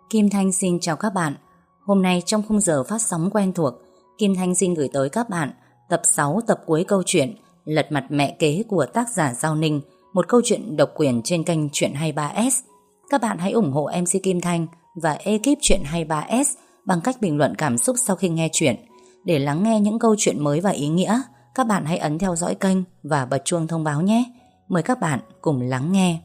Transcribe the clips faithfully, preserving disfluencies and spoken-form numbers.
Kim Thanh xin chào các bạn. Hôm nay trong khung giờ phát sóng quen thuộc, Kim Thanh xin gửi tới các bạn tập sáu, tập cuối câu chuyện Lật mặt mẹ kế của tác giả Giao Ninh, một câu chuyện độc quyền trên kênh Chuyện hai mươi ba S. Các bạn hãy ủng hộ em xê Kim Thanh và ekip Chuyện hai mươi ba S bằng cách bình luận cảm xúc sau khi nghe chuyện. Để lắng nghe những câu chuyện mới và ý nghĩa, các bạn hãy ấn theo dõi kênh và bật chuông thông báo nhé. Mời các bạn cùng lắng nghe.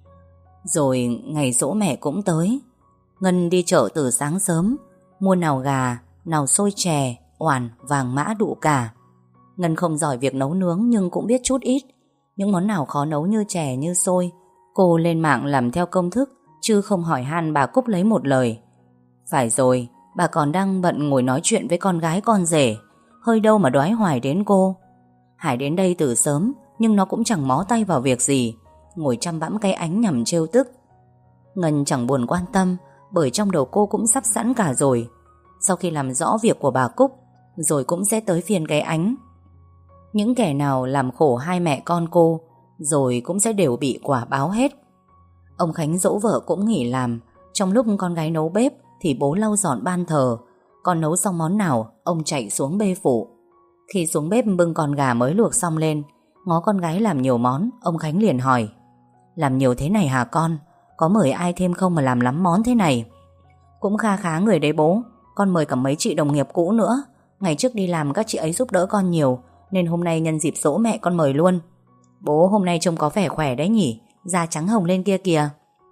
Rồi ngày giỗ mẹ cũng tới. Ngân đi chợ từ sáng sớm, mua nào gà, nào xôi chè, oản, vàng mã đủ cả. Ngân không giỏi việc nấu nướng nhưng cũng biết chút ít. Những món nào khó nấu như chè, như xôi, cô lên mạng làm theo công thức, chứ không hỏi han bà Cúc lấy một lời. Phải rồi, bà còn đang bận ngồi nói chuyện với con gái con rể, hơi đâu mà đoái hoài đến cô. Hải đến đây từ sớm, nhưng nó cũng chẳng mó tay vào việc gì, ngồi chăm bẵm cái ánh nhằm trêu tức. Ngân chẳng buồn quan tâm, bởi trong đầu cô cũng sắp sẵn cả rồi. Sau khi làm rõ việc của bà Cúc, rồi cũng sẽ tới phiên cái ánh. Những kẻ nào làm khổ hai mẹ con cô, rồi cũng sẽ đều bị quả báo hết. Ông Khánh dỗ vợ cũng nghỉ làm. Trong lúc con gái nấu bếp thì bố lau dọn ban thờ. Còn nấu xong món nào, ông chạy xuống bê phụ. Khi xuống bếp bưng con gà mới luộc xong lên, ngó con gái làm nhiều món, ông Khánh liền hỏi: làm nhiều thế này hả con? Có mời ai thêm không mà làm lắm món thế này? Cũng kha khá người đấy bố. Con mời cả mấy chị đồng nghiệp cũ nữa. Ngày trước đi làm các chị ấy giúp đỡ con nhiều, nên hôm nay nhân dịp giỗ mẹ con mời luôn. Bố hôm nay trông có vẻ khỏe đấy nhỉ, da trắng hồng lên kia kìa.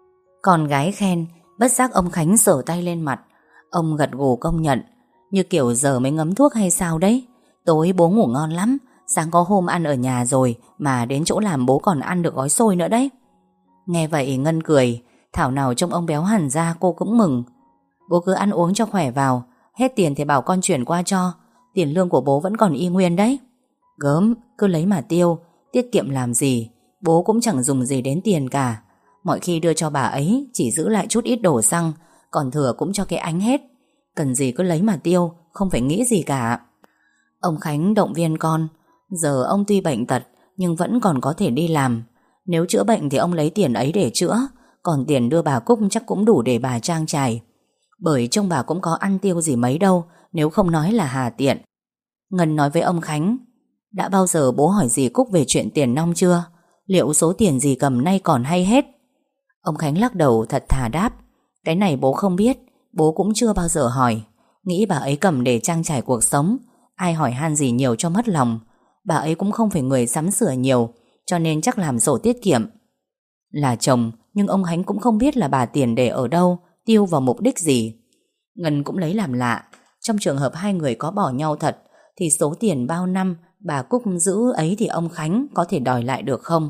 Con gái khen, bất giác ông Khánh sờ tay lên mặt. Ông gật gù công nhận, như kiểu giờ mới ngấm thuốc hay sao đấy. Tối bố ngủ ngon lắm, sáng có hôm ăn ở nhà rồi mà đến chỗ làm bố còn ăn được gói xôi nữa đấy. Nghe vậy Ngân cười, thảo nào trông ông béo hẳn ra cô cũng mừng. Bố cứ ăn uống cho khỏe vào, hết tiền thì bảo con chuyển qua cho. Tiền lương của bố vẫn còn y nguyên đấy. Gớm, cứ lấy mà tiêu, tiết kiệm làm gì. Bố cũng chẳng dùng gì đến tiền cả. Mọi khi đưa cho bà ấy chỉ giữ lại chút ít đổ xăng, còn thừa cũng cho cái ánh hết. Cần gì cứ lấy mà tiêu, không phải nghĩ gì cả. Ông Khánh động viên con. Giờ ông tuy bệnh tật nhưng vẫn còn có thể đi làm. Nếu chữa bệnh thì ông lấy tiền ấy để chữa, còn tiền đưa bà Cúc chắc cũng đủ để bà trang trải. Bởi trông bà cũng có ăn tiêu gì mấy đâu, nếu không nói là hà tiện. Ngân nói với ông Khánh: đã bao giờ bố hỏi dì Cúc về chuyện tiền nong chưa? Liệu số tiền dì cầm nay còn hay hết? Ông Khánh lắc đầu thật thà đáp: cái này bố không biết, bố cũng chưa bao giờ hỏi. Nghĩ bà ấy cầm để trang trải cuộc sống, ai hỏi han gì nhiều cho mất lòng. Bà ấy cũng không phải người sắm sửa nhiều, cho nên chắc làm sổ tiết kiệm. Là chồng, nhưng ông Khánh cũng không biết là bà tiền để ở đâu, tiêu vào mục đích gì. Ngân cũng lấy làm lạ. Trong trường hợp hai người có bỏ nhau thật, thì số tiền bao năm bà Cúc giữ ấy thì ông Khánh có thể đòi lại được không?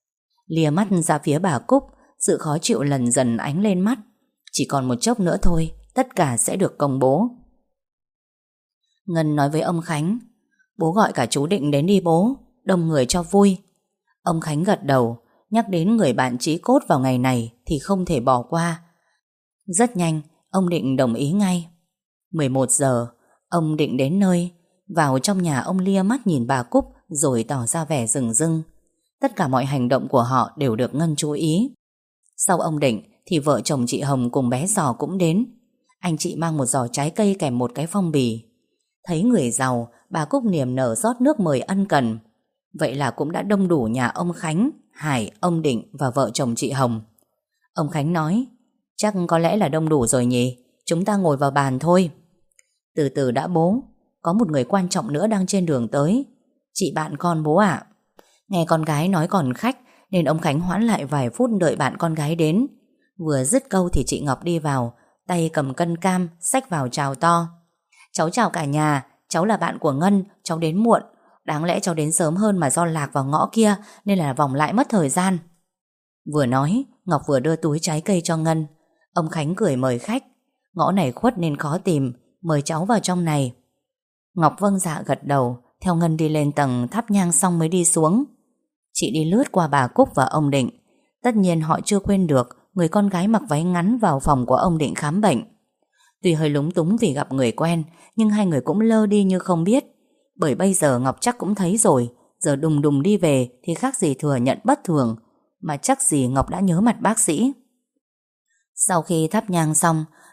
Lìa mắt ra phía bà Cúc, sự khó chịu lần dần ánh lên mắt. Chỉ còn một chốc nữa thôi, tất cả sẽ được công bố. Ngân nói với ông Khánh: bố gọi cả chú Định đến đi bố, đông người cho vui. Ông Khánh gật đầu. Nhắc đến người bạn chí cốt vào ngày này thì không thể bỏ qua. Rất nhanh, ông Định đồng ý ngay. mười một giờ, ông Định đến nơi. Vào trong nhà, ông lia mắt nhìn bà Cúc rồi tỏ ra vẻ rừng rưng. Tất cả mọi hành động của họ đều được Ngân chú ý. Sau ông Định thì vợ chồng chị Hồng cùng bé Giò cũng đến. Anh chị mang một giỏ trái cây kèm một cái phong bì. Thấy người giàu, bà Cúc niềm nở rót nước mời ân cần. Vậy là cũng đã đông đủ nhà ông Khánh, Hải, ông Định và vợ chồng chị Hồng. Ông Khánh nói: chắc có lẽ là đông đủ rồi nhỉ, chúng ta ngồi vào bàn thôi. Từ từ đã bố, có một người quan trọng nữa đang trên đường tới. Chị bạn con bố ạ. Nghe con gái nói còn khách, nên ông Khánh hoãn lại vài phút đợi bạn con gái đến. Vừa dứt câu thì chị Ngọc đi vào, tay cầm cân cam, xách vào chào to: cháu chào cả nhà, cháu là bạn của Ngân, cháu đến muộn. Đáng lẽ cháu đến sớm hơn mà do lạc vào ngõ kia nên là vòng lại mất thời gian. Vừa nói, Ngọc vừa đưa túi trái cây cho Ngân. Ông Khánh cười mời khách: ngõ này khuất nên khó tìm, mời cháu vào trong này. Ngọc vâng dạ gật đầu, theo Ngân đi lên tầng thắp nhang xong mới đi xuống. Chị đi lướt qua bà Cúc và ông Định. Tất nhiên họ chưa quên được người con gái mặc váy ngắn vào phòng của ông Định khám bệnh. Tuy hơi lúng túng vì gặp người quen, nhưng hai người cũng lơ đi như không biết. Bởi bây giờ Ngọc chắc cũng thấy rồi, giờ đùng đùng đi về thì khác gì thừa nhận bất thường, mà chắc gì Ngọc đã nhớ mặt bác sĩ. Sau khi thắp nhang xong,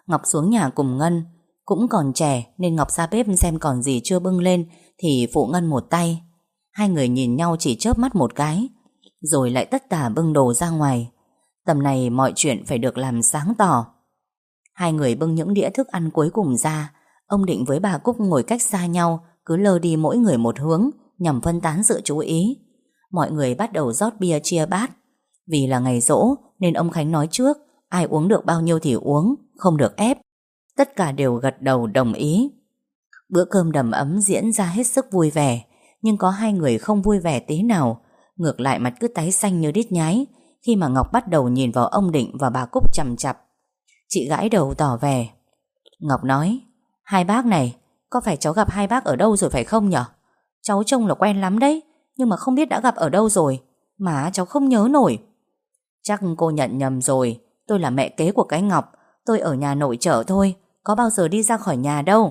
Ngọc xuống nhà cùng Ngân. Cũng còn trẻ nên Ngọc ra bếp xem còn gì chưa bưng lên thì phụ Ngân một tay. Hai người nhìn nhau chỉ chớp mắt một cái, rồi lại tất tả bưng đồ ra ngoài. Tầm này mọi chuyện phải được làm sáng tỏ. Hai người bưng những đĩa thức ăn cuối cùng ra. Ông Định với bà Cúc ngồi cách xa nhau, cứ lơ đi mỗi người một hướng, nhằm phân tán sự chú ý. Mọi người bắt đầu rót bia chia bát. Vì là ngày giỗ nên ông Khánh nói trước, ai uống được bao nhiêu thì uống, không được ép. Tất cả đều gật đầu đồng ý. Bữa cơm đầm ấm diễn ra hết sức vui vẻ. Nhưng có hai người không vui vẻ tí nào. Ngược lại mặt cứ tái xanh như đít nhái khi mà Ngọc bắt đầu nhìn vào ông Định và bà Cúc chằm chặp. Chị gãi đầu tỏ vẻ. Ngọc nói, hai bác này, có phải cháu gặp hai bác ở đâu rồi phải không nhở? Cháu trông là quen lắm đấy, nhưng mà không biết đã gặp ở đâu rồi, mà cháu không nhớ nổi. Chắc cô nhận nhầm rồi, tôi là mẹ kế của cái Ngọc. Tôi ở nhà nội trợ thôi, có bao giờ đi ra khỏi nhà đâu.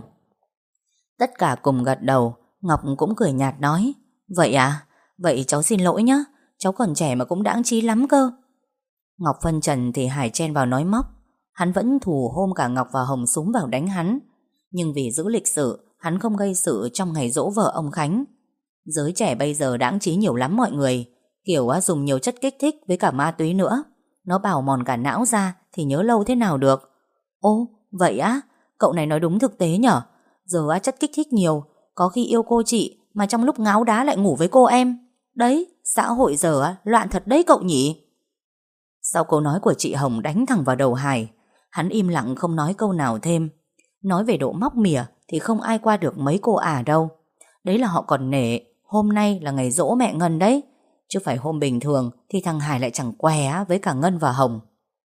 Tất cả cùng gật đầu. Ngọc cũng cười nhạt nói, vậy à, vậy cháu xin lỗi nhé, cháu còn trẻ mà cũng đãng trí lắm cơ. Ngọc phân trần thì Hải chen vào nói móc. Hắn vẫn thù hôm cả Ngọc và Hồng súng vào đánh hắn, nhưng vì giữ lịch sự, hắn không gây sự trong ngày giỗ vợ ông Khánh. Giới trẻ bây giờ đãng trí nhiều lắm mọi người, kiểu dùng nhiều chất kích thích với cả ma túy nữa. Nó bào mòn cả não ra thì nhớ lâu thế nào được. Ô, vậy á, cậu này nói đúng thực tế nhở. Giờ á chất kích thích nhiều, có khi yêu cô chị mà trong lúc ngáo đá lại ngủ với cô em. Đấy, xã hội giờ á loạn thật đấy cậu nhỉ. Sau câu nói của chị Hồng đánh thẳng vào đầu Hải, hắn im lặng không nói câu nào thêm. Nói về độ móc mỉa thì không ai qua được mấy cô ả đâu. Đấy là họ còn nể hôm nay là ngày giỗ mẹ Ngân đấy, chứ phải hôm bình thường thì thằng Hải lại chẳng què với cả Ngân và Hồng.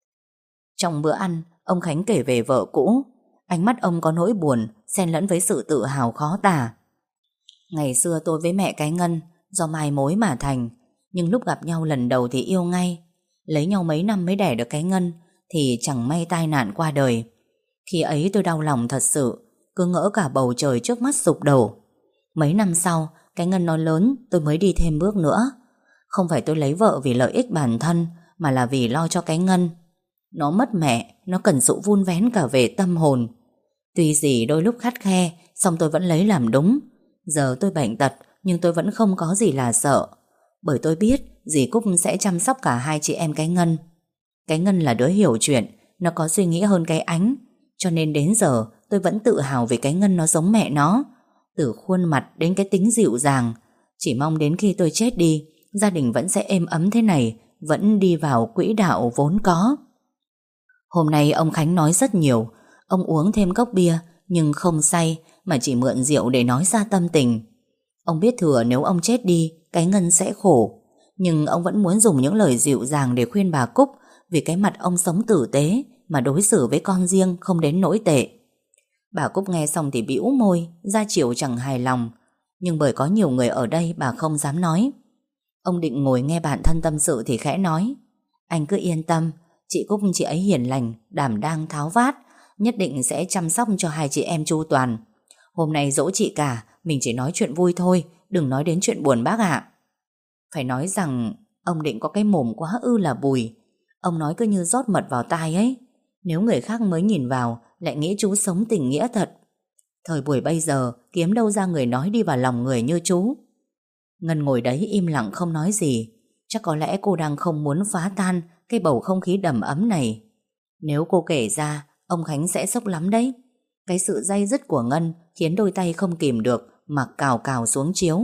Trong bữa ăn, ông Khánh kể về vợ cũ. Ánh mắt ông có nỗi buồn xen lẫn với sự tự hào khó tả. Ngày xưa tôi với mẹ cái Ngân do mai mối mà thành, nhưng lúc gặp nhau lần đầu thì yêu ngay. Lấy nhau mấy năm mới đẻ được cái Ngân thì chẳng may tai nạn qua đời. Khi ấy tôi đau lòng thật sự, cứ ngỡ cả bầu trời trước mắt sụp đổ. Mấy năm sau, cái Ngân nó lớn, tôi mới đi thêm bước nữa. Không phải tôi lấy vợ vì lợi ích bản thân, mà là vì lo cho cái Ngân. Nó mất mẹ, nó cần sự vun vén cả về tâm hồn. Tuy gì đôi lúc khắt khe, song tôi vẫn lấy làm đúng. Giờ tôi bệnh tật, nhưng tôi vẫn không có gì là sợ. Bởi tôi biết dì Cúc sẽ chăm sóc cả hai chị em cái Ngân. Cái Ngân là đứa hiểu chuyện, nó có suy nghĩ hơn cái Ánh. Cho nên đến giờ tôi vẫn tự hào vì cái Ngân nó giống mẹ nó. Từ khuôn mặt đến cái tính dịu dàng. Chỉ mong đến khi tôi chết đi, gia đình vẫn sẽ êm ấm thế này, vẫn đi vào quỹ đạo vốn có. Hôm nay ông Khánh nói rất nhiều. Ông uống thêm cốc bia, nhưng không say, mà chỉ mượn rượu để nói ra tâm tình. Ông biết thừa nếu ông chết đi, cái Ngân sẽ khổ. Nhưng ông vẫn muốn dùng những lời dịu dàng để khuyên bà Cúc, vì cái mặt ông sống tử tế mà đối xử với con riêng không đến nỗi tệ. Bà Cúc nghe xong thì bĩu môi, ra chiều chẳng hài lòng. Nhưng bởi có nhiều người ở đây bà không dám nói. Ông Định ngồi nghe bạn thân tâm sự thì khẽ nói, anh cứ yên tâm, chị Cúc chị ấy hiền lành, đảm đang tháo vát, nhất định sẽ chăm sóc cho hai chị em chu toàn. Hôm nay dỗ chị cả, mình chỉ nói chuyện vui thôi, đừng nói đến chuyện buồn bác ạ. Phải nói rằng ông Định có cái mồm quá ư là bùi. Ông nói cứ như rót mật vào tai ấy. Nếu người khác mới nhìn vào lại nghĩ chú sống tình nghĩa thật. Thời buổi bây giờ kiếm đâu ra người nói đi vào lòng người như chú. Ngân ngồi đấy im lặng không nói gì. Chắc có lẽ cô đang không muốn phá tan cái bầu không khí đầm ấm này. Nếu cô kể ra, ông Khánh sẽ sốc lắm đấy. Cái sự day dứt của Ngân khiến đôi tay không kìm được mà cào cào xuống chiếu.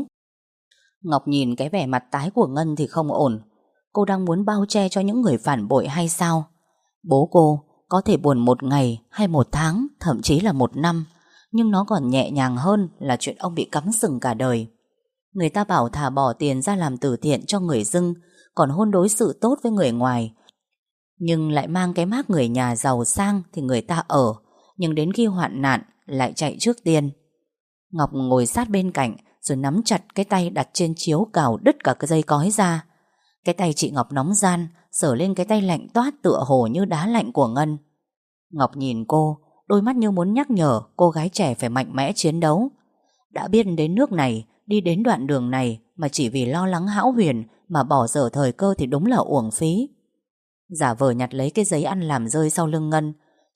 Ngọc nhìn cái vẻ mặt tái của Ngân thì không ổn. Cô đang muốn bao che cho những người phản bội hay sao? Bố cô có thể buồn một ngày hay một tháng, thậm chí là một năm, nhưng nó còn nhẹ nhàng hơn là chuyện ông bị cắm sừng cả đời. Người ta bảo thà bỏ tiền ra làm từ thiện cho người dưng, còn hôn đối xử tốt với người ngoài, nhưng lại mang cái mác người nhà giàu sang thì người ta ở, nhưng đến khi hoạn nạn lại chạy trước tiên. Ngọc ngồi sát bên cạnh rồi nắm chặt cái tay đặt trên chiếu cào đứt cả cái dây cói ra. Cái tay chị Ngọc nóng gian, sờ lên cái tay lạnh toát tựa hồ như đá lạnh của Ngân. Ngọc nhìn cô, đôi mắt như muốn nhắc nhở cô gái trẻ phải mạnh mẽ chiến đấu. Đã biết đến nước này, đi đến đoạn đường này mà chỉ vì lo lắng hão huyền mà bỏ dở thời cơ thì đúng là uổng phí. Giả vờ nhặt lấy cái giấy ăn làm rơi sau lưng Ngân,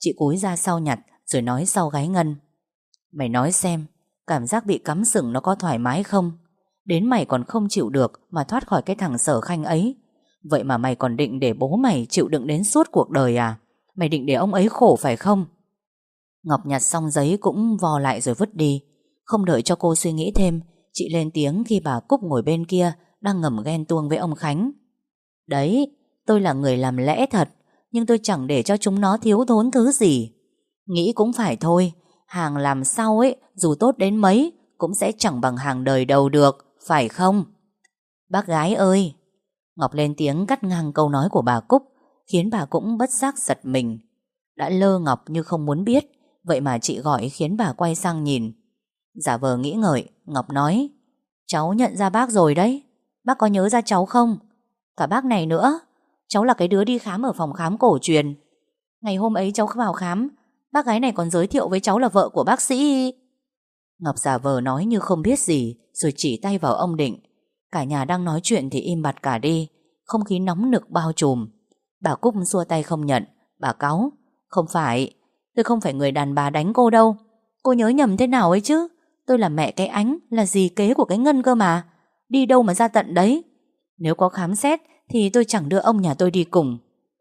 Chị cúi ra sau nhặt rồi nói sau gáy Ngân: Mày nói xem, cảm giác bị cắm sừng nó có thoải mái không? Đến mày còn không chịu được mà thoát khỏi cái thằng Sở Khanh ấy. Vậy mà mày còn định để bố mày chịu đựng đến suốt cuộc đời à? Mày định để ông ấy khổ phải không? Ngọc nhặt xong giấy cũng vò lại rồi vứt đi. Không đợi cho cô suy nghĩ thêm, chị lên tiếng khi bà Cúc ngồi bên kia đang ngầm ghen tuông với ông Khánh. Đấy, tôi là người làm lẽ thật, nhưng tôi chẳng để cho chúng nó thiếu thốn thứ gì. Nghĩ cũng phải thôi, hàng làm sau ấy, dù tốt đến mấy, cũng sẽ chẳng bằng hàng đời đầu được, phải không? Bác gái ơi! Ngọc lên tiếng cắt ngang câu nói của bà Cúc, khiến bà cũng bất giác giật mình. Đã lơ Ngọc như không muốn biết, vậy mà chị gọi khiến bà quay sang nhìn. Giả vờ nghĩ ngợi, Ngọc nói: Cháu nhận ra bác rồi đấy. Bác có nhớ ra cháu không? Cả bác này nữa. Cháu là cái đứa đi khám ở phòng khám cổ truyền. Ngày hôm ấy cháu vào khám, bác gái này còn giới thiệu với cháu là vợ của bác sĩ. Ngọc giả vờ nói như không biết gì, rồi chỉ tay vào ông Định. Cả nhà đang nói chuyện thì im bặt cả đi, không khí nóng nực bao trùm. Bà Cúc xua tay không nhận. Bà cáu: Không phải, tôi không phải người đàn bà đánh cô đâu. Cô nhớ nhầm thế nào ấy chứ. Tôi là mẹ cái Ánh, là dì kế của cái Ngân cơ mà. Đi đâu mà ra tận đấy. Nếu có khám xét thì tôi chẳng đưa ông nhà tôi đi cùng.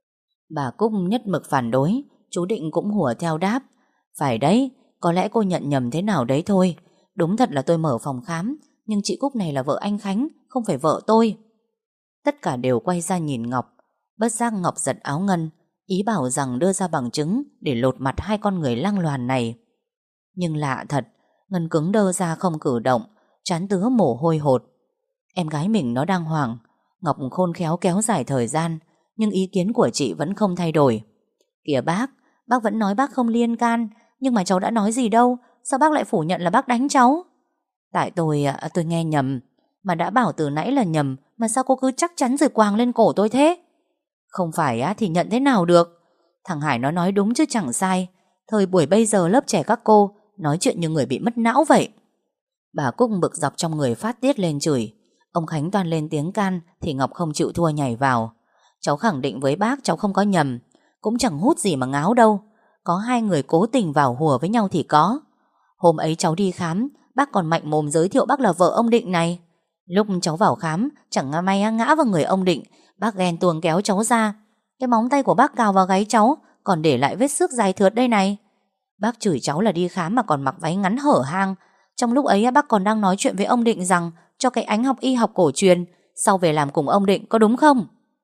Bà Cúc nhất mực phản đối. Chú Định cũng hùa theo đáp: Phải đấy, có lẽ cô nhận nhầm thế nào đấy thôi. Đúng thật là tôi mở phòng khám, nhưng chị Cúc này là vợ anh Khánh, không phải vợ tôi. Tất cả đều quay ra nhìn Ngọc. Bất giác Ngọc giật áo Ngân, ý bảo rằng đưa ra bằng chứng để lột mặt hai con người lăng loàn này. Nhưng lạ thật, Ngân cứng đơ ra không cử động, trán tứa mồ hôi hột. Em gái mình nó đang hoảng. Ngọc khôn khéo kéo dài thời gian, nhưng ý kiến của chị vẫn không thay đổi. Kìa bác, bác vẫn nói bác không liên can, nhưng mà cháu đã nói gì đâu, sao bác lại phủ nhận là bác đánh cháu? Tại tôi, à, tôi nghe nhầm. Mà đã bảo từ nãy là nhầm, mà sao cô cứ chắc chắn rồi quàng lên cổ tôi thế? Không phải á thì nhận thế nào được. Thằng Hải nó nói đúng chứ chẳng sai. Thời buổi bây giờ lớp trẻ các cô nói chuyện như người bị mất não vậy. Bà Cúc bực dọc trong người phát tiết lên chửi. Ông Khánh toan lên tiếng can thì Ngọc không chịu thua nhảy vào. Cháu khẳng định với bác cháu không có nhầm, cũng chẳng hút gì mà ngáo đâu. Có hai người cố tình vào hùa với nhau thì có. Hôm ấy cháu đi khám, bác còn mạnh mồm giới thiệu bác là vợ ông Định này. Lúc cháu vào khám, chẳng may ngã vào người ông Định, bác ghen tuông kéo cháu ra. Cái móng tay của bác cào vào gáy cháu, còn để lại vết xước dài thượt đây này. Bác chửi cháu là đi khám mà còn mặc váy ngắn hở hang. Trong lúc ấy bác còn đang nói chuyện với ông Định rằng cho cái Ánh học y học cổ truyền, sau về làm cùng ông Định, có đúng không?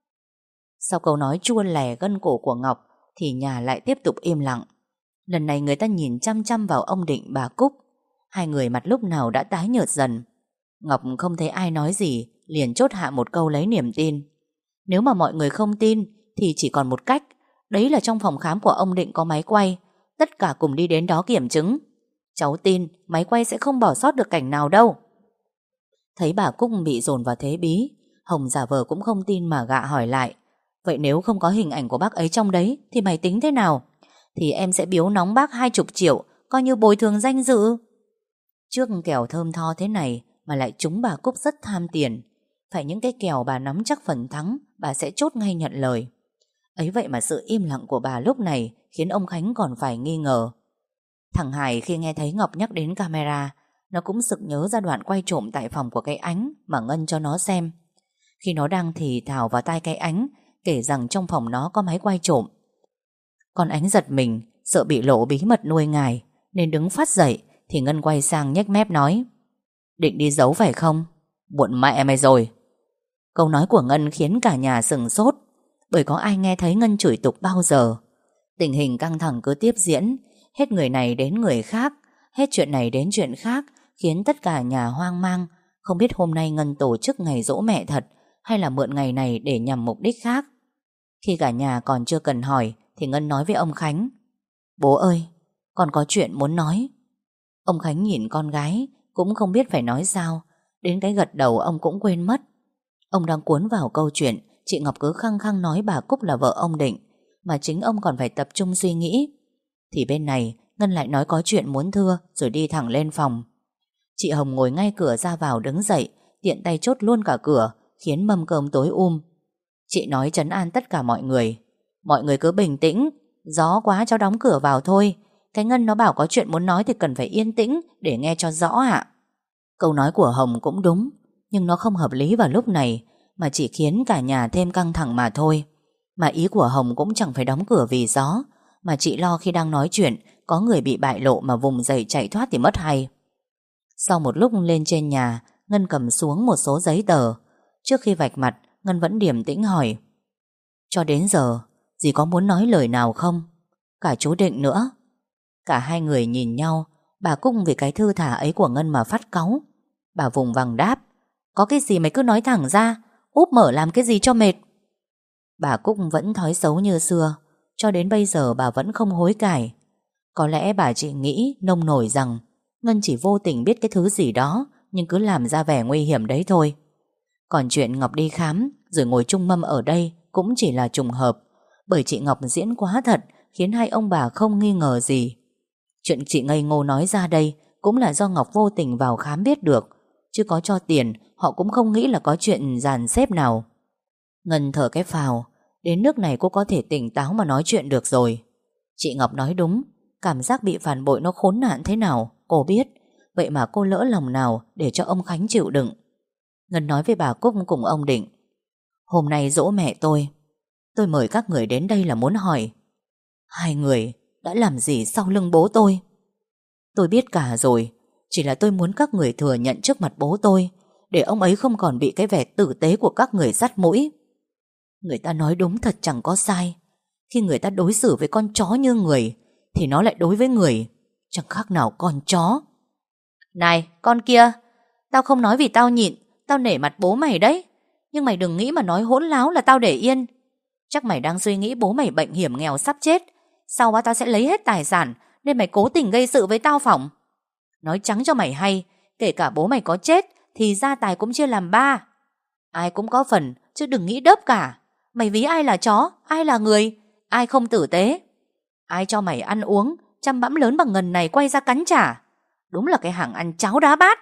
Sau câu nói chua lè gân cổ của Ngọc thì nhà lại tiếp tục im lặng. Lần này người ta nhìn chăm chăm vào ông Định bà Cúc. Hai người mặt lúc nào đã tái nhợt dần. Ngọc không thấy ai nói gì, liền chốt hạ một câu lấy niềm tin. Nếu mà mọi người không tin thì chỉ còn một cách, đấy là trong phòng khám của ông Định có máy quay. Tất cả cùng đi đến đó kiểm chứng. Cháu tin máy quay sẽ không bỏ sót được cảnh nào đâu. Thấy bà Cúc bị dồn vào thế bí, Hồng giả vờ cũng không tin mà gạ hỏi lại: Vậy nếu không có hình ảnh của bác ấy trong đấy thì mày tính thế nào? Thì em sẽ biếu nóng bác hai chục triệu, coi như bồi thường danh dự. Trước kèo thơm tho thế này mà lại trúng bà Cúc rất tham tiền. Phải những cái kèo bà nắm chắc phần thắng, bà sẽ chốt ngay nhận lời. Ấy vậy mà sự im lặng của bà lúc này khiến ông Khánh còn phải nghi ngờ. Thằng Hải khi nghe thấy Ngọc nhắc đến camera, nó cũng sực nhớ ra đoạn quay trộm tại phòng của cái Ánh mà Ngân cho nó xem. Khi nó đang thì thào vào tai cái Ánh kể rằng trong phòng nó có máy quay trộm. Con Ánh giật mình, sợ bị lộ bí mật nuôi ngài, nên đứng phát dậy. Thì Ngân quay sang nhếch mép nói: Định đi giấu phải không? Muộn mẹ mày rồi. Câu nói của Ngân khiến cả nhà sừng sốt, bởi có ai nghe thấy Ngân chửi tục bao giờ. Tình hình căng thẳng cứ tiếp diễn, hết người này đến người khác, hết chuyện này đến chuyện khác, khiến tất cả nhà hoang mang, không biết hôm nay Ngân tổ chức ngày giỗ mẹ thật hay là mượn ngày này để nhằm mục đích khác. Khi cả nhà còn chưa cần hỏi thì Ngân nói với ông Khánh: Bố ơi, con có chuyện muốn nói. Ông Khánh nhìn con gái, cũng không biết phải nói sao. Đến cái gật đầu ông cũng quên mất. Ông đang cuốn vào câu chuyện chị Ngọc cứ khăng khăng nói bà Cúc là vợ ông Định, mà chính ông còn phải tập trung suy nghĩ. Thì bên này Ngân lại nói có chuyện muốn thưa, rồi đi thẳng lên phòng. Chị Hồng ngồi ngay cửa ra vào đứng dậy, tiện tay chốt luôn cả cửa, khiến mâm cơm tối um. Chị nói trấn an tất cả mọi người: Mọi người cứ bình tĩnh, Gió quá, cháu đóng cửa vào thôi. Cái Ngân nó bảo có chuyện muốn nói thì cần phải yên tĩnh để nghe cho rõ ạ. Câu nói của Hồng cũng đúng, nhưng nó không hợp lý vào lúc này, mà chỉ khiến cả nhà thêm căng thẳng mà thôi. Mà ý của Hồng cũng chẳng phải đóng cửa vì gió, mà chị lo khi đang nói chuyện có người bị bại lộ mà vùng dậy chạy thoát thì mất hay. Sau một lúc lên trên nhà, Ngân cầm xuống một số giấy tờ. Trước khi vạch mặt, Ngân vẫn điềm tĩnh hỏi: cho đến giờ dì có muốn nói lời nào không? Cả chú Định nữa. Cả hai người nhìn nhau. Bà Cúc vì cái thư thả ấy của Ngân mà phát cáu. Bà vùng vằng đáp: có cái gì mày cứ nói thẳng ra, úp mở làm cái gì cho mệt. Bà Cúc vẫn thói xấu như xưa. Cho đến bây giờ bà vẫn không hối cải. Có lẽ bà chỉ nghĩ nông nổi rằng Ngân chỉ vô tình biết cái thứ gì đó, nhưng cứ làm ra vẻ nguy hiểm đấy thôi. Còn chuyện Ngọc đi khám rồi ngồi chung mâm ở đây cũng chỉ là trùng hợp, bởi chị Ngọc diễn quá thật, khiến hai ông bà không nghi ngờ gì. Chuyện chị ngây ngô nói ra đây cũng là do Ngọc vô tình vào khám biết được, chứ có cho tiền họ cũng không nghĩ là có chuyện dàn xếp nào. Ngân thở cái phào. Đến nước này cô có thể tỉnh táo mà nói chuyện được rồi. Chị Ngọc nói đúng. Cảm giác bị phản bội nó khốn nạn thế nào cô biết. Vậy mà cô lỡ lòng nào để cho ông Khánh chịu đựng. Ngân nói với bà Cúc cùng ông Định: hôm nay giỗ mẹ tôi, tôi mời các người đến đây là muốn hỏi hai người đã làm gì sau lưng bố tôi. Tôi biết cả rồi, chỉ là tôi muốn các người thừa nhận trước mặt bố tôi, để ông ấy không còn bị cái vẻ tử tế của các người dắt mũi. Người ta nói đúng thật chẳng có sai. Khi người ta đối xử với con chó như người, thì nó lại đối với người chẳng khác nào con chó. Này con kia, tao không nói vì tao nhịn, tao nể mặt bố mày đấy, nhưng mày đừng nghĩ mà nói hỗn láo là tao để yên. Chắc mày đang suy nghĩ bố mày bệnh hiểm nghèo sắp chết, sau đó tao sẽ lấy hết tài sản, nên mày cố tình gây sự với tao phỏng. Nói trắng cho mày hay, kể cả bố mày có chết thì gia tài cũng chia làm ba. Ai cũng có phần, chứ đừng nghĩ đớp cả. Mày ví ai là chó, ai là người, ai không tử tế. Ai cho mày ăn uống chăm bẵm lớn bằng ngần này quay ra cắn trả. Đúng là cái hàng ăn cháo đá bát.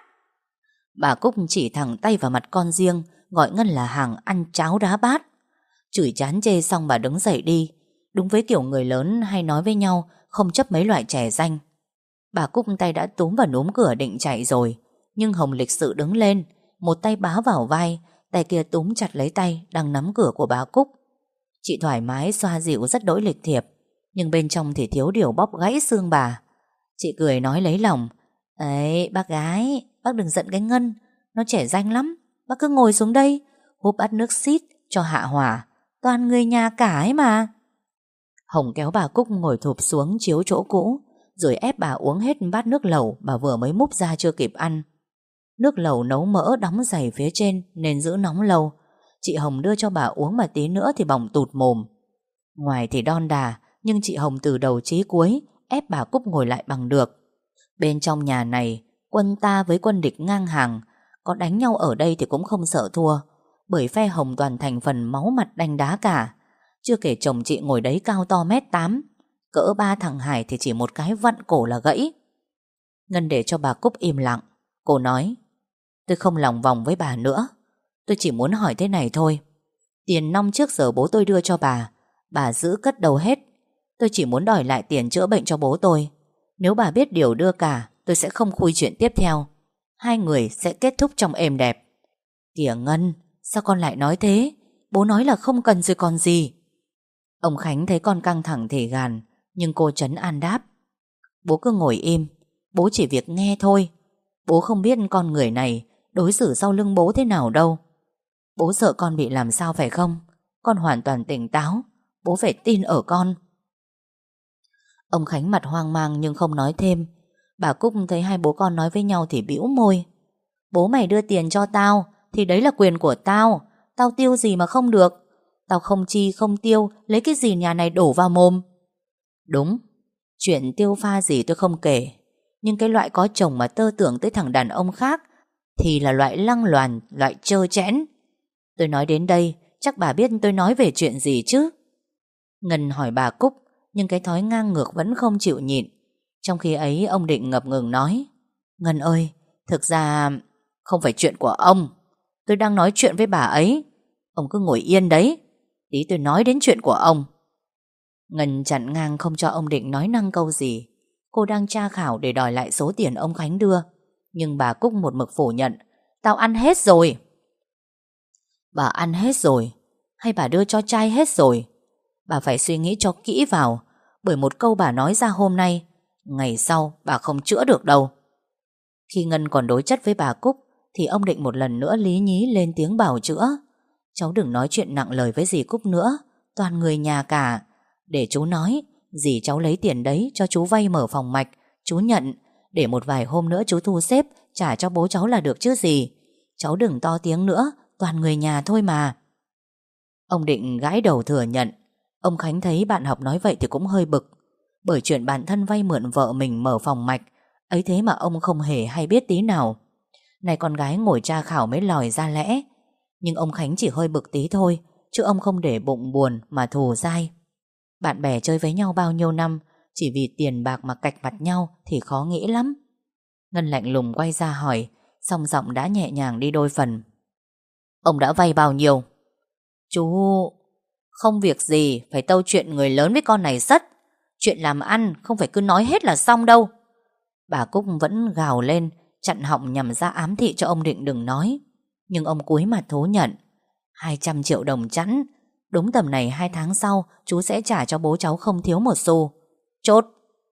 Bà Cúc chỉ thẳng tay vào mặt con riêng, gọi Ngân là hàng ăn cháo đá bát. Chửi chán chê xong bà đứng dậy đi. Đúng với kiểu người lớn hay nói với nhau, không chấp mấy loại trẻ danh. Bà Cúc tay đã túm vào núm cửa định chạy rồi, nhưng Hồng lịch sự đứng lên, một tay bá vào vai, tay kia túm chặt lấy tay đang nắm cửa của bà Cúc. Chị thoải mái xoa dịu rất đỗi lịch thiệp, nhưng bên trong thì thiếu điều bóp gãy xương bà. Chị cười nói lấy lòng: ấy bác gái, bác đừng giận cái Ngân, nó trẻ danh lắm. Bác cứ ngồi xuống đây, húp bát nước xít cho hạ hỏa, toàn người nhà cả ấy mà. Hồng kéo bà Cúc ngồi thụp xuống chiếu chỗ cũ, rồi ép bà uống hết bát nước lẩu bà vừa mới múc ra chưa kịp ăn. Nước lẩu nấu mỡ đóng dày phía trên nên giữ nóng lâu. Chị Hồng đưa cho bà uống mà tí nữa thì bỏng tụt mồm. Ngoài thì đon đà, nhưng chị Hồng từ đầu chí cuối ép bà Cúc ngồi lại bằng được. Bên trong nhà này, quân ta với quân địch ngang hàng, có đánh nhau ở đây thì cũng không sợ thua, bởi phe Hồng toàn thành phần máu mặt đanh đá cả. Chưa kể chồng chị ngồi đấy cao to mét tám, cỡ ba thằng Hải thì chỉ một cái vặn cổ là gãy. Ngân để cho bà Cúc im lặng. Cô nói: tôi không lòng vòng với bà nữa. Tôi chỉ muốn hỏi thế này thôi. Tiền năm trước giờ bố tôi đưa cho bà, bà giữ cất đâu hết. Tôi chỉ muốn đòi lại tiền chữa bệnh cho bố tôi. Nếu bà biết điều đưa cả, tôi sẽ không khui chuyện tiếp theo. Hai người sẽ kết thúc trong êm đẹp. Kìa Ngân, sao con lại nói thế? Bố nói là không cần rồi còn gì. Ông Khánh thấy con căng thẳng thì gàn, nhưng cô trấn an đáp: bố cứ ngồi im, bố chỉ việc nghe thôi. Bố không biết con người này đối xử sau lưng bố thế nào đâu. Bố sợ con bị làm sao phải không? Con hoàn toàn tỉnh táo, bố phải tin ở con. Ông Khánh mặt hoang mang nhưng không nói thêm. Bà Cúc thấy hai bố con nói với nhau thì bĩu môi: bố mày đưa tiền cho tao thì đấy là quyền của tao. Tao tiêu gì mà không được. Tao không chi không tiêu, lấy cái gì nhà này đổ vào mồm. Đúng, chuyện tiêu pha gì tôi không kể, nhưng cái loại có chồng mà tơ tưởng tới thằng đàn ông khác thì là loại lăng loàn, loại trơ trẽn. Tôi nói đến đây, chắc bà biết tôi nói về chuyện gì chứ? Ngân hỏi bà Cúc, nhưng cái thói ngang ngược vẫn không chịu nhịn. Trong khi ấy ông Định ngập ngừng nói: Ngân ơi, thực ra không phải chuyện của ông. Tôi đang nói chuyện với bà ấy. Ông cứ ngồi yên đấy, tí tôi nói đến chuyện của ông. Ngân chặn ngang không cho ông Định nói năng câu gì. Cô đang tra khảo để đòi lại số tiền ông Khánh đưa, nhưng bà Cúc một mực phủ nhận. Tao ăn hết rồi. Bà ăn hết rồi hay bà đưa cho trai hết rồi? Bà phải suy nghĩ cho kỹ vào, bởi một câu bà nói ra hôm nay, ngày sau bà không chữa được đâu. Khi Ngân còn đối chất với bà Cúc thì ông Định một lần nữa lý nhí lên tiếng bào chữa. Cháu đừng nói chuyện nặng lời với dì Cúc nữa, toàn người nhà cả. Để chú nói, dì cháu lấy tiền đấy cho chú vay mở phòng mạch, chú nhận, để một vài hôm nữa chú thu xếp trả cho bố cháu là được chứ gì. Cháu đừng to tiếng nữa, toàn người nhà thôi mà. Ông Định gãi đầu thừa nhận. Ông Khánh thấy bạn học nói vậy thì cũng hơi bực, bởi chuyện bản thân vay mượn vợ mình mở phòng mạch ấy thế mà ông không hề hay biết tí nào. Này con gái ngồi tra khảo mới lòi ra lẽ. Nhưng ông Khánh chỉ hơi bực tí thôi, chứ ông không để bụng buồn mà thù dai. Bạn bè chơi với nhau bao nhiêu năm, chỉ vì tiền bạc mà cạch mặt nhau thì khó nghĩ lắm. Ngân lạnh lùng quay ra hỏi, song giọng đã nhẹ nhàng đi đôi phần. Ông đã vay bao nhiêu? Chú... Không việc gì phải tâu chuyện người lớn với con này sất. Chuyện làm ăn không phải cứ nói hết là xong đâu. Bà Cúc vẫn gào lên, chặn họng nhằm ra ám thị cho ông Định đừng nói. Nhưng ông cúi mặt thú nhận. Hai trăm triệu đồng chẵn. Đúng tầm này hai tháng sau chú sẽ trả cho bố cháu không thiếu một xu. Chốt.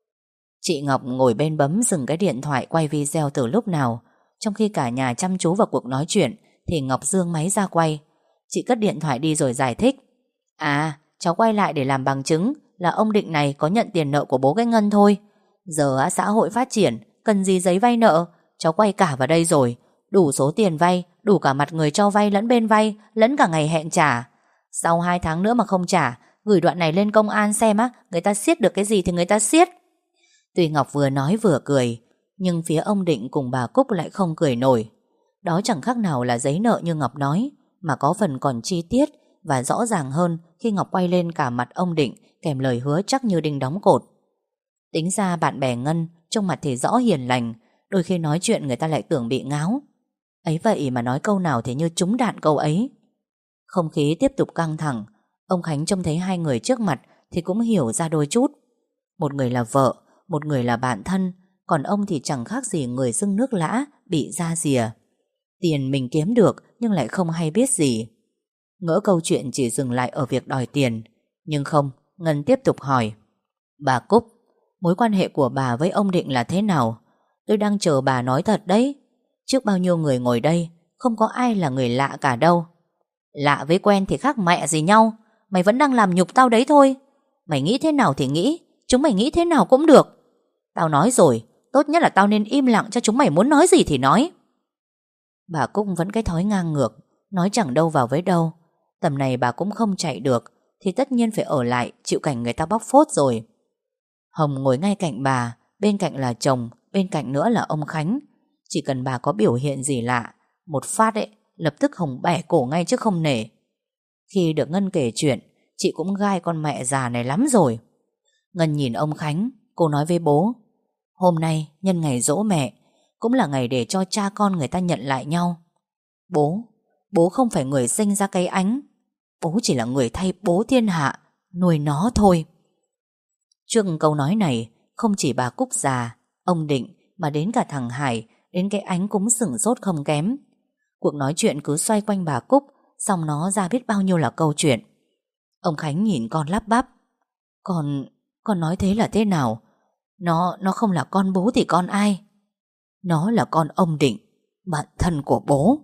Chị Ngọc ngồi bên bấm dừng cái điện thoại quay video từ lúc nào. Trong khi cả nhà chăm chú vào cuộc nói chuyện thì Ngọc giương máy ra quay. Chị cất điện thoại đi rồi giải thích. À, cháu quay lại để làm bằng chứng là ông Định này có nhận tiền nợ của bố cái Ngân thôi. Giờ á, xã hội phát triển, cần gì giấy vay nợ, cháu quay cả vào đây rồi. Đủ số tiền vay, đủ cả mặt người cho vay lẫn bên vay, lẫn cả ngày hẹn trả. Sau hai tháng nữa mà không trả, gửi đoạn này lên công an xem á, người ta siết được cái gì thì người ta siết. Tuy Ngọc vừa nói vừa cười, nhưng phía ông Định cùng bà Cúc lại không cười nổi. Đó chẳng khác nào là giấy nợ như Ngọc nói, mà có phần còn chi tiết và rõ ràng hơn khi Ngọc quay lên cả mặt ông Định kèm lời hứa chắc như đinh đóng cột. Tính ra bạn bè Ngân trông mặt thì rõ hiền lành, đôi khi nói chuyện người ta lại tưởng bị ngáo. Ấy vậy mà nói câu nào thì như trúng đạn câu ấy. Không khí tiếp tục căng thẳng. Ông Khánh trông thấy hai người trước mặt thì cũng hiểu ra đôi chút. Một người là vợ, một người là bạn thân, còn ông thì chẳng khác gì người dưng nước lã bị ra rìa. Tiền mình kiếm được nhưng lại không hay biết gì. Ngỡ câu chuyện chỉ dừng lại ở việc đòi tiền. Nhưng không, Ngân tiếp tục hỏi. Bà Cúc, mối quan hệ của bà với ông Định là thế nào? Tôi đang chờ bà nói thật đấy. Trước bao nhiêu người ngồi đây, không có ai là người lạ cả đâu. Lạ với quen thì khác mẹ gì nhau. Mày vẫn đang làm nhục tao đấy thôi. Mày nghĩ thế nào thì nghĩ, chúng mày nghĩ thế nào cũng được. Tao nói rồi, tốt nhất là tao nên im lặng cho chúng mày muốn nói gì thì nói. Bà Cúc vẫn cái thói ngang ngược, nói chẳng đâu vào với đâu. Tầm này bà cũng không chạy được, thì tất nhiên phải ở lại chịu cảnh người ta bóc phốt rồi. Hồng ngồi ngay cạnh bà, bên cạnh là chồng, bên cạnh nữa là ông Khánh. Chỉ cần bà có biểu hiện gì lạ, một phát ấy, lập tức Hồng bẻ cổ ngay chứ không nể. Khi được Ngân kể chuyện, chị cũng gai con mẹ già này lắm rồi. Ngân nhìn ông Khánh, cô nói với bố. Hôm nay nhân ngày giỗ mẹ, cũng là ngày để cho cha con người ta nhận lại nhau. Bố, bố không phải người sinh ra cây ánh. Bố chỉ là người thay bố thiên hạ nuôi nó thôi. Trước câu nói này, không chỉ bà Cúc già, ông Định, mà đến cả thằng Hải, đến cái Ánh cũng sửng sốt không kém. Cuộc nói chuyện cứ xoay quanh bà Cúc, xong nó ra biết bao nhiêu là câu chuyện. Ông Khánh nhìn con lắp bắp. Con, con nói thế là thế nào? Nó, nó không là con bố thì con ai? Nó là con ông Định, bạn thân của bố.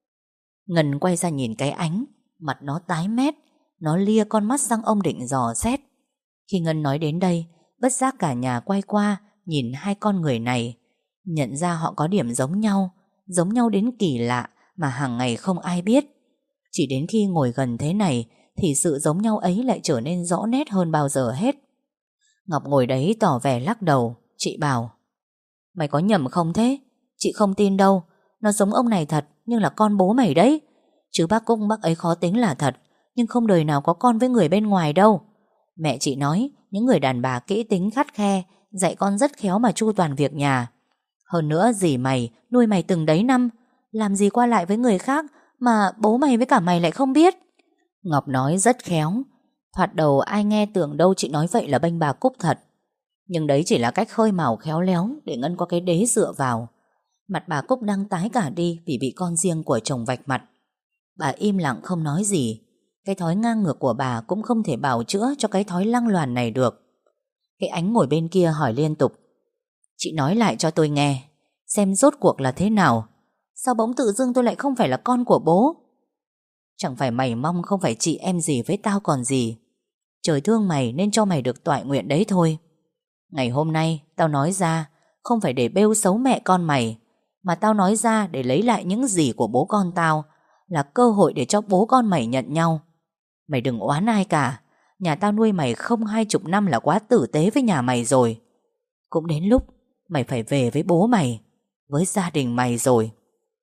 Ngân quay ra nhìn cái Ánh, mặt nó tái mét, nó lia con mắt sang ông Định dò xét. Khi Ngân nói đến đây, bất giác cả nhà quay qua nhìn hai con người này, nhận ra họ có điểm giống nhau, giống nhau đến kỳ lạ mà hàng ngày không ai biết. Chỉ đến khi ngồi gần thế này thì sự giống nhau ấy lại trở nên rõ nét hơn bao giờ hết. Ngọc ngồi đấy tỏ vẻ lắc đầu. Chị bảo, mày có nhầm không thế? Chị không tin đâu. Nó giống ông này thật, nhưng là con bố mày đấy. Chứ bác Cúc bác ấy khó tính là thật, nhưng không đời nào có con với người bên ngoài đâu. Mẹ chị nói những người đàn bà kỹ tính khắt khe, dạy con rất khéo mà chu toàn việc nhà. Hơn nữa dì mày nuôi mày từng đấy năm, làm gì qua lại với người khác mà bố mày với cả mày lại không biết. Ngọc nói rất khéo, Thoạt đầu ai nghe tưởng đâu chị nói vậy là bênh bà Cúc thật. Nhưng đấy chỉ là cách khơi mào khéo léo để Ngân có cái đế dựa vào. Mặt bà Cúc đang tái cả đi vì bị con riêng của chồng vạch mặt. Bà im lặng không nói gì. Cái thói ngang ngược của bà cũng không thể bào chữa cho cái thói lăng loàn này được. Cái Ánh ngồi bên kia hỏi liên tục: Chị nói lại cho tôi nghe, xem rốt cuộc là thế nào. Sao bỗng tự dưng tôi lại không phải là con của bố? Chẳng phải mày mong không phải chị em gì với tao còn gì. Trời thương mày nên cho mày được toại nguyện đấy thôi. Ngày hôm nay tao nói ra không phải để bêu xấu mẹ con mày, mà tao nói ra để lấy lại những gì của bố con tao, là cơ hội để cho bố con mày nhận nhau. Mày đừng oán ai cả. Nhà tao nuôi mày không hai chục năm là quá tử tế với nhà mày rồi. Cũng đến lúc mày phải về với bố mày, với gia đình mày rồi.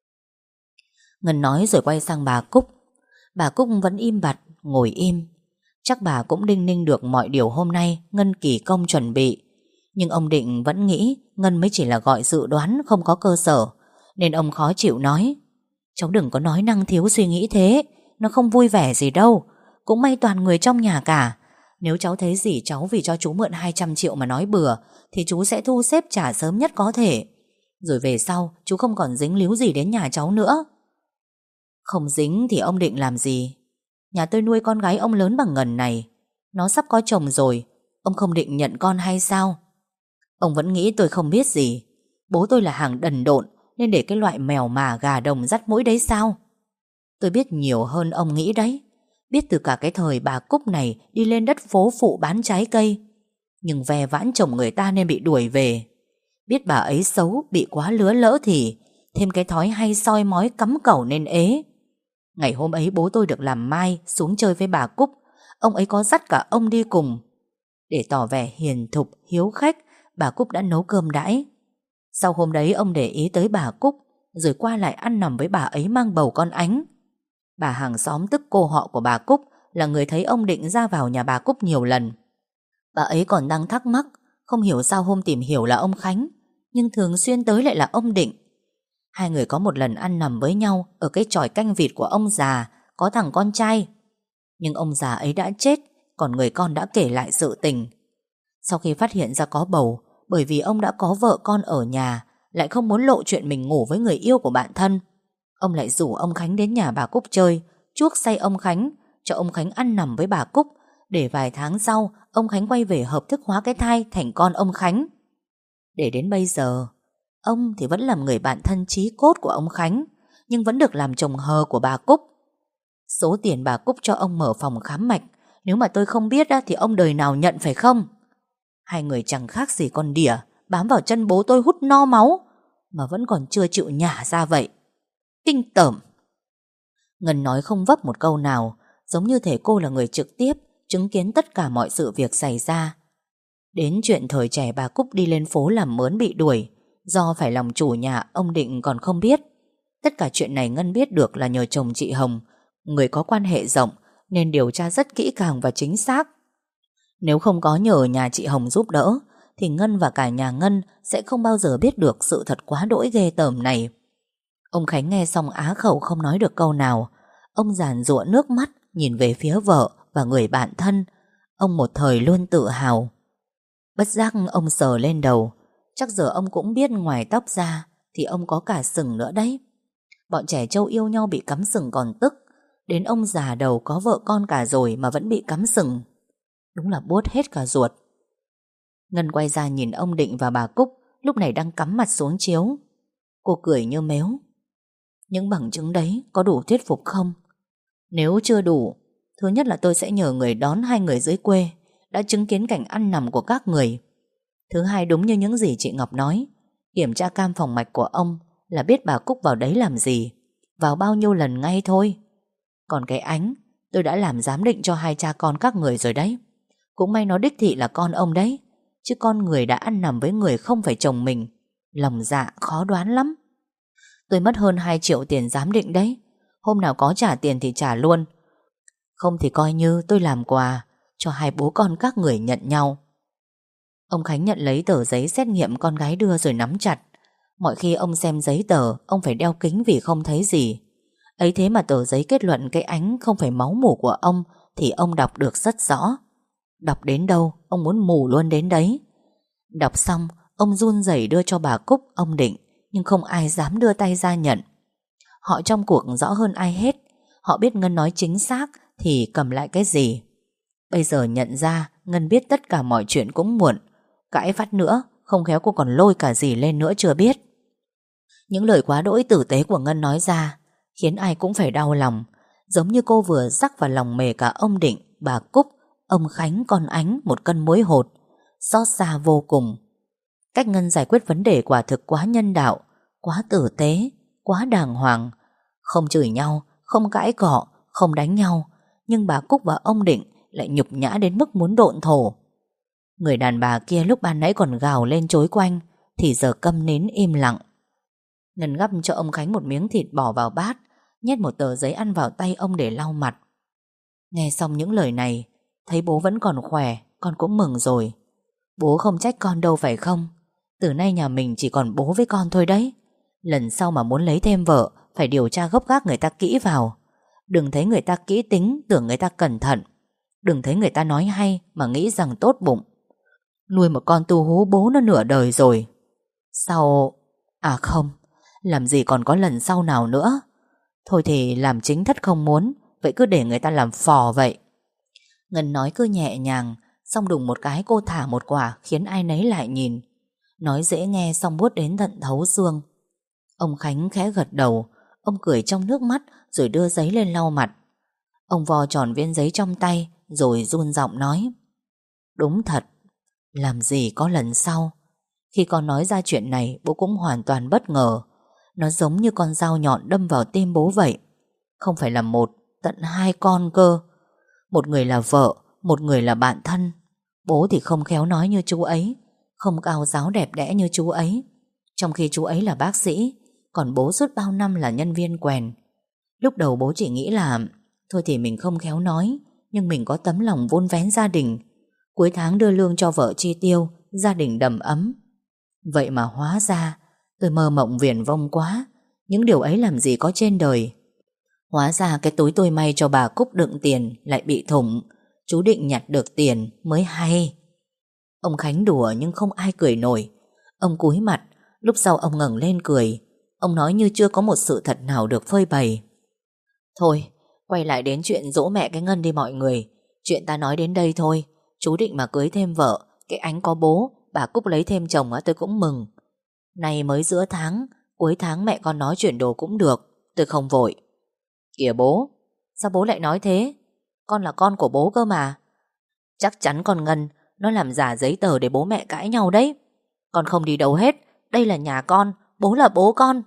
Ngân nói rồi quay sang bà Cúc. Bà Cúc vẫn im bặt, ngồi im. Chắc bà cũng đinh ninh được mọi điều hôm nay Ngân kỳ công chuẩn bị. Nhưng ông Định vẫn nghĩ Ngân mới chỉ là gọi dự đoán không có cơ sở, nên ông khó chịu nói: Cháu đừng có nói năng thiếu suy nghĩ thế. Nó không vui vẻ gì đâu. Cũng may toàn người trong nhà cả. Nếu cháu thấy gì cháu vì cho chú mượn hai trăm triệu mà nói bừa, thì chú sẽ thu xếp trả sớm nhất có thể. Rồi về sau chú không còn dính líu gì đến nhà cháu nữa. Không dính thì ông định làm gì? Nhà tôi nuôi con gái ông lớn bằng ngần này. Nó sắp có chồng rồi, ông không định nhận con hay sao? Ông vẫn nghĩ tôi không biết gì. Bố tôi là hàng đần độn, nên để cái loại mèo mà gà đồng dắt mũi đấy sao? Tôi biết nhiều hơn ông nghĩ đấy. Biết từ cả cái thời bà Cúc này đi lên đất phố phụ bán trái cây, nhưng ve vãn chồng người ta nên bị đuổi về. Biết bà ấy xấu, bị quá lứa lỡ thì thêm cái thói hay soi mói cắm cẩu nên ế. Ngày hôm ấy bố tôi được làm mai xuống chơi với bà Cúc. Ông ấy có dắt cả ông đi cùng. Để tỏ vẻ hiền thục, hiếu khách, bà Cúc đã nấu cơm đãi. Sau hôm đấy ông để ý tới bà Cúc, rồi qua lại ăn nằm với bà ấy mang bầu con Ánh. Bà hàng xóm tức cô họ của bà Cúc là người thấy ông Định ra vào nhà bà Cúc nhiều lần. Bà ấy còn đang thắc mắc, không hiểu sao hôm tìm hiểu là ông Khánh, nhưng thường xuyên tới lại là ông Định. Hai người có một lần ăn nằm với nhau ở cái chòi canh vịt của ông già, có thằng con trai. Nhưng ông già ấy đã chết, còn người con đã kể lại sự tình. Sau khi phát hiện ra có bầu, bởi vì ông đã có vợ con ở nhà, lại không muốn lộ chuyện mình ngủ với người yêu của bạn thân, ông lại rủ ông Khánh đến nhà bà Cúc chơi, chuốc say ông Khánh, cho ông Khánh ăn nằm với bà Cúc, để vài tháng sau ông Khánh quay về hợp thức hóa cái thai thành con ông Khánh. Để đến bây giờ, ông thì vẫn làm người bạn thân chí cốt của ông Khánh, nhưng vẫn được làm chồng hờ của bà Cúc. Số tiền bà Cúc cho ông mở phòng khám mạch, nếu mà tôi không biết thì ông đời nào nhận phải không? Hai người chẳng khác gì con đỉa bám vào chân bố tôi hút no máu, mà vẫn còn chưa chịu nhả ra vậy. Kinh tởm. Ngân nói không vấp một câu nào, giống như thể cô là người trực tiếp chứng kiến tất cả mọi sự việc xảy ra. Đến chuyện thời trẻ bà Cúc đi lên phố làm mướn bị đuổi, do phải lòng chủ nhà, ông Định còn không biết. Tất cả chuyện này Ngân biết được là nhờ chồng chị Hồng, người có quan hệ rộng, nên điều tra rất kỹ càng và chính xác. Nếu không có nhờ nhà chị Hồng giúp đỡ, thì Ngân và cả nhà Ngân sẽ không bao giờ biết được sự thật quá đỗi ghê tởm này. Ông Khánh nghe xong á khẩu không nói được câu nào. Ông giàn giụa nước mắt nhìn về phía vợ và người bạn thân. Ông một thời luôn tự hào. Bất giác ông sờ lên đầu. Chắc giờ ông cũng biết ngoài tóc ra thì ông có cả sừng nữa đấy. Bọn trẻ trâu yêu nhau bị cắm sừng còn tức, đến ông già đầu có vợ con cả rồi mà vẫn bị cắm sừng. Đúng là buốt hết cả ruột. Ngân quay ra nhìn ông Định và bà Cúc lúc này đang cắm mặt xuống chiếu. Cô cười như mếu. Những bằng chứng đấy có đủ thuyết phục không? Nếu chưa đủ, thứ nhất là tôi sẽ nhờ người đón hai người dưới quê đã chứng kiến cảnh ăn nằm của các người. Thứ hai, đúng như những gì chị Ngọc nói, kiểm tra cam phòng mạch của ông là biết bà Cúc vào đấy làm gì, vào bao nhiêu lần ngay thôi. Còn cái Ánh, tôi đã làm giám định cho hai cha con các người rồi đấy. Cũng may nó đích thị là con ông đấy, chứ con người đã ăn nằm với người không phải chồng mình, lòng dạ khó đoán lắm. Tôi mất hơn hai triệu tiền giám định đấy. Hôm nào có trả tiền thì trả luôn, không thì coi như tôi làm quà cho hai bố con các người nhận nhau. Ông Khánh nhận lấy tờ giấy xét nghiệm con gái đưa rồi nắm chặt. Mọi khi ông xem giấy tờ, ông phải đeo kính vì không thấy gì. Ấy thế mà tờ giấy kết luận cái Ánh không phải máu mủ của ông thì ông đọc được rất rõ. Đọc đến đâu ông muốn mù luôn đến đấy. Đọc xong, ông run rẩy đưa cho bà Cúc, ông Định, nhưng không ai dám đưa tay ra nhận. Họ trong cuộc rõ hơn ai hết. Họ biết Ngân nói chính xác thì cầm lại cái gì. Bây giờ nhận ra Ngân biết tất cả mọi chuyện cũng muộn. Cãi vắt nữa, không khéo cô còn lôi cả gì lên nữa chưa biết. Những lời quá đỗi tử tế của Ngân nói ra khiến ai cũng phải đau lòng. Giống như cô vừa rắc vào lòng mề cả ông Định, bà Cúc, ông Khánh, con Ánh một cân muối hột. Xót xa vô cùng. Cách Ngân giải quyết vấn đề quả thực quá nhân đạo, quá tử tế, quá đàng hoàng. Không chửi nhau, không cãi cọ, không đánh nhau, nhưng bà Cúc và ông Định lại nhục nhã đến mức muốn độn thổ. Người đàn bà kia lúc ban nãy còn gào lên chối quanh thì giờ câm nín im lặng. Ngân gắp cho ông Khánh một miếng thịt bỏ vào bát, nhét một tờ giấy ăn vào tay ông để lau mặt. Nghe xong những lời này, thấy bố vẫn còn khỏe, con cũng mừng rồi. Bố không trách con đâu phải không? Từ nay nhà mình chỉ còn bố với con thôi đấy. Lần sau mà muốn lấy thêm vợ phải điều tra gốc gác người ta kỹ vào. Đừng thấy người ta kỹ tính tưởng người ta cẩn thận. Đừng thấy người ta nói hay mà nghĩ rằng tốt bụng. Nuôi một con tu hú bố nó nửa đời rồi. Sau... À không, làm gì còn có lần sau nào nữa. Thôi thì làm chính thất không muốn, vậy cứ để người ta làm phò vậy. Ngân nói cứ nhẹ nhàng, xong đùng một cái cô thả một quả khiến ai nấy lại nhìn. Nói dễ nghe xong buốt đến tận thấu xương. Ông Khánh khẽ gật đầu. Ông cười trong nước mắt rồi đưa giấy lên lau mặt. Ông vò tròn viên giấy trong tay rồi run giọng nói: Đúng thật, làm gì có lần sau. Khi con nói ra chuyện này, bố cũng hoàn toàn bất ngờ. Nó giống như con dao nhọn đâm vào tim bố vậy. Không phải là một, tận hai con cơ. Một người là vợ, một người là bạn thân. Bố thì không khéo nói như chú ấy, không cao giáo đẹp đẽ như chú ấy. Trong khi chú ấy là bác sĩ, còn bố suốt bao năm là nhân viên quèn. Lúc đầu bố chỉ nghĩ là thôi thì mình không khéo nói, nhưng mình có tấm lòng vun vén gia đình. Cuối tháng đưa lương cho vợ chi tiêu, gia đình đầm ấm. Vậy mà hóa ra tôi mơ mộng viển vông quá. Những điều ấy làm gì có trên đời. Hóa ra cái túi tôi may cho bà Cúc đựng tiền lại bị thủng. Chú định nhặt được tiền mới hay. Ông Khánh đùa nhưng không ai cười nổi. Ông cúi mặt, lúc sau ông ngẩng lên cười. Ông nói như chưa có một sự thật nào được phơi bày. Thôi, quay lại đến chuyện dỗ mẹ cái Ngân đi mọi người. Chuyện ta nói đến đây thôi. Chú định mà cưới thêm vợ, cái Ánh có bố, bà Cúc lấy thêm chồng á, tôi cũng mừng. Nay mới giữa tháng, cuối tháng mẹ con nói chuyển đồ cũng được. Tôi không vội. Kìa bố, sao bố lại nói thế? Con là con của bố cơ mà. Chắc chắn con Ngân nó làm giả giấy tờ để bố mẹ cãi nhau đấy. Con không đi đâu hết. Đây là nhà con, bố là bố con.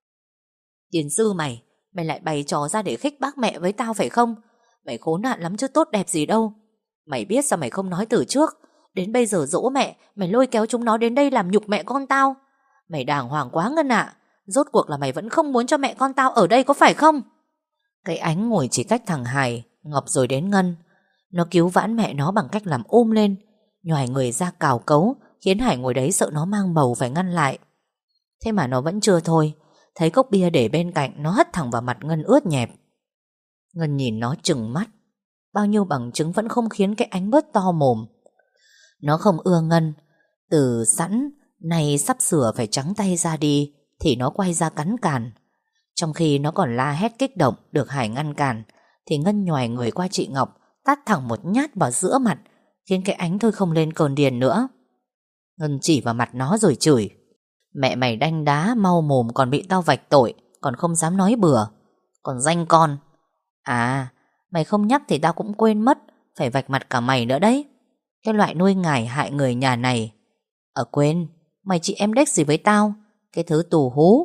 Tiền sư mày, mày lại bày trò ra để khích bác mẹ với tao phải không? Mày khốn nạn lắm chứ tốt đẹp gì đâu. Mày biết sao mày không nói từ trước? Đến bây giờ dỗ mẹ, mày lôi kéo chúng nó đến đây làm nhục mẹ con tao. Mày đàng hoàng quá Ngân ạ. Rốt cuộc là mày vẫn không muốn cho mẹ con tao ở đây có phải không? Cái Ánh ngồi chỉ cách thằng Hải, Ngọc rồi đến Ngân. Nó cứu vãn mẹ nó bằng cách làm ôm lên, nhoài người ra cào cấu, khiến Hải ngồi đấy sợ nó mang bầu phải ngăn lại. Thế mà nó vẫn chưa thôi. Thấy cốc bia để bên cạnh, nó hất thẳng vào mặt Ngân ướt nhẹp. Ngân nhìn nó trừng mắt. Bao nhiêu bằng chứng vẫn không khiến cái Ánh bớt to mồm. Nó không ưa Ngân. Từ sẵn này sắp sửa phải trắng tay ra đi thì nó quay ra cắn càn. Trong khi nó còn la hét kích động được Hải ngăn cản, thì Ngân nhoài người qua chị Ngọc, tát thẳng một nhát vào giữa mặt, khiến cái Ánh thôi không lên cơn điên nữa. Ngân chỉ vào mặt nó rồi chửi: Mẹ mày đanh đá mau mồm còn bị tao vạch tội, còn không dám nói bừa. Còn danh con. À, mày không nhắc thì tao cũng quên mất, phải vạch mặt cả mày nữa đấy. Cái loại nuôi ngải hại người nhà này. Ờ quên, mày chị em đếch gì với tao, cái thứ tù hú.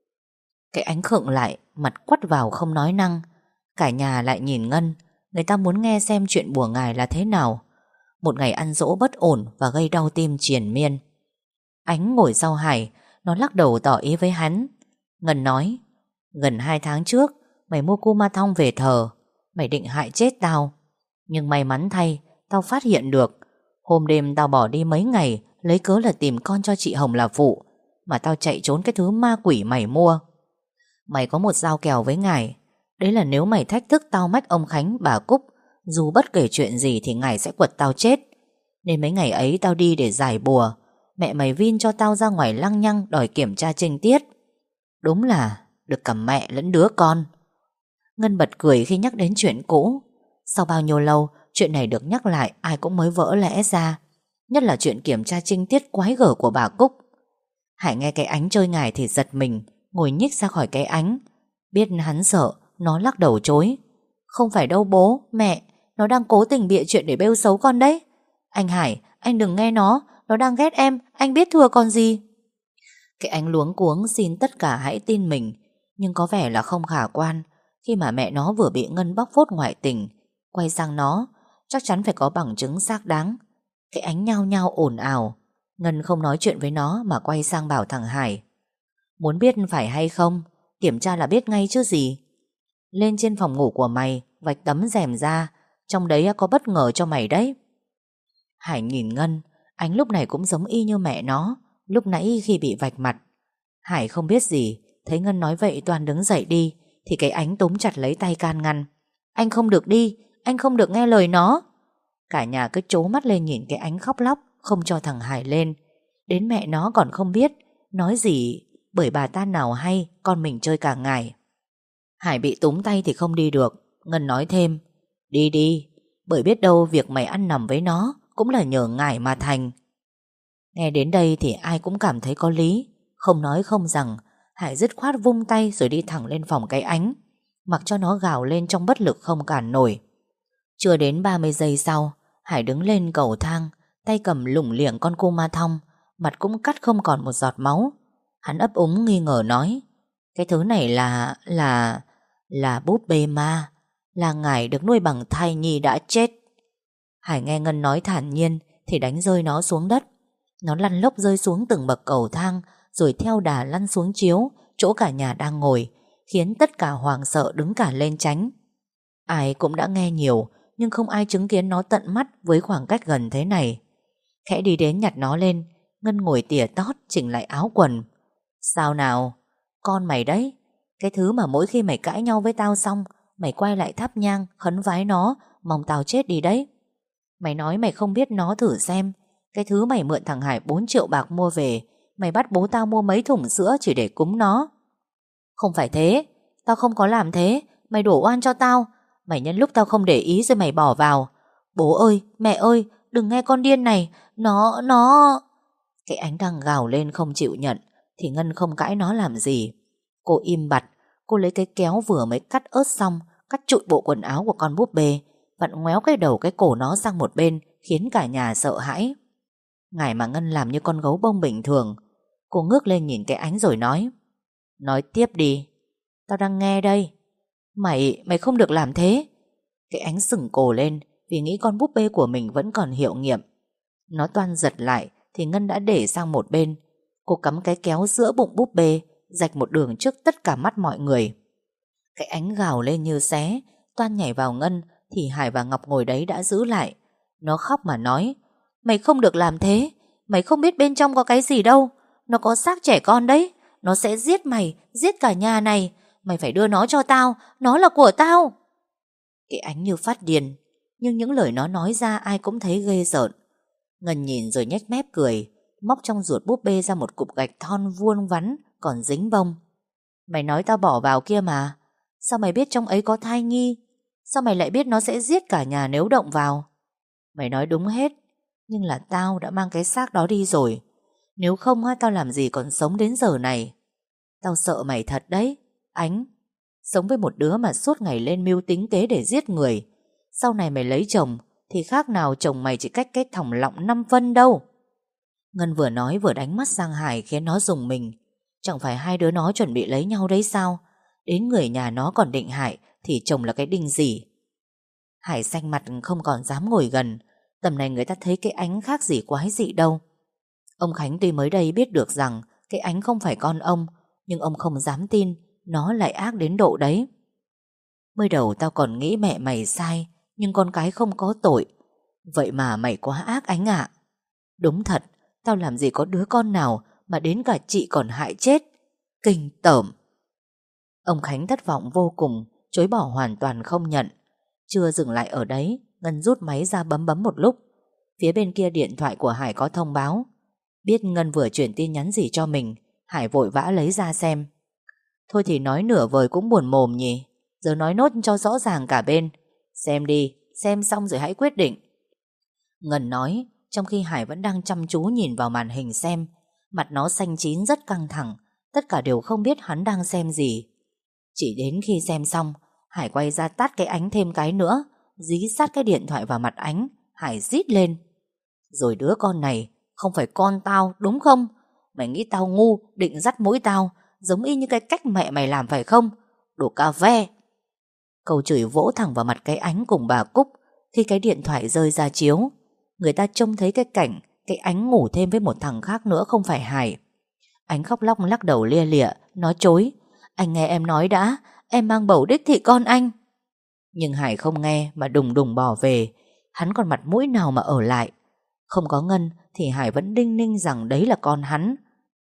Cái Ánh khựng lại, mặt quắt vào không nói năng. Cả nhà lại nhìn Ngân. Người ta muốn nghe xem chuyện của ngài là thế nào. Một ngày ăn dỗ bất ổn và gây đau tim triền miên. Ánh ngồi sau Hải. Nó lắc đầu tỏ ý với hắn. Ngân nói: Gần hai tháng trước mày mua cu ma thong về thờ. Mày định hại chết tao. Nhưng may mắn thay, tao phát hiện được. Hôm đêm tao bỏ đi mấy ngày, lấy cớ là tìm con cho chị Hồng là phụ, mà tao chạy trốn cái thứ ma quỷ mày mua. Mày có một giao kèo với ngài. Đấy là nếu mày thách thức tao mách ông Khánh, bà Cúc, dù bất kể chuyện gì thì Ngải sẽ quật tao chết. Nên mấy ngày ấy tao đi để giải bùa, mẹ mày vin cho tao ra ngoài lăng nhăng đòi kiểm tra trinh tiết. Đúng là được cả mẹ lẫn đứa con. Ngân bật cười khi nhắc đến chuyện cũ. Sau bao nhiêu lâu, chuyện này được nhắc lại ai cũng mới vỡ lẽ ra. Nhất là chuyện kiểm tra trinh tiết quái gở của bà Cúc. Hải nghe cái Ánh chơi Ngải thì giật mình, ngồi nhích ra khỏi cái Ánh. Biết hắn sợ, nó lắc đầu chối. Không phải đâu bố, mẹ, nó đang cố tình bịa chuyện để bêu xấu con đấy. Anh Hải, anh đừng nghe nó, nó đang ghét em, anh biết thừa còn gì. Cái Ánh luống cuống xin tất cả hãy tin mình, nhưng có vẻ là không khả quan. Khi mà mẹ nó vừa bị Ngân bóc phốt ngoại tình, quay sang nó, chắc chắn phải có bằng chứng xác đáng. Cái Ánh nhao nhao ồn ào. Ngân không nói chuyện với nó mà quay sang bảo thằng Hải. Muốn biết phải hay không, kiểm tra là biết ngay chứ gì. Lên trên phòng ngủ của mày, vạch tấm rèm ra, trong đấy có bất ngờ cho mày đấy. Hải nhìn Ngân, Ánh lúc này cũng giống y như mẹ nó lúc nãy khi bị vạch mặt. Hải không biết gì, thấy Ngân nói vậy toàn đứng dậy đi, thì cái Ánh túm chặt lấy tay can ngăn. Anh không được đi, anh không được nghe lời nó. Cả nhà cứ trố mắt lên nhìn cái Ánh khóc lóc, không cho thằng Hải lên. Đến mẹ nó còn không biết nói gì, bởi bà ta nào hay con mình chơi cả ngày. Hải bị túm tay thì không đi được. Ngân nói thêm, đi đi, bởi biết đâu việc mày ăn nằm với nó cũng là nhờ Ngải mà thành. Nghe đến đây thì ai cũng cảm thấy có lý. Không nói không rằng, Hải dứt khoát vung tay rồi đi thẳng lên phòng cái Ánh, mặc cho nó gào lên trong bất lực không cản nổi. Chưa đến ba mươi giây sau, Hải đứng lên cầu thang, tay cầm lủng liệng con cu ma thong, mặt cũng cắt không còn một giọt máu. Hắn ấp úng nghi ngờ nói, cái thứ này là... là... là búp bê ma, là Ngải được nuôi bằng thai nhi đã chết. Hải nghe Ngân nói thản nhiên thì đánh rơi nó xuống đất. Nó lăn lóc rơi xuống từng bậc cầu thang, rồi theo đà lăn xuống chiếu chỗ cả nhà đang ngồi, khiến tất cả hoảng sợ đứng cả lên tránh. Ai cũng đã nghe nhiều, nhưng không ai chứng kiến nó tận mắt với khoảng cách gần thế này. Khẽ đi đến nhặt nó lên, Ngân ngồi tỉa tót chỉnh lại áo quần. Sao nào? Con mày đấy. Cái thứ mà mỗi khi mày cãi nhau với tao xong, mày quay lại thắp nhang khấn vái nó, mong tao chết đi đấy. Mày nói mày không biết nó thử xem. Cái thứ mày mượn thằng Hải bốn triệu bạc mua về, mày bắt bố tao mua mấy thùng sữa chỉ để cúng nó. Không phải thế, tao không có làm thế. Mày đổ oan cho tao. Mày nhân lúc tao không để ý rồi mày bỏ vào. Bố ơi, mẹ ơi, đừng nghe con điên này. Nó, nó... Cái Ánh đang gào lên không chịu nhận, thì Ngân không cãi nó làm gì. Cô im bặt. Cô lấy cái kéo vừa mới cắt ớt xong, cắt trụi bộ quần áo của con búp bê, vặn ngoéo cái đầu cái cổ nó sang một bên, khiến cả nhà sợ hãi. Ngải mà Ngân làm như con gấu bông bình thường. Cô ngước lên nhìn cái Ánh rồi nói, nói tiếp đi. Tao đang nghe đây. Mày, mày không được làm thế. Cái Ánh sừng cổ lên vì nghĩ con búp bê của mình vẫn còn hiệu nghiệm. Nó toan giật lại thì Ngân đã để sang một bên. Cô cắm cái kéo giữa bụng búp bê, rạch một đường trước tất cả mắt mọi người. Cái Ánh gào lên như xé, toan nhảy vào Ngân thì Hải và Ngọc ngồi đấy đã giữ lại. Nó khóc mà nói, mày không được làm thế. Mày không biết bên trong có cái gì đâu. Nó có xác trẻ con đấy. Nó sẽ giết mày, giết cả nhà này. Mày phải đưa nó cho tao. Nó là của tao. Cái Ánh như phát điên, nhưng những lời nó nói ra ai cũng thấy ghê rợn. Ngân nhìn rồi nhếch mép cười, móc trong ruột búp bê ra một cục gạch thon vuông vắn còn dính bông. Mày nói tao bỏ vào kia mà. Sao mày biết trong ấy có thai nhi? Sao mày lại biết nó sẽ giết cả nhà nếu động vào? Mày nói đúng hết, nhưng là tao đã mang cái xác đó đi rồi. Nếu không á, tao làm gì còn sống đến giờ này. Tao sợ mày thật đấy, Ánh. Sống với một đứa mà suốt ngày lên mưu tính kế để giết người. Sau này mày lấy chồng thì khác nào chồng mày chỉ cách cái thòng lọng năm phân đâu. Ngân vừa nói vừa đánh mắt sang Hải khiến nó rùng mình. Chẳng phải hai đứa nó chuẩn bị lấy nhau đấy sao? Đến người nhà nó còn định hại thì chồng là cái đinh gì? Hải xanh mặt không còn dám ngồi gần. Tầm này người ta thấy cái Ánh khác gì quái dị đâu. Ông Khánh tuy mới đây biết được rằng cái Ánh không phải con ông, nhưng ông không dám tin nó lại ác đến độ đấy. Mới đầu tao còn nghĩ mẹ mày sai, nhưng con cái không có tội. Vậy mà mày quá ác Ánh ạ. Đúng thật, tao làm gì có đứa con nào mà đến cả chị còn hại chết. Kinh tởm. Ông Khánh thất vọng vô cùng, chối bỏ hoàn toàn không nhận. Chưa dừng lại ở đấy, Ngân rút máy ra bấm bấm một lúc. Phía bên kia điện thoại của Hải có thông báo. Biết Ngân vừa chuyển tin nhắn gì cho mình, Hải vội vã lấy ra xem. Thôi thì nói nửa vời cũng buồn mồm nhỉ. Giờ nói nốt cho rõ ràng cả bên. Xem đi, xem xong rồi hãy quyết định. Ngân nói, trong khi Hải vẫn đang chăm chú nhìn vào màn hình xem. Mặt nó xanh chín rất căng thẳng. Tất cả đều không biết hắn đang xem gì. Chỉ đến khi xem xong, Hải quay ra tát cái ánh thêm cái nữa, dí sát cái điện thoại vào mặt ánh. Hải rít lên. Rồi đứa con này, không phải con tao đúng không? Mày nghĩ tao ngu định dắt mũi tao, giống y như cái cách mẹ mày làm phải không? Đồ cà ve. Câu chửi vỗ thẳng vào mặt cái ánh cùng bà Cúc. Khi cái điện thoại rơi ra chiếu, người ta trông thấy cái cảnh cái ánh ngủ thêm với một thằng khác nữa, không phải Hải. Ánh khóc lóc lắc đầu lia lịa, nó chối. Anh nghe em nói đã, em mang bầu đích thị con anh. Nhưng Hải không nghe mà đùng đùng bỏ về. Hắn còn mặt mũi nào mà ở lại. Không có Ngân thì Hải vẫn đinh ninh rằng đấy là con hắn.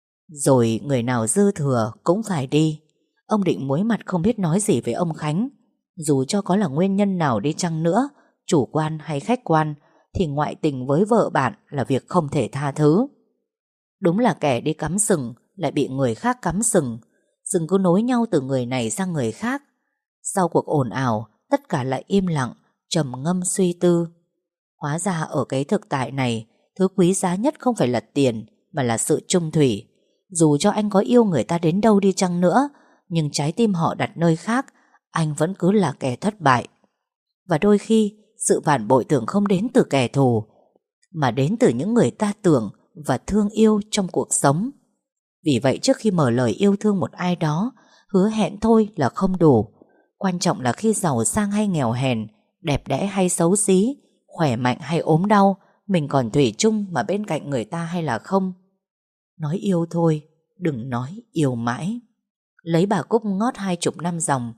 Rồi người nào dư thừa cũng phải đi. Ông Định muối mặt không biết nói gì với ông Khánh. Dù cho có là nguyên nhân nào đi chăng nữa, chủ quan hay khách quan, thì ngoại tình với vợ bạn là việc không thể tha thứ. Đúng là kẻ đi cắm sừng lại bị người khác cắm sừng. Sừng cứ nối nhau từ người này sang người khác. Sau cuộc ồn ào, tất cả lại im lặng, trầm ngâm suy tư. Hóa ra ở cái thực tại này, thứ quý giá nhất không phải là tiền, mà là sự chung thủy. Dù cho anh có yêu người ta đến đâu đi chăng nữa, nhưng trái tim họ đặt nơi khác, anh vẫn cứ là kẻ thất bại. Và đôi khi, sự phản bội tưởng không đến từ kẻ thù, mà đến từ những người ta tưởng và thương yêu trong cuộc sống. Vì vậy trước khi mở lời yêu thương một ai đó, hứa hẹn thôi là không đủ. Quan trọng là khi giàu sang hay nghèo hèn, đẹp đẽ hay xấu xí, khỏe mạnh hay ốm đau, mình còn thủy chung mà bên cạnh người ta hay là không. Nói yêu thôi, đừng nói yêu mãi. Lấy bà Cúc ngót hai chục năm dòng.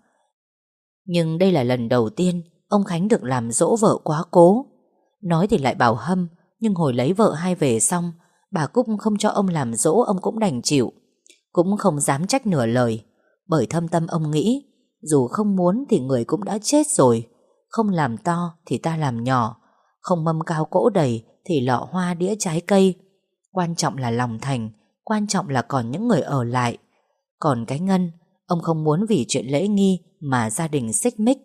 Nhưng đây là lần đầu tiên ông Khánh được làm dỗ vợ quá cố. Nói thì lại bảo hâm, nhưng hồi lấy vợ hai về xong, bà Cúc không cho ông làm dỗ, ông cũng đành chịu. Cũng không dám trách nửa lời, bởi thâm tâm ông nghĩ, dù không muốn thì người cũng đã chết rồi. Không làm to thì ta làm nhỏ, không mâm cao cỗ đầy thì lọ hoa đĩa trái cây. Quan trọng là lòng thành, quan trọng là còn những người ở lại. Còn cái Ngân, ông không muốn vì chuyện lễ nghi mà gia đình xích mích.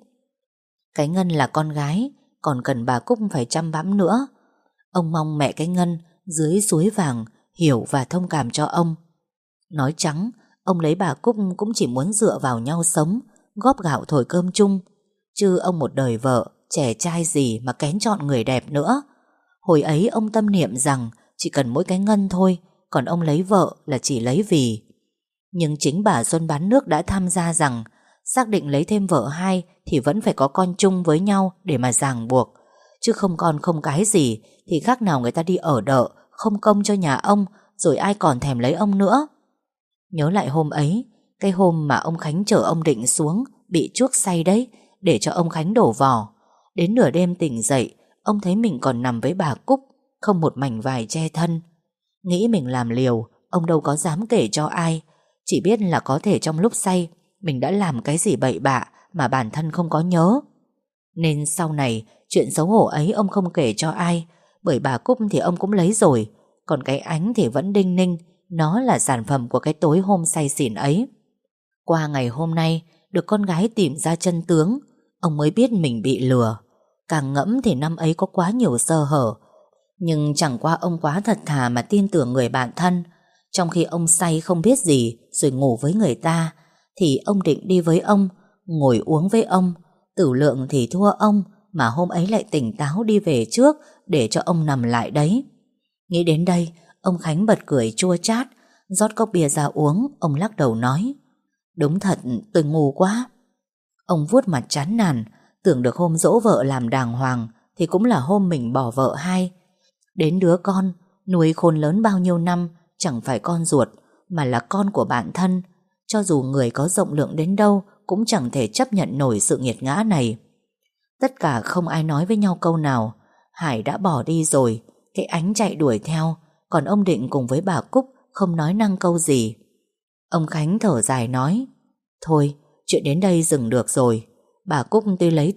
Cái Ngân là con gái, còn cần bà Cúc phải chăm bẵm nữa. Ông mong mẹ cái Ngân dưới suối vàng hiểu và thông cảm cho ông. Nói trắng, ông lấy bà Cúc cũng chỉ muốn dựa vào nhau sống, góp gạo thổi cơm chung. Chứ ông một đời vợ, trẻ trai gì mà kén chọn người đẹp nữa. Hồi ấy ông tâm niệm rằng chỉ cần mỗi cái Ngân thôi, còn ông lấy vợ là chỉ lấy vì. Nhưng chính bà Xuân bán nước đã tham gia rằng xác định lấy thêm vợ hai thì vẫn phải có con chung với nhau để mà ràng buộc. Chứ không con không cái gì thì khác nào người ta đi ở đợ, không công cho nhà ông, rồi ai còn thèm lấy ông nữa. Nhớ lại hôm ấy, cái hôm mà ông Khánh chở ông Định xuống, bị chuốc say đấy, để cho ông Khánh đổ vỏ. Đến nửa đêm tỉnh dậy, ông thấy mình còn nằm với bà Cúc, không một mảnh vải che thân. Nghĩ mình làm liều, ông đâu có dám kể cho ai. Chỉ biết là có thể trong lúc say mình đã làm cái gì bậy bạ mà bản thân không có nhớ. Nên sau này chuyện xấu hổ ấy ông không kể cho ai. Bởi bà Cúc thì ông cũng lấy rồi, còn cái Ánh thì vẫn đinh ninh nó là sản phẩm của cái tối hôm say xỉn ấy. Qua ngày hôm nay được con gái tìm ra chân tướng, ông mới biết mình bị lừa. Càng ngẫm thì năm ấy có quá nhiều sơ hở. Nhưng chẳng qua ông quá thật thà mà tin tưởng người bạn thân. Trong khi ông say không biết gì rồi ngủ với người ta, thì ông Định đi với ông, ngồi uống với ông. Tử lượng thì thua ông, mà hôm ấy lại tỉnh táo đi về trước để cho ông nằm lại đấy. Nghĩ đến đây, ông Khánh bật cười chua chát, rót cốc bia ra uống. Ông lắc đầu nói: Đúng thật tôi ngu quá. Ông vuốt mặt chán nản, tưởng được hôm dỗ vợ làm đàng hoàng thì cũng là hôm mình bỏ vợ hai. Đến đứa con nuôi khôn lớn bao nhiêu năm chẳng phải con ruột, mà là con của bạn thân. Cho dù người có rộng lượng đến đâu cũng chẳng thể chấp nhận nổi sự nghiệt ngã này. Tất cả không ai nói với nhau câu nào. Hải đã bỏ đi rồi, cái Ánh chạy đuổi theo, còn ông Định cùng với bà Cúc không nói năng câu gì. Ông Khánh thở dài nói: Thôi, chuyện đến đây dừng được rồi. Bà Cúc tuy lấy tôi,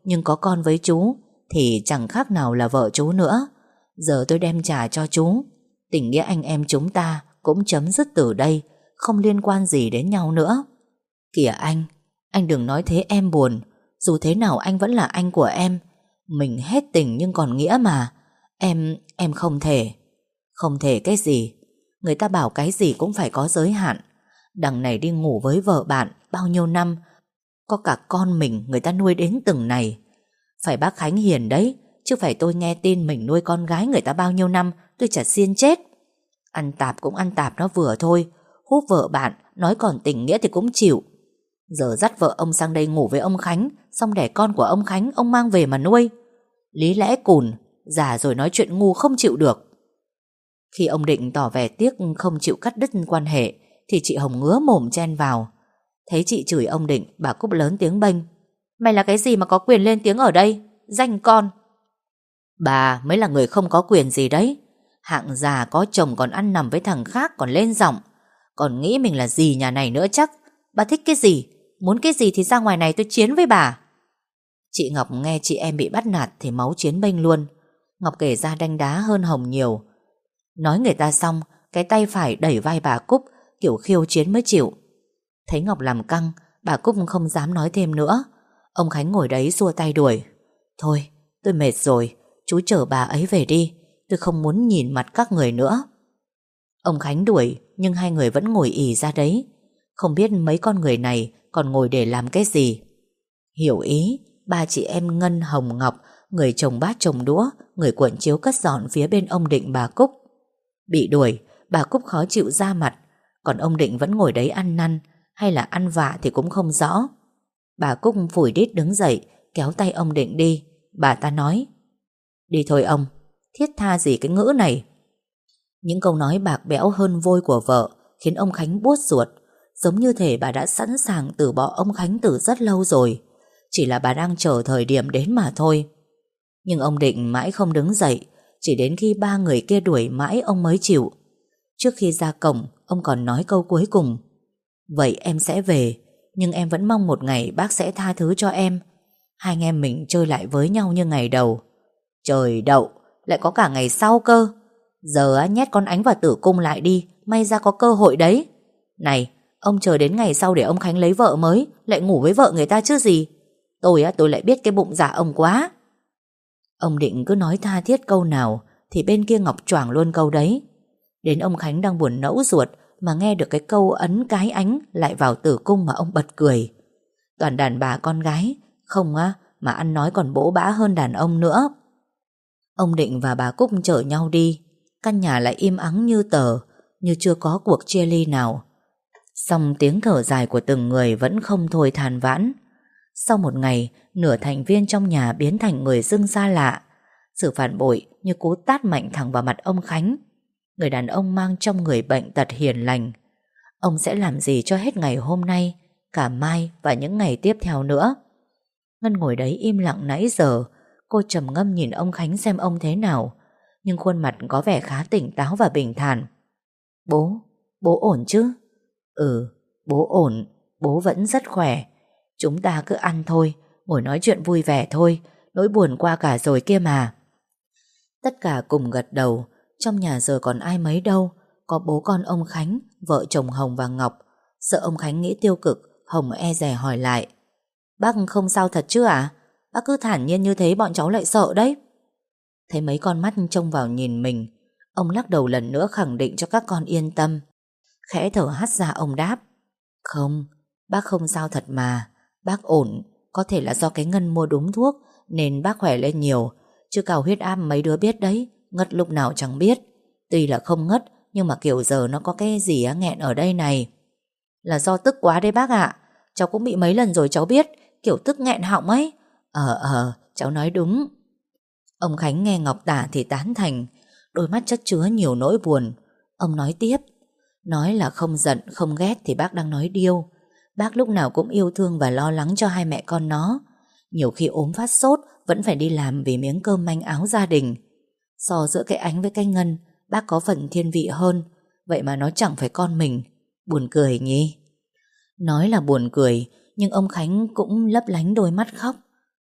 nhưng có con với chú thì chẳng khác nào là vợ chú nữa. Giờ tôi đem trả cho chú. Tình nghĩa anh em chúng ta cũng chấm dứt từ đây, không liên quan gì đến nhau nữa. Kìa anh, anh đừng nói thế em buồn. Dù thế nào anh vẫn là anh của em. Mình hết tình nhưng còn nghĩa mà. Em, em không thể. Không thể cái gì? Người ta bảo cái gì cũng phải có giới hạn. Đằng này đi ngủ với vợ bạn bao nhiêu năm, có cả con mình người ta nuôi đến từng này. Phải bác Khánh hiền đấy, chứ phải tôi nghe tin mình nuôi con gái người ta bao nhiêu năm, tôi chả xiên chết. Ăn tạp cũng ăn tạp nó vừa thôi. Hút vợ bạn, nói còn tình nghĩa thì cũng chịu. Giờ dắt vợ ông sang đây ngủ với ông Khánh, xong đẻ con của ông Khánh ông mang về mà nuôi. Lý lẽ cùn, già rồi nói chuyện ngu không chịu được. Khi ông Định tỏ vẻ tiếc không chịu cắt đứt quan hệ, thì chị Hồng ngứa mồm chen vào. Thấy chị chửi ông Định, bà Cúc lớn tiếng bênh: Mày là cái gì mà có quyền lên tiếng ở đây? Danh con. Bà mới là người không có quyền gì đấy. Hạng già có chồng còn ăn nằm với thằng khác còn lên giọng, còn nghĩ mình là gì nhà này nữa chắc. Bà thích cái gì, muốn cái gì thì ra ngoài này tôi chiến với bà. Chị Ngọc nghe chị em bị bắt nạt thì máu chiến bênh luôn. Ngọc kể ra đanh đá hơn Hồng nhiều. Nói người ta xong, cái tay phải đẩy vai bà Cúc, kiểu khiêu chiến mới chịu. Thấy Ngọc làm căng, bà Cúc không dám nói thêm nữa. Ông Khánh ngồi đấy xua tay đuổi: Thôi, tôi mệt rồi, chú chở bà ấy về đi, tôi không muốn nhìn mặt các người nữa. Ông Khánh đuổi, nhưng hai người vẫn ngồi ì ra đấy. Không biết mấy con người này còn ngồi để làm cái gì. Hiểu ý, ba chị em Ngân, Hồng, Ngọc, người chồng bát chồng đũa, người cuộn chiếu cất dọn phía bên ông Định bà Cúc. Bị đuổi, bà Cúc khó chịu ra mặt, còn ông Định vẫn ngồi đấy ăn năn, hay là ăn vạ thì cũng không rõ. Bà Cúc phủi đít đứng dậy, kéo tay ông Định đi. Bà ta nói: Đi thôi ông, thiết tha gì cái ngữ này. Những câu nói bạc bẽo hơn vôi của vợ khiến ông Khánh buốt ruột, giống như thể bà đã sẵn sàng từ bỏ ông Khánh từ rất lâu rồi, chỉ là bà đang chờ thời điểm đến mà thôi. Nhưng ông Định mãi không đứng dậy, chỉ đến khi ba người kia đuổi mãi ông mới chịu. Trước khi ra cổng, ông còn nói câu cuối cùng: Vậy em sẽ về, nhưng em vẫn mong một ngày bác sẽ tha thứ cho em. Hai anh em mình chơi lại với nhau như ngày đầu. Trời đậu, lại có cả ngày sau cơ. Giờ á, nhét con Ánh vào tử cung lại đi, may ra có cơ hội đấy. Này, ông chờ đến ngày sau để ông Khánh lấy vợ mới, lại ngủ với vợ người ta chứ gì. Tôi á, tôi lại biết cái bụng dạ ông quá. Ông Định cứ nói tha thiết câu nào thì bên kia Ngọc choảng luôn câu đấy. Đến ông Khánh đang buồn nẫu ruột mà nghe được cái câu ấn cái Ánh lại vào tử cung mà ông bật cười. Toàn đàn bà con gái, không á, mà ăn nói còn bỗ bã hơn đàn ông nữa. Ông Định và bà Cúc chở nhau đi. Căn nhà lại im ắng như tờ, như chưa có cuộc chia ly nào. Song tiếng thở dài của từng người vẫn không thôi than vãn. Sau một ngày, nửa thành viên trong nhà biến thành người dưng xa lạ. Sự phản bội như cú tát mạnh thẳng vào mặt ông Khánh. Người đàn ông mang trong người bệnh tật hiền lành. Ông sẽ làm gì cho hết ngày hôm nay, cả mai và những ngày tiếp theo nữa? Ngân ngồi đấy im lặng nãy giờ. Cô trầm ngâm nhìn ông Khánh xem ông thế nào, nhưng khuôn mặt có vẻ khá tỉnh táo và bình thản. Bố, bố ổn chứ? Ừ, bố ổn, bố vẫn rất khỏe. Chúng ta cứ ăn thôi, ngồi nói chuyện vui vẻ thôi, nỗi buồn qua cả rồi kia mà. Tất cả cùng gật đầu. Trong nhà giờ còn ai mấy đâu, có bố con ông Khánh, vợ chồng Hồng và Ngọc. Sợ ông Khánh nghĩ tiêu cực, Hồng e dè hỏi lại: Bác không sao thật chứ à? Bác cứ thản nhiên như thế bọn cháu lại sợ đấy. Thấy mấy con mắt trông vào nhìn mình, ông lắc đầu lần nữa khẳng định cho các con yên tâm. Khẽ thở hắt ra ông đáp: Không, bác không sao thật mà. Bác ổn, có thể là do cái Ngân mua đúng thuốc nên bác khỏe lên nhiều. Chứ cao huyết áp mấy đứa biết đấy, ngất lúc nào chẳng biết. Tuy là không ngất, nhưng mà kiểu giờ nó có cái gì á nghẹn ở đây này. Là do tức quá đấy bác ạ. Cháu cũng bị mấy lần rồi cháu biết, kiểu tức nghẹn họng ấy. Ờ ờ, cháu nói đúng. Ông Khánh nghe Ngọc tả thì tán thành, đôi mắt chất chứa nhiều nỗi buồn. Ông nói tiếp: Nói là không giận, không ghét thì bác đang nói điêu. Bác lúc nào cũng yêu thương và lo lắng cho hai mẹ con nó. Nhiều khi ốm phát sốt vẫn phải đi làm vì miếng cơm manh áo gia đình. So giữa cái Ánh với cái Ngân, bác có phần thiên vị hơn. Vậy mà nó chẳng phải con mình. Buồn cười nhỉ? Nói là buồn cười, nhưng ông Khánh cũng lấp lánh đôi mắt khóc.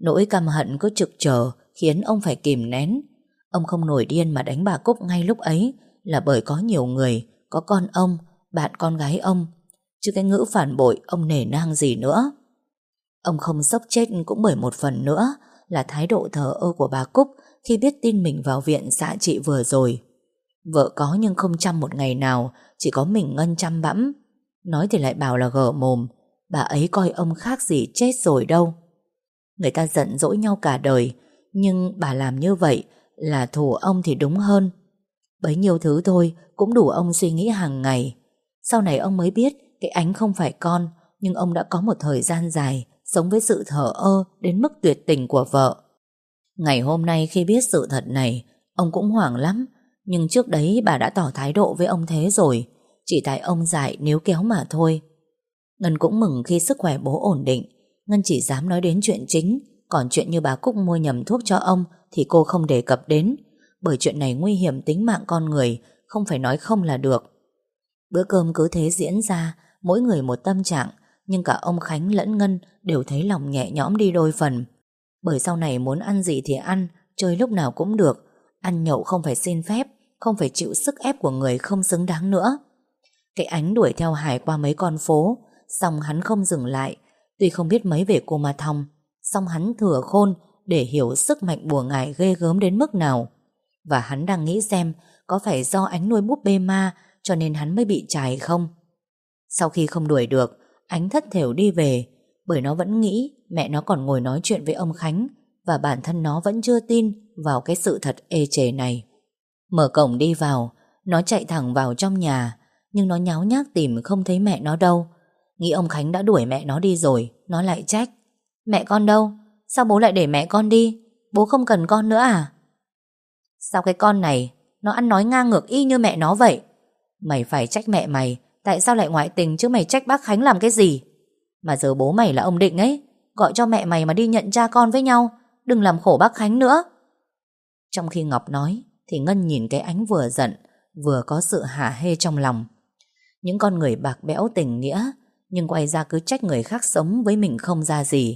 Nỗi căm hận cứ trực chờ khiến ông phải kìm nén. Ông không nổi điên mà đánh bà Cúc ngay lúc ấy là bởi có nhiều người, có con ông, bạn con gái ông, chứ cái ngữ phản bội ông nể nang gì nữa. Ông không sốc chết cũng bởi một phần nữa là thái độ thờ ơ của bà Cúc khi biết tin mình vào viện xạ trị vừa rồi. Vợ có nhưng không chăm một ngày nào, chỉ có mình Ngân chăm bẵm. Nói thì lại bảo là gở mồm, bà ấy coi ông khác gì chết rồi đâu. Người ta giận dỗi nhau cả đời, nhưng bà làm như vậy là thù ông thì đúng hơn. Bấy nhiêu thứ thôi cũng đủ ông suy nghĩ hàng ngày. Sau này ông mới biết cái Ánh không phải con, nhưng ông đã có một thời gian dài sống với sự thờ ơ đến mức tuyệt tình của vợ. Ngày hôm nay khi biết sự thật này, ông cũng hoảng lắm. Nhưng trước đấy bà đã tỏ thái độ với ông thế rồi, chỉ tại ông dại níu kéo mà thôi. Ngân cũng mừng khi sức khỏe bố ổn định. Ngân chỉ dám nói đến chuyện chính, còn chuyện như bà Cúc mua nhầm thuốc cho ông thì cô không đề cập đến, bởi chuyện này nguy hiểm tính mạng con người, không phải nói không là được. Bữa cơm cứ thế diễn ra, mỗi người một tâm trạng, nhưng cả ông Khánh lẫn Ngân đều thấy lòng nhẹ nhõm đi đôi phần. Bởi sau này muốn ăn gì thì ăn, chơi lúc nào cũng được. Ăn nhậu không phải xin phép, không phải chịu sức ép của người không xứng đáng nữa. Cái Ánh đuổi theo Hải qua mấy con phố, xong hắn không dừng lại. Tuy không biết mấy về cô Ma Thong, song hắn thừa khôn để hiểu sức mạnh bùa ngải ghê gớm đến mức nào. Và hắn đang nghĩ xem có phải do Ánh nuôi búp bê ma cho nên hắn mới bị chài không. Sau khi không đuổi được, Ánh thất thểu đi về, bởi nó vẫn nghĩ mẹ nó còn ngồi nói chuyện với ông Khánh, và bản thân nó vẫn chưa tin vào cái sự thật ê chề này. Mở cổng đi vào, nó chạy thẳng vào trong nhà, nhưng nó nháo nhác tìm không thấy mẹ nó đâu. Nghĩ ông Khánh đã đuổi mẹ nó đi rồi, nó lại trách: Mẹ con đâu? Sao bố lại để mẹ con đi? Bố không cần con nữa à? Sao cái con này nó ăn nói ngang ngược y như mẹ nó vậy? Mày phải trách mẹ mày, tại sao lại ngoại tình, chứ mày trách bác Khánh làm cái gì? Mà giờ bố mày là ông Định ấy, gọi cho mẹ mày mà đi nhận cha con với nhau, đừng làm khổ bác Khánh nữa. Trong khi Ngọc nói thì Ngân nhìn cái Ánh vừa giận vừa có sự hả hê trong lòng. Những con người bạc bẽo tình nghĩa, nhưng quay ra cứ trách người khác sống với mình không ra gì.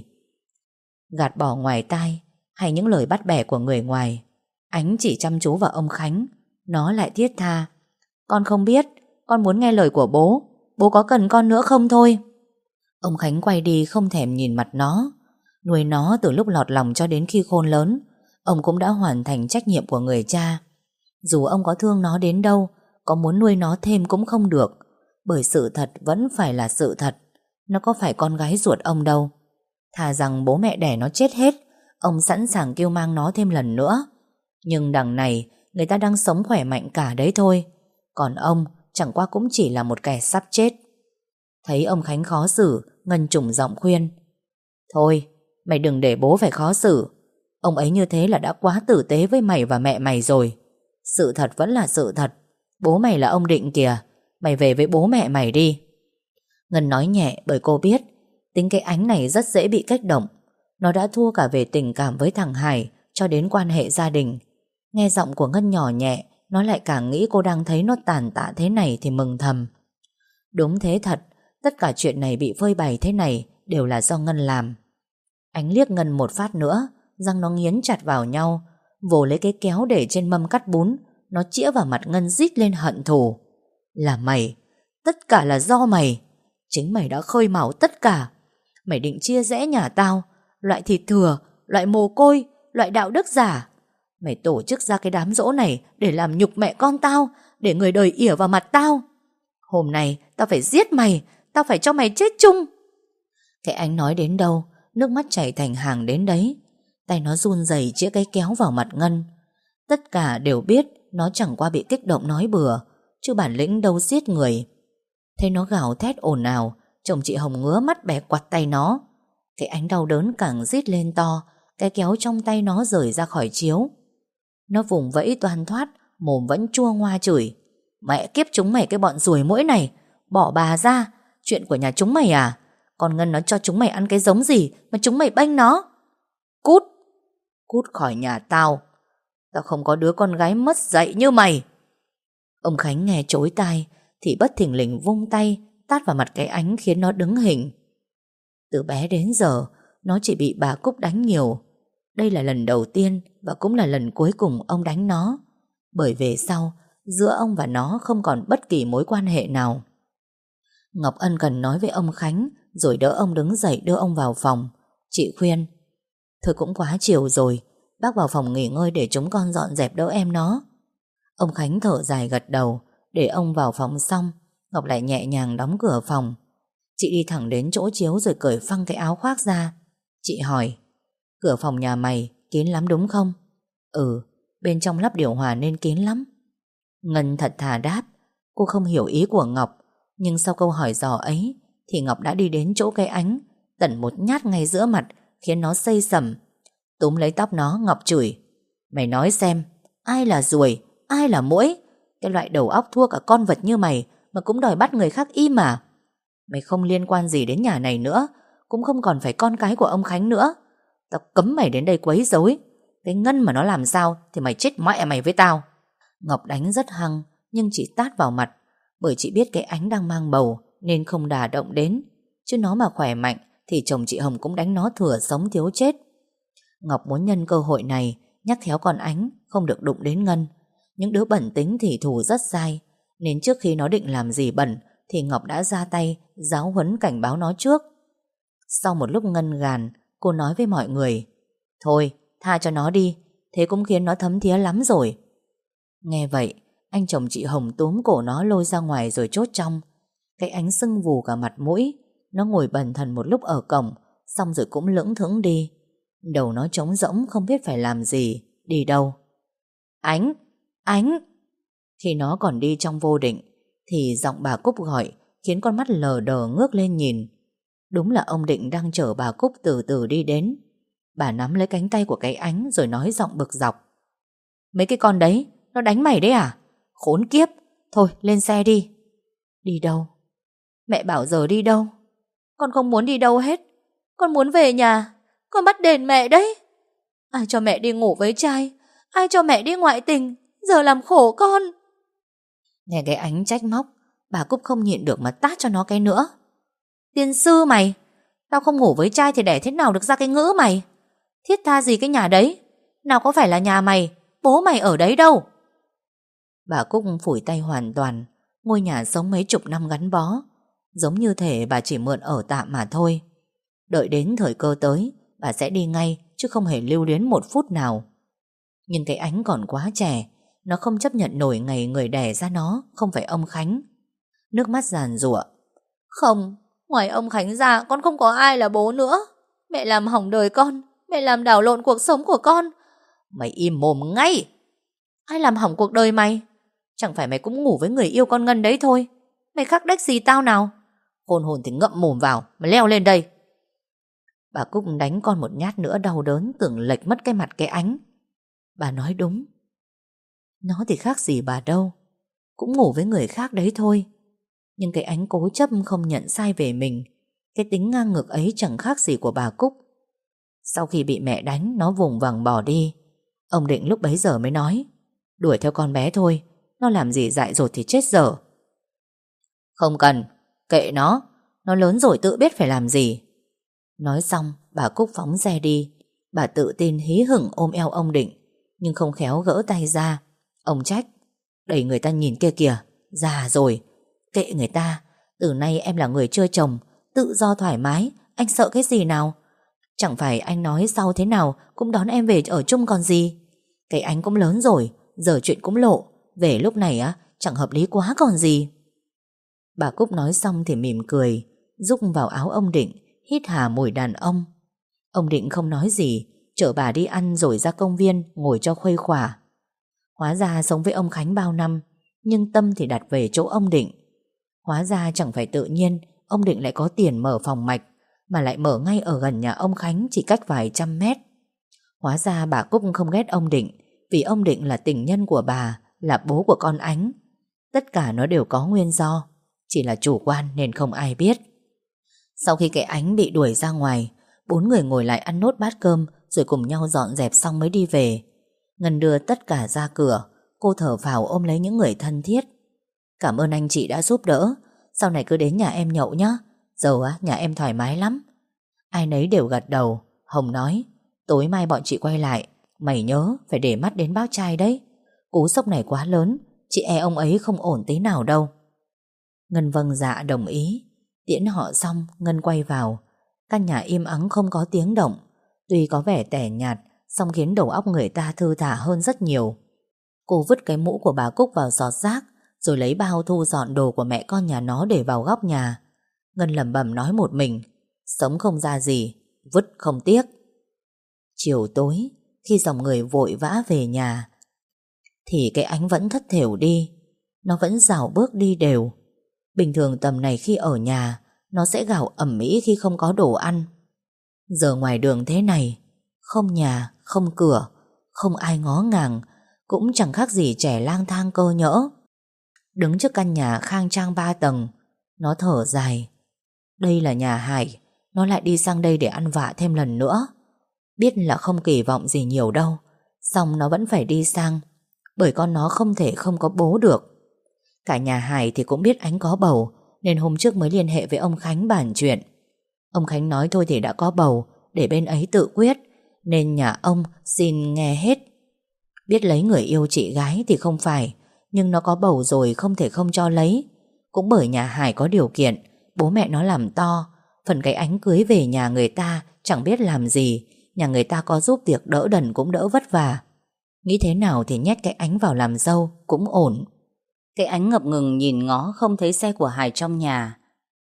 Gạt bỏ ngoài tai hay những lời bắt bẻ của người ngoài, Ánh chỉ chăm chú vào ông Khánh. Nó lại thiết tha: Con không biết, con muốn nghe lời của bố. Bố có cần con nữa không thôi? Ông Khánh quay đi không thèm nhìn mặt nó. Nuôi nó từ lúc lọt lòng cho đến khi khôn lớn, ông cũng đã hoàn thành trách nhiệm của người cha. Dù ông có thương nó đến đâu, có muốn nuôi nó thêm cũng không được, bởi sự thật vẫn phải là sự thật. Nó có phải con gái ruột ông đâu. Thà rằng bố mẹ đẻ nó chết hết, ông sẵn sàng kêu mang nó thêm lần nữa. Nhưng đằng này người ta đang sống khỏe mạnh cả đấy thôi, còn ông chẳng qua cũng chỉ là một kẻ sắp chết. Thấy ông Khánh khó xử, Ngân trùng giọng khuyên: Thôi, mày đừng để bố phải khó xử. Ông ấy như thế là đã quá tử tế với mày và mẹ mày rồi. Sự thật vẫn là sự thật. Bố mày là ông Định kìa, mày về với bố mẹ mày đi. Ngân nói nhẹ bởi cô biết tính cái Ánh này rất dễ bị kích động. Nó đã thua cả về tình cảm với thằng Hải cho đến quan hệ gia đình. Nghe giọng của Ngân nhỏ nhẹ, nó lại càng nghĩ cô đang thấy nó tàn tạ thế này thì mừng thầm. Đúng thế thật, tất cả chuyện này bị phơi bày thế này đều là do Ngân làm. Ánh liếc Ngân một phát nữa, răng nó nghiến chặt vào nhau, vồ lấy cái kéo để trên mâm cắt bún. Nó chĩa vào mặt Ngân rít lên hận thù: Là mày, tất cả là do mày. Chính mày đã khơi mào tất cả. Mày định chia rẽ nhà tao, loại thịt thừa, loại mồ côi, loại đạo đức giả. Mày tổ chức ra cái đám giỗ này để làm nhục mẹ con tao, để người đời ỉa vào mặt tao. Hôm nay tao phải giết mày, tao phải cho mày chết chung. Cái Ánh nói đến đâu, nước mắt chảy thành hàng đến đấy. Tay nó run rẩy chĩa cái kéo vào mặt Ngân. Tất cả đều biết nó chẳng qua bị kích động nói bừa, chứ bản lĩnh đâu giết người. Thấy nó gào thét ồn ào, chồng chị Hồng ngứa mắt bẻ quặt tay nó. Cái Ánh đau đớn càng rít lên to, cái kéo trong tay nó rời ra khỏi chiếu. Nó vùng vẫy toan thoát, mồm vẫn chua ngoa chửi: Mẹ kiếp chúng mày cái bọn ruồi muỗi này, bỏ bà ra, chuyện của nhà chúng mày à? Con Ngân nó cho chúng mày ăn cái giống gì mà chúng mày bênh nó? Cút, cút khỏi nhà tao. Tao không có đứa con gái mất dạy như mày. Ông Khánh nghe chối tai thì bất thình lình vung tay tát vào mặt cái Ánh khiến nó đứng hình. Từ bé đến giờ nó chỉ bị bà Cúc đánh nhiều. Đây là lần đầu tiên và cũng là lần cuối cùng ông đánh nó. Bởi về sau, giữa ông và nó không còn bất kỳ mối quan hệ nào. Ngọc ân cần nói với ông Khánh, rồi đỡ ông đứng dậy đưa ông vào phòng. Chị khuyên: thôi cũng quá chiều rồi, bác vào phòng nghỉ ngơi để chúng con dọn dẹp đỡ em nó. Ông Khánh thở dài gật đầu. Để ông vào phòng xong, Ngọc lại nhẹ nhàng đóng cửa phòng. Chị đi thẳng đến chỗ chiếu rồi cởi phăng cái áo khoác ra. Chị hỏi: cửa phòng nhà mày kín lắm đúng không? Ừ, bên trong lắp điều hòa nên kín lắm. Ngân thật thà đáp. Cô không hiểu ý của Ngọc, nhưng sau câu hỏi dò ấy thì Ngọc đã đi đến chỗ cây Ánh, tẩn một nhát ngay giữa mặt, khiến nó xây sầm. Túm lấy tóc nó, Ngọc chửi: mày nói xem, ai là ruồi, ai là muỗi? Cái loại đầu óc thua cả con vật như mày mà cũng đòi bắt người khác im à? Mày không liên quan gì đến nhà này nữa, cũng không còn phải con cái của ông Khánh nữa. Tao cấm mày đến đây quấy rối. Cái Ngân mà nó làm sao thì mày chết mẹ mày với tao. Ngọc đánh rất hăng, nhưng chỉ tát vào mặt, bởi chị biết cái Ánh đang mang bầu nên không đả động đến. Chứ nó mà khỏe mạnh thì chồng chị Hồng cũng đánh nó thừa sống thiếu chết. Ngọc muốn nhân cơ hội này nhắc khéo con Ánh không được đụng đến Ngân. Những đứa bẩn tính thì thù rất dai, nên trước khi nó định làm gì bẩn thì Ngọc đã ra tay giáo huấn cảnh báo nó trước. Sau một lúc ngân ngàn, cô nói với mọi người: thôi, tha cho nó đi, thế cũng khiến nó thấm thía lắm rồi. Nghe vậy, anh chồng chị Hồng túm cổ nó lôi ra ngoài rồi chốt trong. Cái Ánh sưng vù cả mặt mũi. Nó ngồi bần thần một lúc ở cổng, xong rồi cũng lững thững đi. Đầu nó trống rỗng không biết phải làm gì, đi đâu. Ánh! Ánh! Khi nó còn đi trong vô định thì giọng bà Cúc gọi khiến con mắt lờ đờ ngước lên nhìn. Đúng là ông Định đang chở bà Cúc từ từ đi đến. Bà nắm lấy cánh tay của cái Ánh rồi nói giọng bực dọc: mấy cái con đấy nó đánh mày đấy à? Khốn kiếp! Thôi lên xe đi. Đi đâu? Mẹ bảo giờ đi đâu? Con không muốn đi đâu hết. Con muốn về nhà. Con bắt đền mẹ đấy. Ai cho mẹ đi ngủ với trai? Ai cho mẹ đi ngoại tình? Giờ làm khổ con. Nghe cái Ánh trách móc, bà Cúc không nhịn được mà tát cho nó cái nữa. Tiên sư mày! Tao không ngủ với trai thì đẻ thế nào được ra cái ngữ mày? Thiết tha gì cái nhà đấy? Nào có phải là nhà mày, bố mày ở đấy đâu. Bà Cúc phủi tay hoàn toàn. Ngôi nhà sống mấy chục năm gắn bó, giống như thể bà chỉ mượn ở tạm mà thôi. Đợi đến thời cơ tới, bà sẽ đi ngay, chứ không hề lưu luyến một phút nào. Nhưng cái Ánh còn quá trẻ, nó không chấp nhận nổi ngày người đẻ ra nó không phải ông Khánh. Nước mắt giàn giụa: không, ngoài ông Khánh ra con không có ai là bố nữa. Mẹ làm hỏng đời con, mẹ làm đảo lộn cuộc sống của con. Mày im mồm ngay! Ai làm hỏng cuộc đời mày? Chẳng phải mày cũng ngủ với người yêu con Ngân đấy thôi? Mày khác đách gì tao nào? Khôn hồn thì ngậm mồm vào, mày leo lên đây. Bà Cúc đánh con một nhát nữa đau đớn tưởng lệch mất cái mặt cái Ánh. Bà nói đúng. Nó thì khác gì bà đâu, cũng ngủ với người khác đấy thôi. Nhưng cái Ánh cố chấp không nhận sai về mình. Cái tính ngang ngược ấy chẳng khác gì của bà Cúc. Sau khi bị mẹ đánh, nó vùng vằng bỏ đi. Ông Định lúc bấy giờ mới nói: đuổi theo con bé thôi, nó làm gì dại dột thì chết dở. Không cần, kệ nó, nó lớn rồi tự biết phải làm gì. Nói xong, bà Cúc phóng xe đi. Bà tự tin hí hửng ôm eo ông Định, nhưng không khéo gỡ tay ra. Ông trách: đẩy người ta nhìn kia kìa, già rồi. Kệ người ta, từ nay em là người chưa chồng, tự do thoải mái, anh sợ cái gì nào? Chẳng phải anh nói sau thế nào cũng đón em về ở chung còn gì. Cái anh cũng lớn rồi, giờ chuyện cũng lộ, về lúc này á chẳng hợp lý quá còn gì. Bà Cúc nói xong thì mỉm cười, rúc vào áo ông Định, hít hà mùi đàn ông. Ông Định không nói gì, chở bà đi ăn rồi ra công viên ngồi cho khuây khỏa. Hóa ra sống với ông Khánh bao năm, nhưng tâm thì đặt về chỗ ông Định. Hóa ra chẳng phải tự nhiên ông Định lại có tiền mở phòng mạch, mà lại mở ngay ở gần nhà ông Khánh, chỉ cách vài trăm mét. Hóa ra bà Cúc không ghét ông Định, vì ông Định là tình nhân của bà, là bố của con Ánh. Tất cả nó đều có nguyên do, chỉ là chủ quan nên không ai biết. Sau khi cái Ánh bị đuổi ra ngoài, bốn người ngồi lại ăn nốt bát cơm rồi cùng nhau dọn dẹp xong mới đi về. Ngân đưa tất cả ra cửa. Cô thở phào ôm lấy những người thân thiết. Cảm ơn anh chị đã giúp đỡ, sau này cứ đến nhà em nhậu nhé. Giờ á, nhà em thoải mái lắm. Ai nấy đều gật đầu. Hồng nói: tối mai bọn chị quay lại, mày nhớ phải để mắt đến bác trai đấy. Cú sốc này quá lớn, chị e ông ấy không ổn tí nào đâu. Ngân vâng dạ đồng ý. Tiễn họ xong, Ngân quay vào. Căn nhà im ắng không có tiếng động. Tuy có vẻ tẻ nhạt, song khiến đầu óc người ta thư thả hơn rất nhiều. Cô vứt cái mũ của bà Cúc vào giọt rác, rồi lấy bao thu dọn đồ của mẹ con nhà nó để vào góc nhà. Ngân lẩm bẩm nói một mình: sống không ra gì, vứt không tiếc. Chiều tối, khi dòng người vội vã về nhà, thì cái Ánh vẫn thất thểu đi. Nó vẫn dạo bước đi đều. Bình thường tầm này khi ở nhà, nó sẽ gào ầm ĩ khi không có đồ ăn. Giờ ngoài đường thế này, không nhà, không cửa, không ai ngó ngàng, cũng chẳng khác gì trẻ lang thang cơ nhỡ. Đứng trước căn nhà khang trang ba tầng, nó thở dài. Đây là nhà Hải, nó lại đi sang đây để ăn vạ thêm lần nữa. Biết là không kỳ vọng gì nhiều đâu, song nó vẫn phải đi sang, bởi con nó không thể không có bố được. Cả nhà Hải thì cũng biết Ánh có bầu, nên hôm trước mới liên hệ với ông Khánh bàn chuyện. Ông Khánh nói thôi thì đã có bầu, để bên ấy tự quyết, nên nhà ông xin nghe hết. Biết lấy người yêu chị gái thì không phải, nhưng nó có bầu rồi không thể không cho lấy. Cũng bởi nhà Hải có điều kiện, bố mẹ nó làm to, phần cái Ánh cưới về nhà người ta chẳng biết làm gì. Nhà người ta có giúp việc đỡ đần cũng đỡ vất vả. Nghĩ thế nào thì nhét cái Ánh vào làm dâu cũng ổn. Cái Ánh ngập ngừng nhìn ngó không thấy xe của Hải trong nhà,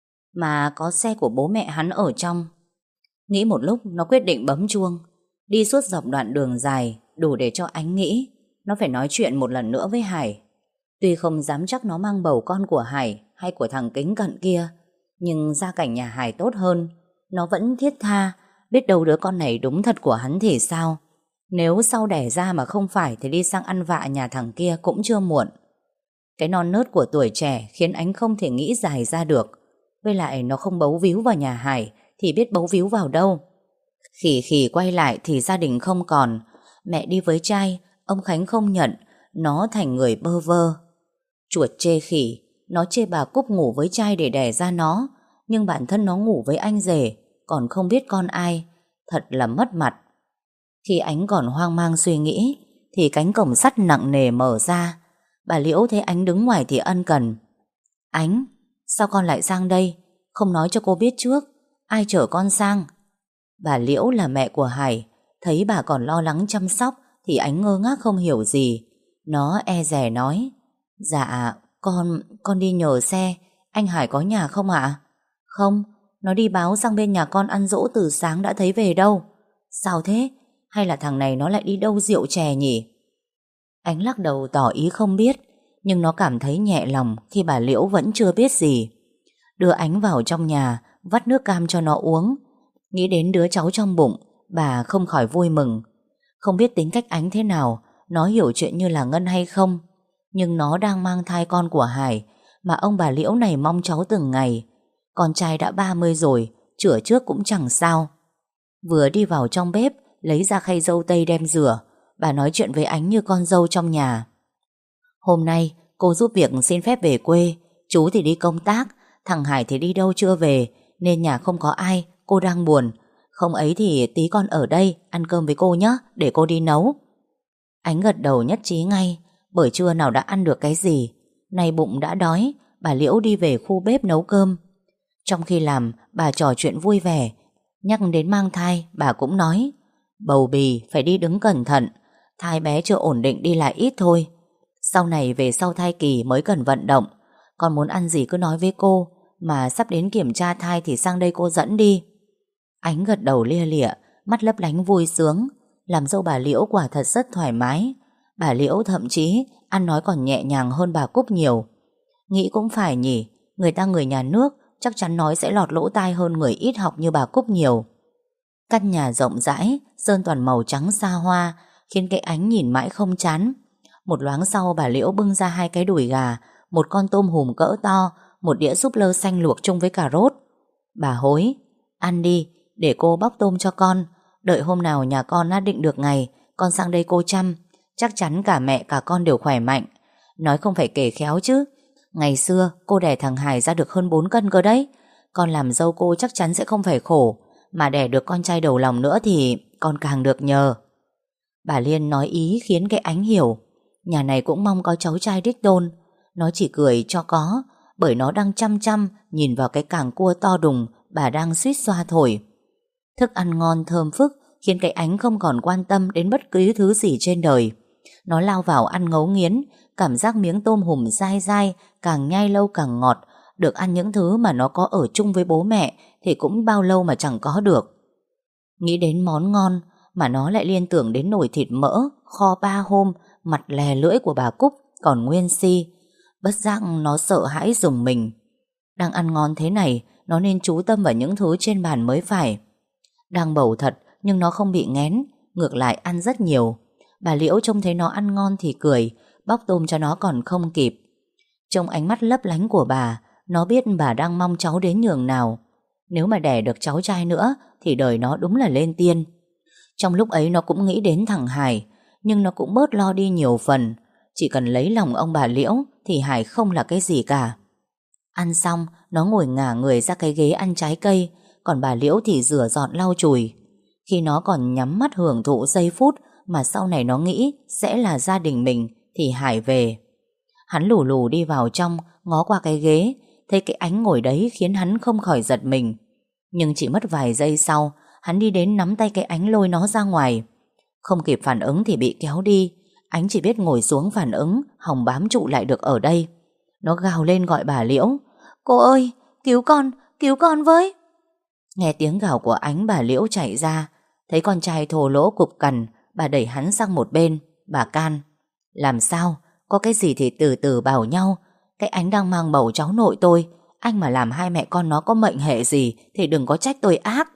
mà có xe của bố mẹ hắn ở trong. Nghĩ một lúc, nó quyết định bấm chuông. Đi suốt dọc đoạn đường dài đủ để cho Ánh nghĩ nó phải nói chuyện một lần nữa với Hải. Tuy không dám chắc nó mang bầu con của Hải hay của thằng Kính Cận kia, nhưng gia cảnh nhà Hải tốt hơn. Nó vẫn thiết tha, biết đâu đứa con này đúng thật của hắn thì sao. Nếu sau đẻ ra mà không phải thì đi sang ăn vạ nhà thằng kia cũng chưa muộn. Cái non nớt của tuổi trẻ khiến Ánh không thể nghĩ dài ra được. Với lại nó không bấu víu vào nhà Hải thì biết bấu víu vào đâu. Khỉ khỉ quay lại thì gia đình không còn. Mẹ đi với trai, ông Khánh không nhận, nó thành người bơ vơ. Chuột chê khỉ, nó chê bà Cúc ngủ với trai để đẻ ra nó, nhưng bản thân nó ngủ với anh rể, còn không biết con ai. Thật là mất mặt. Khi Ánh còn hoang mang suy nghĩ thì cánh cổng sắt nặng nề mở ra. Bà Liễu thấy Ánh đứng ngoài thì ân cần: Ánh, sao con lại sang đây? Không nói cho cô biết trước. Ai chở con sang? Bà Liễu là mẹ của Hải. Thấy bà còn lo lắng chăm sóc thì Ánh ngơ ngác không hiểu gì. Nó e dè nói: Dạ, con, con đi nhờ xe. Anh Hải có nhà không ạ? Không, nó đi báo sang bên nhà con ăn dỗ từ sáng đã thấy về đâu. Sao thế? Hay là thằng này nó lại đi đâu rượu chè nhỉ? Ánh lắc đầu tỏ ý không biết, nhưng nó cảm thấy nhẹ lòng khi bà Liễu vẫn chưa biết gì. Đưa Ánh vào trong nhà, vắt nước cam cho nó uống. Nghĩ đến đứa cháu trong bụng, bà không khỏi vui mừng. Không biết tính cách Ánh thế nào, nó hiểu chuyện như là Ngân hay không, nhưng nó đang mang thai con của Hải, mà ông bà Liễu này mong cháu từng ngày. Con trai đã ba mươi rồi, chữa trước cũng chẳng sao. Vừa đi vào trong bếp, lấy ra khay dâu tây đem rửa, bà nói chuyện với Ánh như con dâu trong nhà. Hôm nay cô giúp việc xin phép về quê, chú thì đi công tác, thằng Hải thì đi đâu chưa về, nên nhà không có ai, cô đang buồn. Không ấy thì tí con ở đây ăn cơm với cô nhé, để cô đi nấu. Ánh gật đầu nhất trí ngay, bởi trưa nào đã ăn được cái gì. Nay bụng đã đói, bà Liễu đi về khu bếp nấu cơm. Trong khi làm, bà trò chuyện vui vẻ. Nhắc đến mang thai, bà cũng nói: Bầu bì phải đi đứng cẩn thận, thai bé chưa ổn định đi lại ít thôi. Sau này về sau thai kỳ mới cần vận động. Con muốn ăn gì cứ nói với cô, mà sắp đến kiểm tra thai thì sang đây cô dẫn đi. Ánh gật đầu lia lịa, mắt lấp lánh vui sướng. Làm dâu bà Liễu quả thật rất thoải mái. Bà Liễu thậm chí ăn nói còn nhẹ nhàng hơn bà Cúc nhiều. Nghĩ cũng phải nhỉ, người ta người nhà nước, chắc chắn nói sẽ lọt lỗ tai hơn người ít học như bà Cúc nhiều. Căn nhà rộng rãi, sơn toàn màu trắng xa hoa, khiến cái Ánh nhìn mãi không chán. Một loáng sau, bà Liễu bưng ra hai cái đùi gà, một con tôm hùm cỡ to, một đĩa súp lơ xanh luộc chung với cà rốt. Bà hối: Ăn đi, để cô bóc tôm cho con. Đợi hôm nào nhà con đã định được ngày, con sang đây cô chăm. Chắc chắn cả mẹ cả con đều khỏe mạnh. Nói không phải kể khéo chứ, ngày xưa cô đẻ thằng Hải ra được hơn bốn cân cơ đấy. Con làm dâu cô chắc chắn sẽ không phải khổ, Mà đẻ được con trai đầu lòng nữa thì con càng được nhờ. Bà Liên nói ý khiến cái Ánh hiểu. Nhà này cũng mong có cháu trai đích tôn. Nó chỉ cười cho có, bởi nó đang chăm chăm nhìn vào cái càng cua to đùng bà đang suýt xoa thổi. Thức ăn ngon thơm phức khiến cái Ánh không còn quan tâm đến bất cứ thứ gì trên đời. Nó lao vào ăn ngấu nghiến, cảm giác miếng tôm hùm dai dai, càng nhai lâu càng ngọt. Được ăn những thứ mà nó có ở chung với bố mẹ thì cũng bao lâu mà chẳng có được. Nghĩ đến món ngon mà nó lại liên tưởng đến nồi thịt mỡ kho ba hôm, mặt lè lưỡi của bà Cúc còn nguyên si. Bất giác nó sợ hãi rùng mình. Đang ăn ngon thế này, nó nên chú tâm vào những thứ trên bàn mới phải. Đang bầu thật nhưng nó không bị nghén, ngược lại ăn rất nhiều. Bà Liễu trông thấy nó ăn ngon thì cười, bóc tôm cho nó còn không kịp. Trong ánh mắt lấp lánh của bà, nó biết bà đang mong cháu đến nhường nào. Nếu mà đẻ được cháu trai nữa thì đời nó đúng là lên tiên. Trong lúc ấy nó cũng nghĩ đến thằng Hải, nhưng nó cũng bớt lo đi nhiều phần. Chỉ cần lấy lòng ông bà Liễu thì Hải không là cái gì cả. Ăn xong, nó ngồi ngả người ra cái ghế ăn trái cây, còn bà Liễu thì rửa dọn lau chùi. Khi nó còn nhắm mắt hưởng thụ giây phút mà sau này nó nghĩ sẽ là gia đình mình thì Hải về. Hắn lù lù đi vào trong, ngó qua cái ghế, thấy cái Ánh ngồi đấy khiến hắn không khỏi giật mình. Nhưng chỉ mất vài giây sau, hắn đi đến nắm tay cái Ánh lôi nó ra ngoài. Không kịp phản ứng thì bị kéo đi. Ánh chỉ biết ngồi xuống phản ứng, hòng bám trụ lại được ở đây. Nó gào lên gọi bà Liễu. Cô ơi, cứu con, cứu con với. Nghe tiếng gào của Ánh, bà Liễu chạy ra. Thấy con trai thô lỗ cục cằn, bà đẩy hắn sang một bên. Bà can. Làm sao? Có cái gì thì từ từ bảo nhau. Cái Ánh đang mang bầu cháu nội tôi. Anh mà làm hai mẹ con nó có mệnh hệ gì thì đừng có trách tôi ác.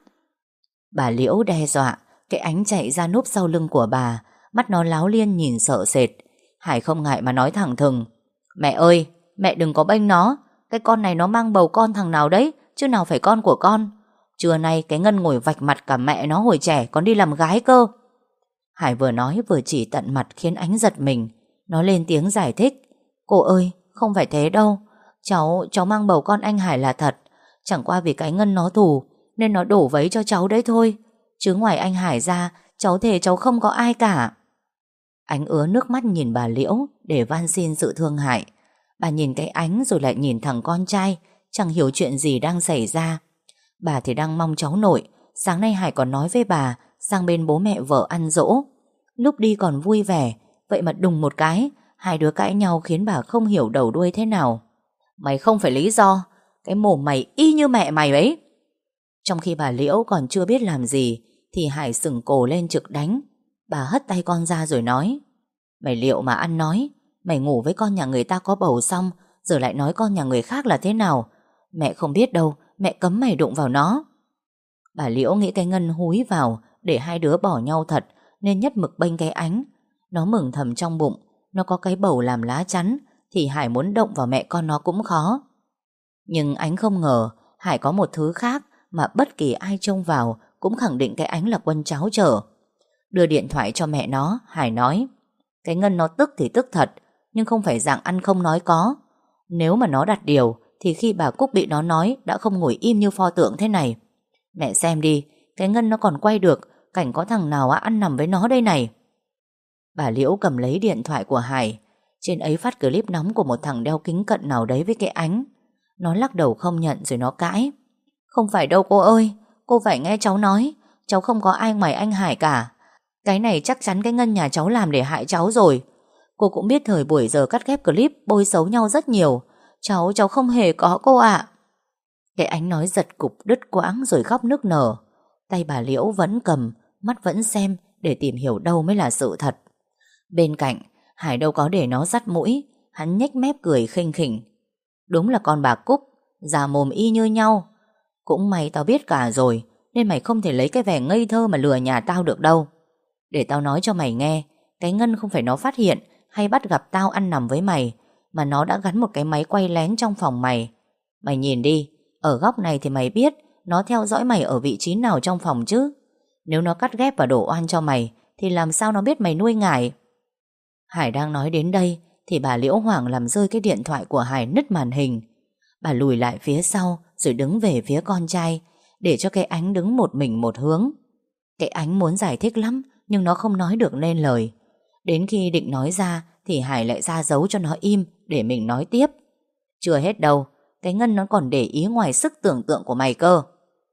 Bà Liễu đe dọa. Cái Ánh chạy ra núp sau lưng của bà, mắt nó láo liên nhìn sợ sệt. Hải không ngại mà nói thẳng thừng. Mẹ ơi, mẹ đừng có bênh nó. Cái con này nó mang bầu con thằng nào đấy, chứ nào phải con của con. Trưa nay cái Ngân ngồi vạch mặt cả mẹ nó hồi trẻ còn đi làm gái cơ. Hải vừa nói vừa chỉ tận mặt khiến Ánh giật mình. Nó lên tiếng giải thích. Cô ơi, không phải thế đâu. Cháu, cháu mang bầu con anh Hải là thật. Chẳng qua vì cái Ngân nó thù nên nó đổ vấy cho cháu đấy thôi. Chứ ngoài anh Hải ra, cháu thề cháu không có ai cả. Ánh ứa nước mắt nhìn bà Liễu để van xin sự thương hại. Bà nhìn cái Ánh rồi lại nhìn thằng con trai, chẳng hiểu chuyện gì đang xảy ra. Bà thì đang mong cháu nội. Sáng nay Hải còn nói với bà sang bên bố mẹ vợ ăn dỗ. Lúc đi còn vui vẻ, vậy mà đùng một cái hai đứa cãi nhau khiến bà không hiểu đầu đuôi thế nào. Mày không phải lý do. Cái mồm mày y như mẹ mày ấy. Trong khi bà Liễu còn chưa biết làm gì thì Hải sừng cổ lên trực đánh. Bà hất tay con ra rồi nói. Mày liệu mà ăn nói. Mày ngủ với con nhà người ta có bầu xong, giờ lại nói con nhà người khác là thế nào. Mẹ không biết đâu. Mẹ cấm mày đụng vào nó. Bà Liễu nghĩ cái Ngân húi vào để hai đứa bỏ nhau thật, nên nhất mực bênh cái Ánh. Nó mừng thầm trong bụng. Nó có cái bầu làm lá chắn thì Hải muốn động vào mẹ con nó cũng khó. Nhưng Ánh không ngờ Hải có một thứ khác mà bất kỳ ai trông vào cũng khẳng định cái Ánh là quân cháo trở. Đưa điện thoại cho mẹ nó, Hải nói. Cái Ngân nó tức thì tức thật, nhưng không phải dạng ăn không nói có. Nếu mà nó đặt điều thì khi bà Cúc bị nó nói đã không ngồi im như pho tượng thế này. Mẹ xem đi, cái Ngân nó còn quay được cảnh có thằng nào ăn nằm với nó đây này. Bà Liễu cầm lấy điện thoại của Hải. Trên ấy phát clip nóng của một thằng đeo kính cận nào đấy với cái Ánh. Nó lắc đầu không nhận rồi nó cãi. Không phải đâu cô ơi, cô phải nghe cháu nói. Cháu không có ai ngoài anh Hải cả. Cái này chắc chắn cái Ngân nhà cháu làm để hại cháu rồi. Cô cũng biết thời buổi giờ cắt ghép clip bôi xấu nhau rất nhiều. Cháu, cháu không hề có cô ạ. Cái Ánh nói giật cục đứt quãng rồi khóc nức nở. Tay bà Liễu vẫn cầm, mắt vẫn xem để tìm hiểu đâu mới là sự thật. Bên cạnh, Hải đâu có để nó dắt mũi. Hắn nhếch mép cười khinh khỉnh. Đúng là con bà Cúc, già mồm y như nhau. Cũng may tao biết cả rồi, nên mày không thể lấy cái vẻ ngây thơ mà lừa nhà tao được đâu. Để tao nói cho mày nghe, cái Ngân không phải nó phát hiện hay bắt gặp tao ăn nằm với mày, mà nó đã gắn một cái máy quay lén trong phòng mày. Mày nhìn đi, ở góc này thì mày biết nó theo dõi mày ở vị trí nào trong phòng chứ. Nếu nó cắt ghép và đổ oan cho mày thì làm sao nó biết mày nuôi ngải. Hải đang nói đến đây thì bà Liễu hoảng làm rơi cái điện thoại của Hải nứt màn hình. Bà lùi lại phía sau rồi đứng về phía con trai, để cho cái Ánh đứng một mình một hướng. Cái Ánh muốn giải thích lắm, nhưng nó không nói được nên lời. Đến khi định nói ra thì Hải lại ra dấu cho nó im để mình nói tiếp. Chưa hết đâu, cái Ngân nó còn để ý ngoài sức tưởng tượng của mày cơ.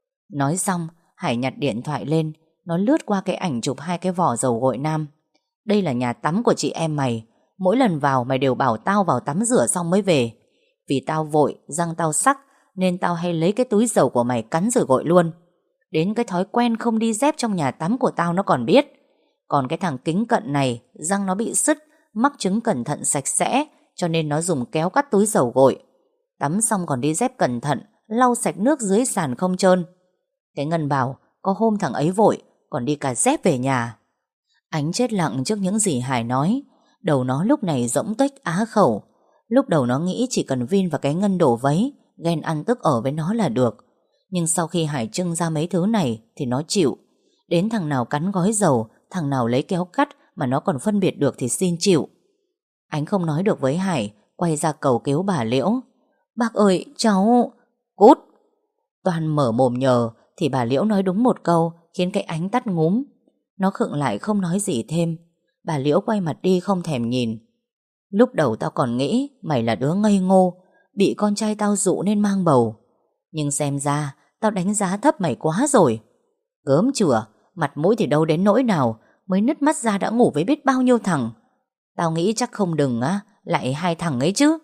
Nói xong, Hải nhặt điện thoại lên. Nó lướt qua cái ảnh chụp hai cái vỏ dầu gội nam. Đây là nhà tắm của chị em mày. Mỗi lần vào mày đều bảo tao vào tắm rửa xong mới về. Vì tao vội, răng tao sắc, nên tao hay lấy cái túi dầu của mày cắn rồi gội luôn. Đến cái thói quen không đi dép trong nhà tắm của tao nó còn biết. Còn cái thằng kính cận này, răng nó bị sứt, mắc chứng cẩn thận sạch sẽ, cho nên nó dùng kéo cắt túi dầu gội. Tắm xong còn đi dép cẩn thận, lau sạch nước dưới sàn không trơn. Cái Ngân bảo có hôm thằng ấy vội còn đi cả dép về nhà. Ánh chết lặng trước những gì Hải nói. Đầu nó lúc này rỗng tuếch á khẩu. Lúc đầu nó nghĩ chỉ cần Vin và cái Ngân đổ vấy, ghen ăn tức ở với nó là được. Nhưng sau khi Hải trưng ra mấy thứ này thì nó chịu. Đến thằng nào cắn gói dầu, thằng nào lấy kéo cắt mà nó còn phân biệt được thì xin chịu. Ánh không nói được với Hải, quay ra cầu cứu bà Liễu. Bác ơi, cháu... Cút! Toàn mở mồm nhờ thì bà Liễu nói đúng một câu khiến cái Ánh tắt ngúm. Nó khựng lại không nói gì thêm. Bà Liễu quay mặt đi không thèm nhìn. Lúc đầu tao còn nghĩ mày là đứa ngây ngô, bị con trai tao dụ nên mang bầu. Nhưng xem ra tao đánh giá thấp mày quá rồi. Gớm chửa, mặt mũi thì đâu đến nỗi nào, mới nứt mắt ra đã ngủ với biết bao nhiêu thằng. Tao nghĩ chắc không đừng á, lại hai thằng ấy chứ.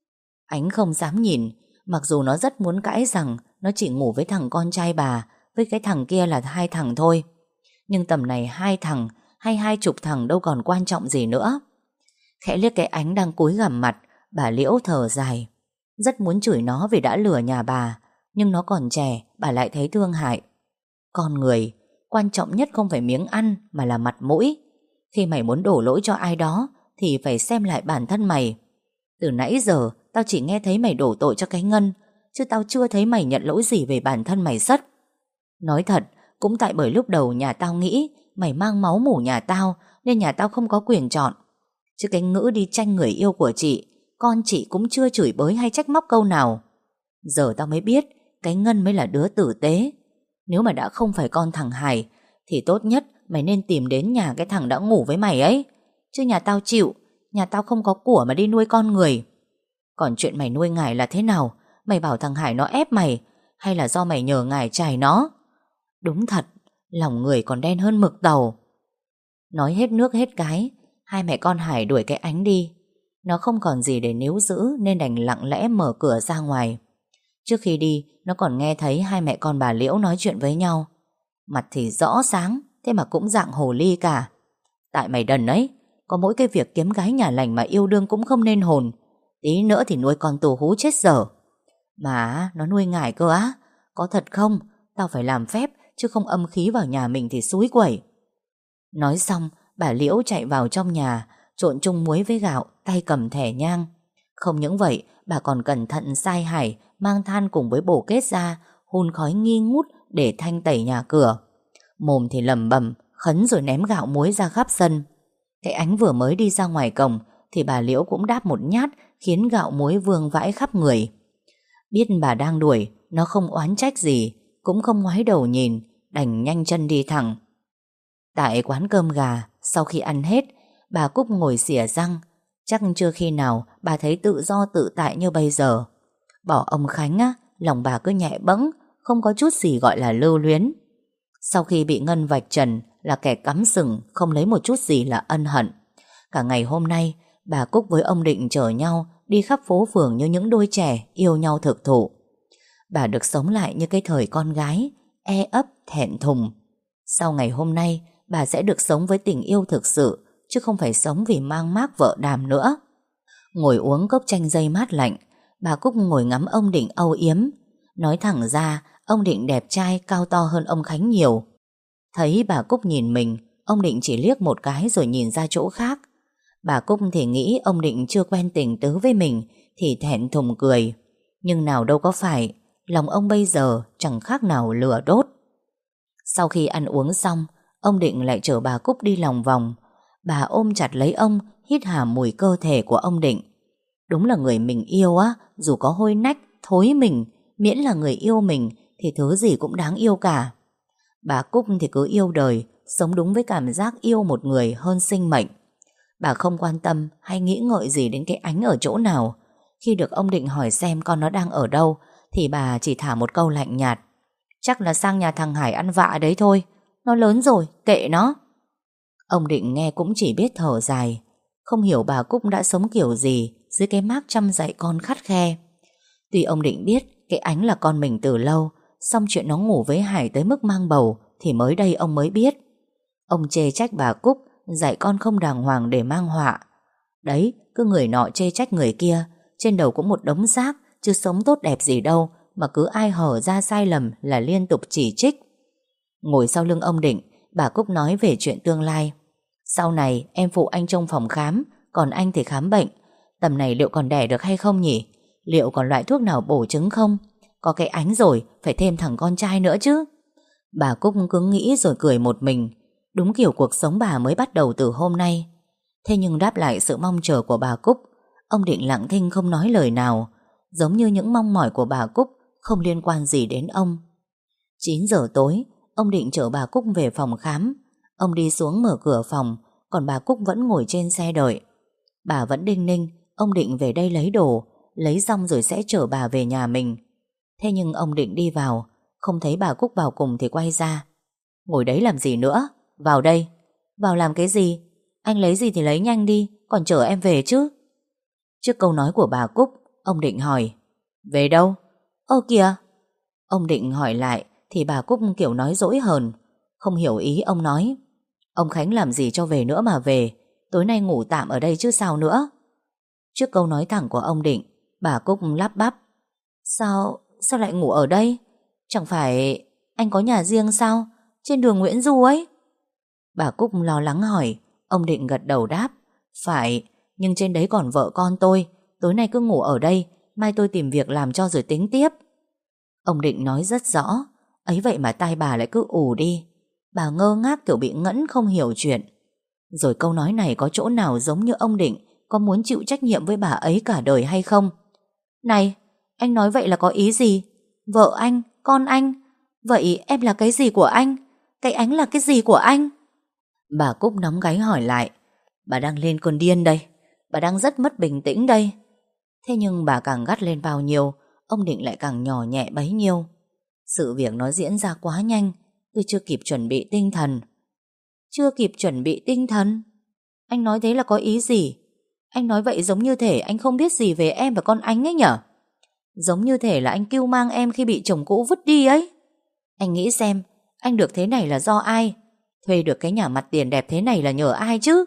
Ánh không dám nhìn, mặc dù nó rất muốn cãi rằng nó chỉ ngủ với thằng con trai bà, với cái thằng kia là hai thằng thôi. Nhưng tầm này hai thằng hay hai chục thằng đâu còn quan trọng gì nữa. Khẽ liếc cái Ánh đang cúi gằm mặt, bà Liễu thở dài. Rất muốn chửi nó vì đã lừa nhà bà, nhưng nó còn trẻ, bà lại thấy thương hại. Con người, quan trọng nhất không phải miếng ăn mà là mặt mũi. Khi mày muốn đổ lỗi cho ai đó thì phải xem lại bản thân mày. Từ nãy giờ tao chỉ nghe thấy mày đổ tội cho cái Ngân, chứ tao chưa thấy mày nhận lỗi gì về bản thân mày sất. Nói thật, cũng tại bởi lúc đầu nhà tao nghĩ mày mang máu mủ nhà tao, nên nhà tao không có quyền chọn. Chứ cái ngữ đi tranh người yêu của chị, con chị cũng chưa chửi bới hay trách móc câu nào. Giờ tao mới biết cái Ngân mới là đứa tử tế. Nếu mà đã không phải con thằng Hải thì tốt nhất mày nên tìm đến nhà cái thằng đã ngủ với mày ấy. Chứ nhà tao chịu, nhà tao không có của mà đi nuôi con người. Còn chuyện mày nuôi ngải là thế nào? Mày bảo thằng Hải nó ép mày, hay là do mày nhờ ngải chài nó? Đúng thật, lòng người còn đen hơn mực tàu. Nói hết nước hết cái, hai mẹ con Hải đuổi cái Ánh đi. Nó không còn gì để níu giữ nên đành lặng lẽ mở cửa ra ngoài. Trước khi đi, nó còn nghe thấy hai mẹ con bà Liễu nói chuyện với nhau. Mặt thì rõ sáng, thế mà cũng dạng hồ ly cả. Tại mày đần ấy, có mỗi cái việc kiếm gái nhà lành mà yêu đương cũng không nên hồn. Tí nữa thì nuôi con tù hú chết dở. Mà nó nuôi ngải cơ á? Có thật không? Tao phải làm phép, chứ không âm khí vào nhà mình thì xúi quẩy. Nói xong, bà Liễu chạy vào trong nhà, trộn chung muối với gạo, tay cầm thẻ nhang. Không những vậy, bà còn cẩn thận sai Hải mang than cùng với bổ kết ra, hun khói nghi ngút để thanh tẩy nhà cửa. Mồm thì lẩm bẩm khấn rồi ném gạo muối ra khắp sân. Cái Ánh vừa mới đi ra ngoài cổng thì bà Liễu cũng đáp một nhát, khiến gạo muối vương vãi khắp người. Biết bà đang đuổi, nó không oán trách gì, cũng không ngoái đầu nhìn, đành nhanh chân đi thẳng. Tại quán cơm gà, sau khi ăn hết, bà Cúc ngồi xỉa răng. Chắc chưa khi nào bà thấy tự do tự tại như bây giờ. Bỏ ông Khánh á, lòng bà cứ nhẹ bẫng, không có chút gì gọi là lưu luyến. Sau khi bị Ngân vạch trần là kẻ cắm sừng, không lấy một chút gì là ân hận. Cả ngày hôm nay, bà Cúc với ông Định chở nhau đi khắp phố phường như những đôi trẻ yêu nhau thực thụ. Bà được sống lại như cái thời con gái, e ấp, thẹn thùng. Sau ngày hôm nay, bà sẽ được sống với tình yêu thực sự, chứ không phải sống vì mang mác vợ đàm nữa. Ngồi uống cốc chanh dây mát lạnh, bà Cúc ngồi ngắm ông Định âu yếm. Nói thẳng ra, ông Định đẹp trai, cao to hơn ông Khánh nhiều. Thấy bà Cúc nhìn mình, ông Định chỉ liếc một cái rồi nhìn ra chỗ khác. Bà Cúc thì nghĩ ông Định chưa quen tình tứ với mình thì thẹn thùng cười. Nhưng nào đâu có phải, lòng ông bây giờ chẳng khác nào lửa đốt. Sau khi ăn uống xong, ông Định lại chở bà Cúc đi lòng vòng. Bà ôm chặt lấy ông, hít hà mùi cơ thể của ông Định. Đúng là người mình yêu á, dù có hôi nách, thối mình, miễn là người yêu mình thì thứ gì cũng đáng yêu cả. Bà Cúc thì cứ yêu đời, sống đúng với cảm giác yêu một người hơn sinh mệnh. Bà không quan tâm hay nghĩ ngợi gì đến cái Ánh ở chỗ nào. Khi được ông Định hỏi xem con nó đang ở đâu thì bà chỉ thả một câu lạnh nhạt: chắc là sang nhà thằng Hải ăn vạ đấy thôi, nó lớn rồi, kệ nó. Ông Định nghe cũng chỉ biết thở dài. Không hiểu bà Cúc đã sống kiểu gì dưới cái mác chăm dạy con khắt khe. Tuy ông Định biết cái Ánh là con mình từ lâu, song chuyện nó ngủ với Hải tới mức mang bầu thì mới đây ông mới biết. Ông chê trách bà Cúc dạy con không đàng hoàng để mang họa. Đấy, cứ người nọ chê trách người kia, trên đầu cũng một đống rác, chứ sống tốt đẹp gì đâu, mà cứ ai hở ra sai lầm là liên tục chỉ trích. Ngồi sau lưng ông Định, bà Cúc nói về chuyện tương lai. Sau này em phụ anh trông phòng khám, còn anh thì khám bệnh. Tầm này liệu còn đẻ được hay không nhỉ? Liệu còn loại thuốc nào bổ trứng không? Có cái Ánh rồi, phải thêm thằng con trai nữa chứ. Bà Cúc cứ nghĩ rồi cười một mình. Đúng kiểu cuộc sống bà mới bắt đầu từ hôm nay. Thế nhưng đáp lại sự mong chờ của bà Cúc, ông Định lặng thinh không nói lời nào, giống như những mong mỏi của bà Cúc không liên quan gì đến ông. Chín giờ tối, ông Định chở bà Cúc về phòng khám. Ông đi xuống mở cửa phòng, còn bà Cúc vẫn ngồi trên xe đợi. Bà vẫn đinh ninh ông Định về đây lấy đồ, lấy xong rồi sẽ chở bà về nhà mình. Thế nhưng ông Định đi vào, không thấy bà Cúc vào cùng thì quay ra. Ngồi đấy làm gì nữa? Vào đây. Vào làm cái gì? Anh lấy gì thì lấy nhanh đi, còn chở em về chứ. Trước câu nói của bà Cúc, ông Định hỏi: về đâu? Ơ kìa. Ông Định hỏi lại thì bà Cúc kiểu nói dỗi hờn. Không hiểu ý ông nói: ông Khánh làm gì cho về nữa mà về, tối nay ngủ tạm ở đây chứ sao nữa. Trước câu nói thẳng của ông Định, bà Cúc lắp bắp: Sao, sao lại ngủ ở đây? Chẳng phải anh có nhà riêng sao? Trên đường Nguyễn Du ấy. Bà Cúc lo lắng hỏi. Ông Định gật đầu đáp: phải, nhưng trên đấy còn vợ con tôi. Tối nay cứ ngủ ở đây, mai tôi tìm việc làm cho rồi tính tiếp. Ông Định nói rất rõ, ấy vậy mà tai bà lại cứ ù đi. Bà ngơ ngác kiểu bị ngẫn không hiểu chuyện. Rồi câu nói này có chỗ nào giống như ông Định có muốn chịu trách nhiệm với bà ấy cả đời hay không? Này, anh nói vậy là có ý gì? Vợ anh, con anh. Vậy em là cái gì của anh? Cái Ánh là cái gì của anh? Bà Cúc nóng gáy hỏi lại. Bà đang lên cơn điên đây. Bà đang rất mất bình tĩnh đây. Thế nhưng bà càng gắt lên bao nhiêu, ông Định lại càng nhỏ nhẹ bấy nhiêu. Sự việc nó diễn ra quá nhanh, tôi chưa kịp chuẩn bị tinh thần. Chưa kịp chuẩn bị tinh thần? Anh nói thế là có ý gì? Anh nói vậy giống như thể anh không biết gì về em và con Ánh ấy nhở? Giống như thể là anh cưu mang em khi bị chồng cũ vứt đi ấy. Anh nghĩ xem, anh được thế này là do ai? Thuê được cái nhà mặt tiền đẹp thế này là nhờ ai chứ?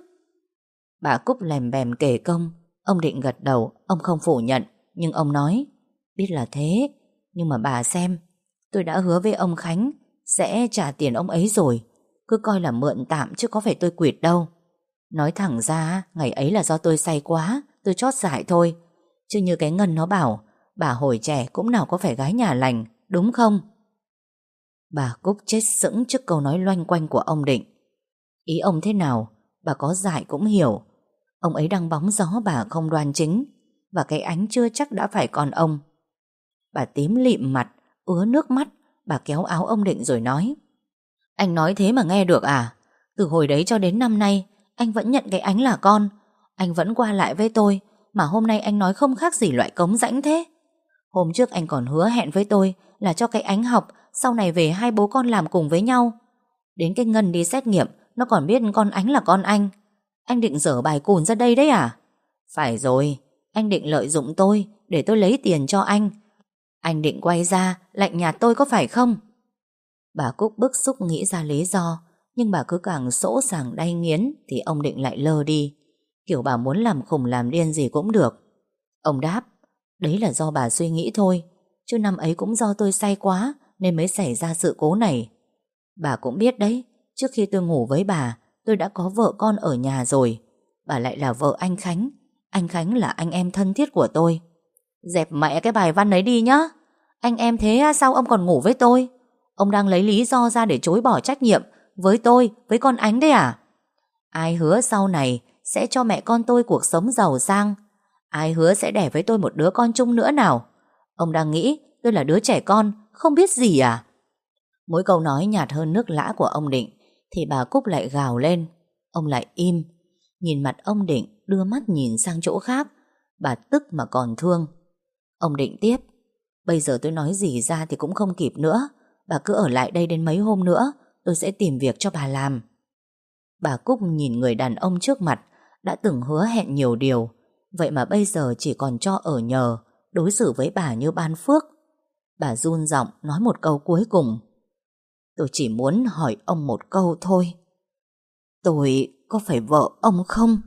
Bà Cúc lèm bèm kể công. Ông Định gật đầu, ông không phủ nhận. Nhưng ông nói: biết là thế, nhưng mà bà xem, tôi đã hứa với ông Khánh sẽ trả tiền ông ấy rồi. Cứ coi là mượn tạm chứ có phải tôi quỵt đâu. Nói thẳng ra, ngày ấy là do tôi say quá, tôi chót dại thôi. Chứ như cái Ngân nó bảo, bà hồi trẻ cũng nào có phải gái nhà lành, đúng không? Bà Cúc chết sững trước câu nói loanh quanh của ông Định. Ý ông thế nào, bà có dại cũng hiểu. Ông ấy đang bóng gió bà không đoan chính, và cái Ánh chưa chắc đã phải con ông. Bà tím lịm mặt, ứa nước mắt. Bà kéo áo ông Định rồi nói: anh nói thế mà nghe được à? Từ hồi đấy cho đến năm nay, anh vẫn nhận cái Ánh là con. Anh vẫn qua lại với tôi, mà hôm nay anh nói không khác gì loại cống rãnh thế. Hôm trước anh còn hứa hẹn với tôi là cho cái Ánh học, sau này về hai bố con làm cùng với nhau. Đến cái Ngân đi xét nghiệm, nó còn biết con Ánh là con anh. Anh định dở bài cùn ra đây đấy à? Phải rồi, anh định lợi dụng tôi để tôi lấy tiền cho anh. Anh định quay ra lạnh nhạt tôi có phải không? Bà Cúc bức xúc nghĩ ra lý do, nhưng bà cứ càng sỗ sàng đay nghiến thì ông Định lại lơ đi, kiểu bà muốn làm khùng làm điên gì cũng được. Ông đáp: đấy là do bà suy nghĩ thôi, chứ năm ấy cũng do tôi say quá nên mới xảy ra sự cố này. Bà cũng biết đấy, trước khi tôi ngủ với bà, tôi đã có vợ con ở nhà rồi. Bà lại là vợ anh Khánh. Anh Khánh là anh em thân thiết của tôi. Dẹp mẹ cái bài văn ấy đi nhá. Anh em thế sao ông còn ngủ với tôi? Ông đang lấy lý do ra để chối bỏ trách nhiệm với tôi, với con Ánh đấy à? Ai hứa sau này sẽ cho mẹ con tôi cuộc sống giàu sang? Ai hứa sẽ đẻ với tôi một đứa con chung nữa nào? Ông đang nghĩ tôi là đứa trẻ con, không biết gì à? Mỗi câu nói nhạt hơn nước lã của ông Định thì bà Cúc lại gào lên. Ông lại im. Nhìn mặt ông Định, đưa mắt nhìn sang chỗ khác. Bà tức mà còn thương. Ông Định tiếp: bây giờ tôi nói gì ra thì cũng không kịp nữa. Bà cứ ở lại đây đến mấy hôm nữa, tôi sẽ tìm việc cho bà làm. Bà Cúc nhìn người đàn ông trước mặt, đã từng hứa hẹn nhiều điều, vậy mà bây giờ chỉ còn cho ở nhờ, đối xử với bà như ban phước. Bà run giọng nói một câu cuối cùng: tôi chỉ muốn hỏi ông một câu thôi. Tôi có phải vợ ông không?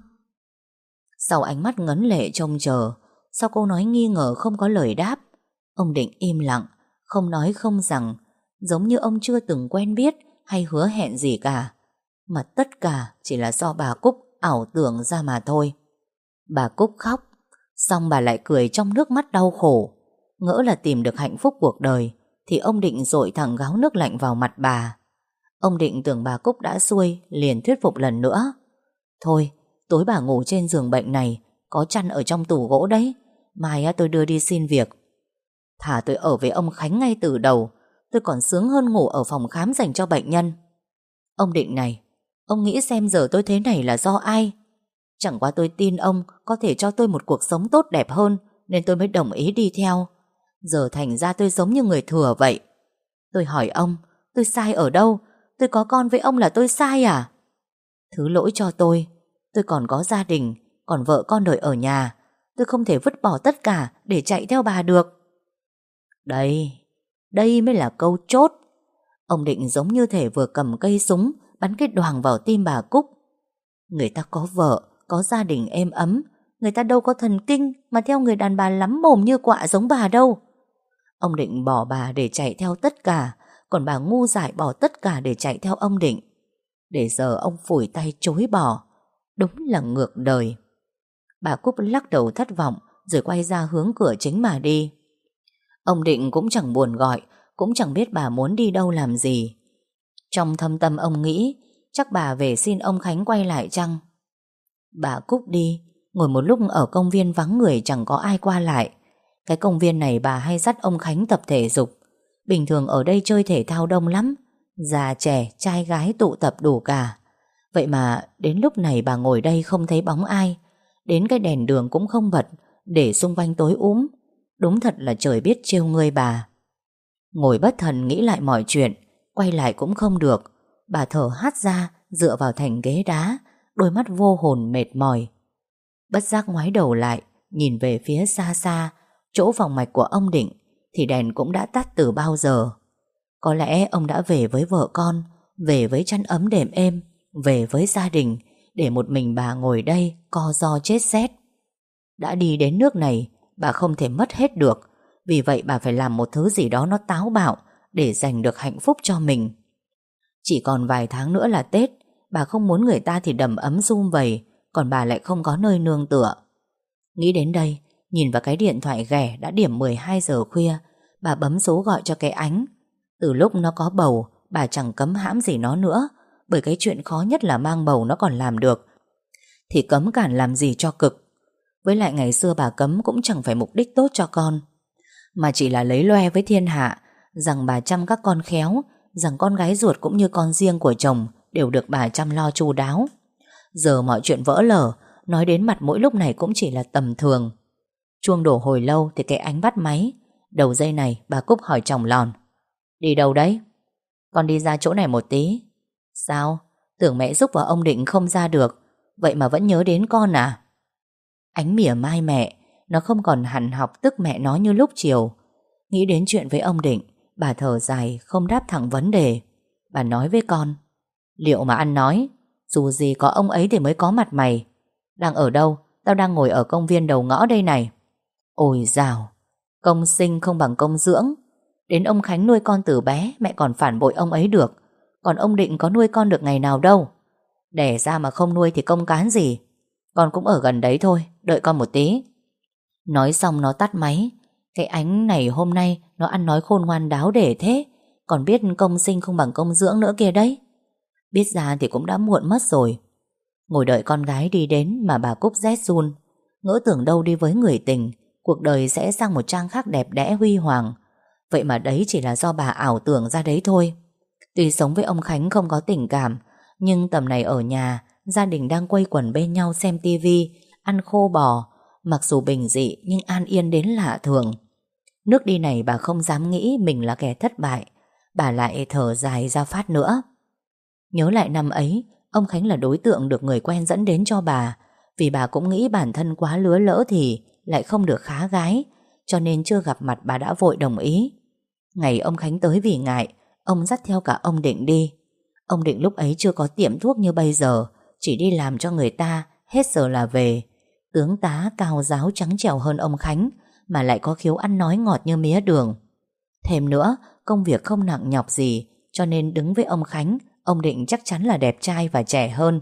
Sau ánh mắt ngấn lệ trông chờ, sau câu nói nghi ngờ không có lời đáp, ông Định im lặng, không nói không rằng, giống như ông chưa từng quen biết hay hứa hẹn gì cả, mà tất cả chỉ là do bà Cúc ảo tưởng ra mà thôi. Bà Cúc khóc, xong bà lại cười trong nước mắt đau khổ. Ngỡ là tìm được hạnh phúc cuộc đời, thì ông Định dội thẳng gáo nước lạnh vào mặt bà. Ông Định tưởng bà Cúc đã xuôi, liền thuyết phục lần nữa: thôi, tối bà ngủ trên giường bệnh này, có chăn ở trong tủ gỗ đấy, mai tôi đưa đi xin việc. Thà tôi ở với ông Khánh ngay từ đầu, tôi còn sướng hơn ngủ ở phòng khám dành cho bệnh nhân. Ông Định này, ông nghĩ xem giờ tôi thế này là do ai? Chẳng qua tôi tin ông có thể cho tôi một cuộc sống tốt đẹp hơn, nên tôi mới đồng ý đi theo. Giờ thành ra tôi giống như người thừa vậy. Tôi hỏi ông, tôi sai ở đâu? Tôi có con với ông là tôi sai à? Thứ lỗi cho tôi. Tôi còn có gia đình, còn vợ con đợi ở nhà. Tôi không thể vứt bỏ tất cả để chạy theo bà được. Đây, đây mới là câu chốt. Ông Định giống như thể vừa cầm cây súng bắn cái đoàng vào tim bà Cúc. Người ta có vợ, có gia đình êm ấm, người ta đâu có thần kinh mà theo người đàn bà lắm mồm như quạ giống bà đâu. Ông Định bỏ bà để chạy theo tất cả, còn bà ngu dại bỏ tất cả để chạy theo ông Định. Để giờ ông phủi tay chối bỏ. Đúng là ngược đời. Bà Cúc lắc đầu thất vọng, rồi quay ra hướng cửa chính mà đi. Ông Định cũng chẳng buồn gọi, cũng chẳng biết bà muốn đi đâu làm gì. Trong thâm tâm ông nghĩ, chắc bà về xin ông Khánh quay lại chăng. Bà Cúc đi, ngồi một lúc ở công viên vắng người, chẳng có ai qua lại. Cái công viên này bà hay dắt ông Khánh tập thể dục. Bình thường ở đây chơi thể thao đông lắm, già trẻ, trai gái tụ tập đủ cả. Vậy mà đến lúc này bà ngồi đây không thấy bóng ai. Đến cái đèn đường cũng không bật, để xung quanh tối úm. Đúng thật là trời biết trêu ngươi bà. Ngồi bất thần nghĩ lại mọi chuyện, quay lại cũng không được. Bà thở hắt ra, dựa vào thành ghế đá, đôi mắt vô hồn mệt mỏi. Bất giác ngoái đầu lại, nhìn về phía xa xa, chỗ phòng mạch của ông Định, thì đèn cũng đã tắt từ bao giờ. Có lẽ ông đã về với vợ con, về với chăn ấm đệm êm, về với gia đình, để một mình bà ngồi đây co ro chết rét. Đã đi đến nước này, bà không thể mất hết được. Vì vậy bà phải làm một thứ gì đó nó táo bạo để giành được hạnh phúc cho mình. Chỉ còn vài tháng nữa là Tết. Bà không muốn người ta thì đầm ấm sum vầy, còn bà lại không có nơi nương tựa. Nghĩ đến đây, nhìn vào cái điện thoại ghẻ đã điểm mười hai giờ khuya, bà bấm số gọi cho cái Ánh. Từ lúc nó có bầu, bà chẳng cấm hãm gì nó nữa, bởi cái chuyện khó nhất là mang bầu nó còn làm được, thì cấm cản làm gì cho cực. Với lại ngày xưa bà cấm cũng chẳng phải mục đích tốt cho con, mà chỉ là lấy loe với thiên hạ rằng bà chăm các con khéo, rằng con gái ruột cũng như con riêng của chồng đều được bà chăm lo chu đáo. Giờ mọi chuyện vỡ lở, nói đến mặt mỗi lúc này cũng chỉ là tầm thường. Chuông đổ hồi lâu thì cái Ánh bắt máy. Đầu dây này bà Cúc hỏi chồng lòn: đi đâu đấy? Con đi ra chỗ này một tí. Sao? Tưởng mẹ giúp và ông Định không ra được, vậy mà vẫn nhớ đến con à? Ánh mỉa mai mẹ, nó không còn hằn học tức mẹ nó như lúc chiều. Nghĩ đến chuyện với ông Định, bà thở dài không đáp thẳng vấn đề. Bà nói với con: liệu mà ăn nói, dù gì có ông ấy thì mới có mặt mày. Đang ở đâu? Tao đang ngồi ở công viên đầu ngõ đây này. Ôi dào, công sinh không bằng công dưỡng. Đến ông Khánh nuôi con từ bé, mẹ còn phản bội ông ấy được. Còn ông Định có nuôi con được ngày nào đâu. Đẻ ra mà không nuôi thì công cán gì. Con cũng ở gần đấy thôi, đợi con một tí. Nói xong nó tắt máy. Cái Ánh này hôm nay nó ăn nói khôn ngoan đáo để thế, còn biết công sinh không bằng công dưỡng nữa kia đấy. Biết ra thì cũng đã muộn mất rồi. Ngồi đợi con gái đi đến mà bà Cúc rét run. Ngỡ tưởng đâu đi với người tình, cuộc đời sẽ sang một trang khác đẹp đẽ huy hoàng. Vậy mà đấy chỉ là do bà ảo tưởng ra đấy thôi. Tuy sống với ông Khánh không có tình cảm, nhưng tầm này ở nhà, gia đình đang quây quần bên nhau xem tivi, ăn khô bò, mặc dù bình dị nhưng an yên đến lạ thường. Nước đi này bà không dám nghĩ mình là kẻ thất bại. Bà lại thở dài ra phát nữa. Nhớ lại năm ấy, ông Khánh là đối tượng được người quen dẫn đến cho bà, vì bà cũng nghĩ bản thân quá lứa lỡ thì lại không được khá gái, cho nên chưa gặp mặt bà đã vội đồng ý. Ngày ông Khánh tới vì ngại, ông dắt theo cả ông Định đi. Ông Định lúc ấy chưa có tiệm thuốc như bây giờ, chỉ đi làm cho người ta, hết giờ là về. Tướng tá cao ráo trắng trẻo hơn ông Khánh, mà lại có khiếu ăn nói ngọt như mía đường. Thêm nữa, công việc không nặng nhọc gì, cho nên đứng với ông Khánh, ông Định chắc chắn là đẹp trai và trẻ hơn.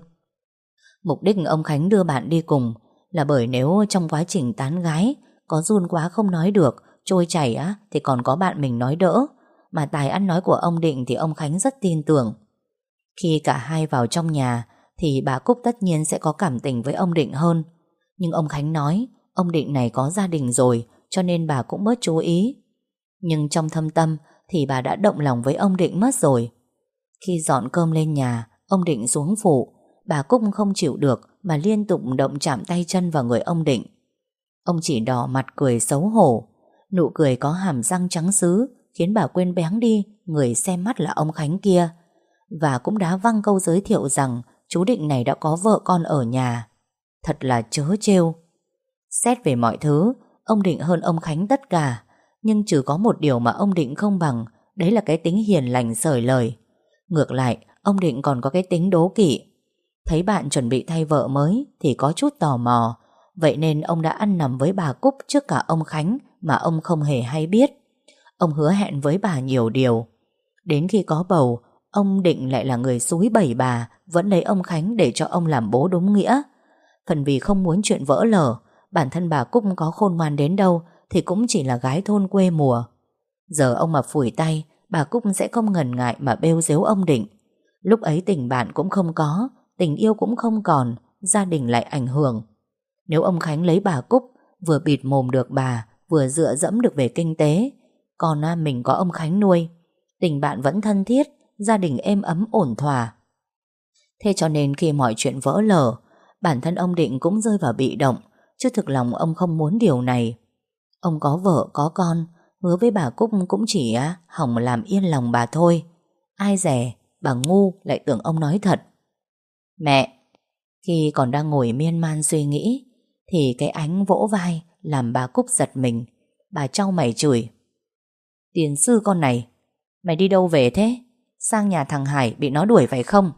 Mục đích ông Khánh đưa bạn đi cùng là bởi nếu trong quá trình tán gái có run quá không nói được, trôi chảy á, thì còn có bạn mình nói đỡ. Mà tài ăn nói của ông Định thì ông Khánh rất tin tưởng. Khi cả hai vào trong nhà thì bà Cúc tất nhiên sẽ có cảm tình với ông Định hơn. Nhưng ông Khánh nói ông Định này có gia đình rồi, cho nên bà cũng bớt chú ý. Nhưng trong thâm tâm thì bà đã động lòng với ông Định mất rồi. Khi dọn cơm lên nhà, ông Định xuống phụ, bà Cúc không chịu được mà liên tục động chạm tay chân vào người ông Định. Ông chỉ đỏ mặt cười xấu hổ. Nụ cười có hàm răng trắng sứ khiến bà quên béng đi người xem mắt là ông Khánh kia, và cũng đá văng câu giới thiệu rằng chú Định này đã có vợ con ở nhà. Thật là trớ trêu. Xét về mọi thứ, ông Định hơn ông Khánh tất cả, nhưng chỉ có một điều mà ông Định không bằng, đấy là cái tính hiền lành xởi lời. Ngược lại, ông Định còn có cái tính đố kỵ. Thấy bạn chuẩn bị thay vợ mới thì có chút tò mò, vậy nên ông đã ăn nằm với bà Cúc trước cả ông Khánh mà ông không hề hay biết. Ông hứa hẹn với bà nhiều điều. Đến khi có bầu, ông Định lại là người xúi bẩy bà vẫn lấy ông Khánh để cho ông làm bố đúng nghĩa. Phần vì không muốn chuyện vỡ lở, bản thân bà Cúc có khôn ngoan đến đâu thì cũng chỉ là gái thôn quê mùa. Giờ ông mà phủi tay, bà Cúc sẽ không ngần ngại mà bêu dếu ông Định. Lúc ấy tình bạn cũng không có, tình yêu cũng không còn, gia đình lại ảnh hưởng. Nếu ông Khánh lấy bà Cúc, vừa bịt mồm được bà, vừa dựa dẫm được về kinh tế, còn mình có ông Khánh nuôi, tình bạn vẫn thân thiết, gia đình êm ấm ổn thỏa. Thế cho nên khi mọi chuyện vỡ lở, bản thân ông Định cũng rơi vào bị động, chứ thực lòng ông không muốn điều này. Ông có vợ có con, hứa với bà Cúc cũng chỉ á, hỏng làm yên lòng bà thôi. Ai dè, bà ngu lại tưởng ông nói thật. Mẹ! Khi còn đang ngồi miên man suy nghĩ thì cái Ánh vỗ vai làm bà Cúc giật mình. Bà trao mày chửi: Tiền sư con này, mày đi đâu về thế? Sang nhà thằng Hải bị nó đuổi phải không?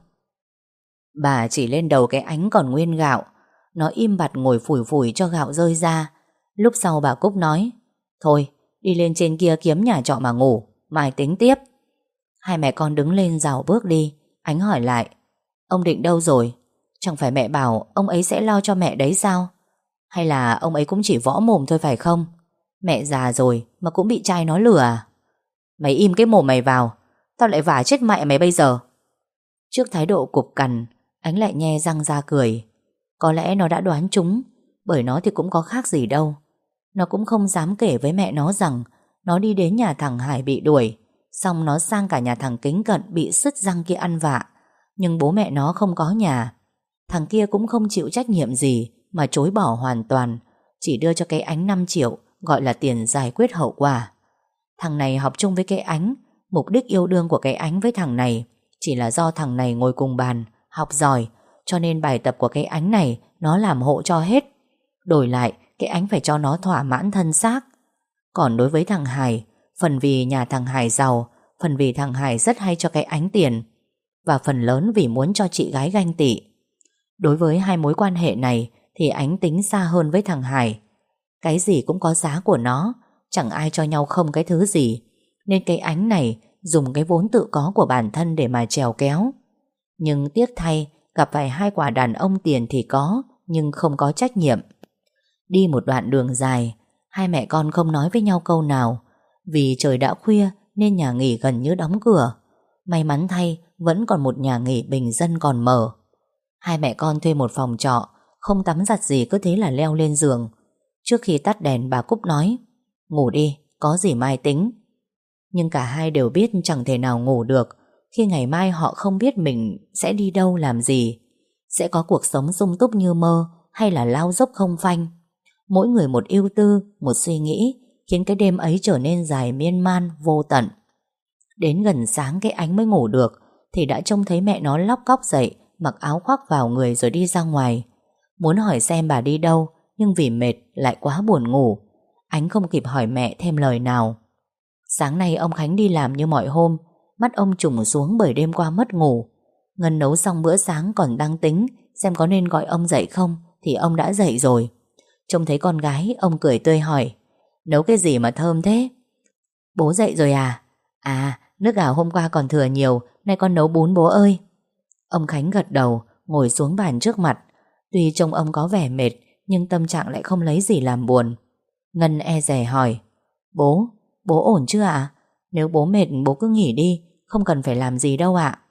Bà chỉ lên đầu cái Ánh còn nguyên gạo. Nó im bặt ngồi phủi phủi cho gạo rơi ra. Lúc sau bà Cúc nói: Thôi, đi lên trên kia kiếm nhà trọ mà ngủ, mai tính tiếp. Hai mẹ con đứng lên rào bước đi. Ánh hỏi lại: Ông Định đâu rồi? Chẳng phải mẹ bảo ông ấy sẽ lo cho mẹ đấy sao? Hay là ông ấy cũng chỉ võ mồm thôi phải không? Mẹ già rồi mà cũng bị trai nó lừa à? Mày im cái mồm mày vào, tao lại vả chết mẹ mày bây giờ. Trước thái độ cục cằn, Ánh lại nhe răng ra cười. Có lẽ nó đã đoán trúng, bởi nó thì cũng có khác gì đâu. Nó cũng không dám kể với mẹ nó rằng nó đi đến nhà thằng Hải bị đuổi, xong nó sang cả nhà thằng Kính Cận bị sứt răng kia ăn vạ. Nhưng bố mẹ nó không có nhà. Thằng kia cũng không chịu trách nhiệm gì mà chối bỏ hoàn toàn, chỉ đưa cho cái Ánh năm triệu gọi là tiền giải quyết hậu quả. Thằng này học chung với cái Ánh. Mục đích yêu đương của cái Ánh với thằng này chỉ là do thằng này ngồi cùng bàn, học giỏi, cho nên bài tập của cái Ánh này nó làm hộ cho hết. Đổi lại cái Ánh phải cho nó thỏa mãn thân xác. Còn đối với thằng Hải, phần vì nhà thằng Hải giàu, phần vì thằng Hải rất hay cho cái Ánh tiền, và phần lớn vì muốn cho chị gái ganh tị. Đối với hai mối quan hệ này thì Ánh tính xa hơn với thằng Hải. Cái gì cũng có giá của nó, chẳng ai cho nhau không cái thứ gì, nên cái Ánh này dùng cái vốn tự có của bản thân để mà trèo kéo. Nhưng tiếc thay, gặp phải hai quả đàn ông tiền thì có, nhưng không có trách nhiệm. Đi một đoạn đường dài, hai mẹ con không nói với nhau câu nào. Vì trời đã khuya nên nhà nghỉ gần như đóng cửa. May mắn thay, vẫn còn một nhà nghỉ bình dân còn mở. Hai mẹ con thuê một phòng trọ, không tắm giặt gì cứ thế là leo lên giường. Trước khi tắt đèn bà Cúc nói: Ngủ đi, có gì mai tính. Nhưng cả hai đều biết chẳng thể nào ngủ được khi ngày mai họ không biết mình sẽ đi đâu làm gì, sẽ có cuộc sống sung túc như mơ hay là lao dốc không phanh. Mỗi người một ưu tư, một suy nghĩ, khiến cái đêm ấy trở nên dài miên man, vô tận. Đến gần sáng cái Ánh mới ngủ được thì đã trông thấy mẹ nó lóc cóc dậy, mặc áo khoác vào người rồi đi ra ngoài. Muốn hỏi xem bà đi đâu, nhưng vì mệt lại quá buồn ngủ, Ánh không kịp hỏi mẹ thêm lời nào. Sáng nay ông Khánh đi làm như mọi hôm, mắt ông trùng xuống bởi đêm qua mất ngủ. Ngân nấu xong bữa sáng còn đang tính xem có nên gọi ông dậy không, thì ông đã dậy rồi. Trông thấy con gái, ông cười tươi hỏi: nấu cái gì mà thơm thế? Bố dậy rồi à? À, nước gạo hôm qua còn thừa nhiều, nay con nấu bún bố ơi. Ông Khánh gật đầu, ngồi xuống bàn trước mặt. Tuy trông ông có vẻ mệt, nhưng tâm trạng lại không lấy gì làm buồn. Ngân e dè hỏi: Bố, bố ổn chưa ạ? Nếu bố mệt bố cứ nghỉ đi, không cần phải làm gì đâu ạ.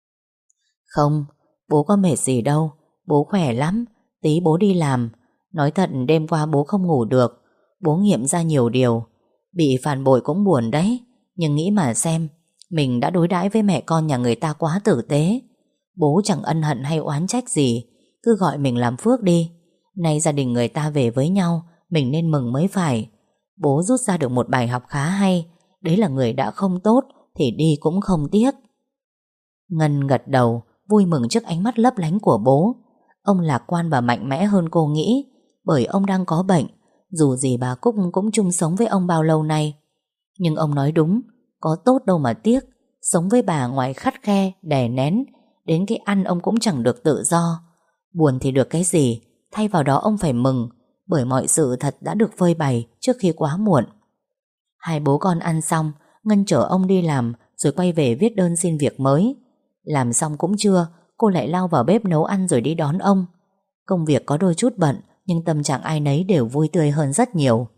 Không, bố có mệt gì đâu, bố khỏe lắm. Tí bố đi làm. Nói thật đêm qua bố không ngủ được, bố nghiệm ra nhiều điều. Bị phản bội cũng buồn đấy, nhưng nghĩ mà xem, mình đã đối đãi với mẹ con nhà người ta quá tử tế. Bố chẳng ân hận hay oán trách gì, cứ gọi mình làm phước đi. Nay gia đình người ta về với nhau, mình nên mừng mới phải. Bố rút ra được một bài học khá hay, đấy là người đã không tốt thì đi cũng không tiếc. Ngân gật đầu, vui mừng trước ánh mắt lấp lánh của bố. Ông lạc quan và mạnh mẽ hơn cô nghĩ, bởi ông đang có bệnh. Dù gì bà Cúc cũng chung sống với ông bao lâu nay. Nhưng ông nói đúng, có tốt đâu mà tiếc. Sống với bà ngoài khắt khe, đè nén, đến cái ăn ông cũng chẳng được tự do. Buồn thì được cái gì, thay vào đó ông phải mừng, bởi mọi sự thật đã được phơi bày trước khi quá muộn. Hai bố con ăn xong, Ngân chở ông đi làm rồi quay về viết đơn xin việc mới. Làm xong cũng trưa, cô lại lao vào bếp nấu ăn rồi đi đón ông. Công việc có đôi chút bận, nhưng tâm trạng ai nấy đều vui tươi hơn rất nhiều.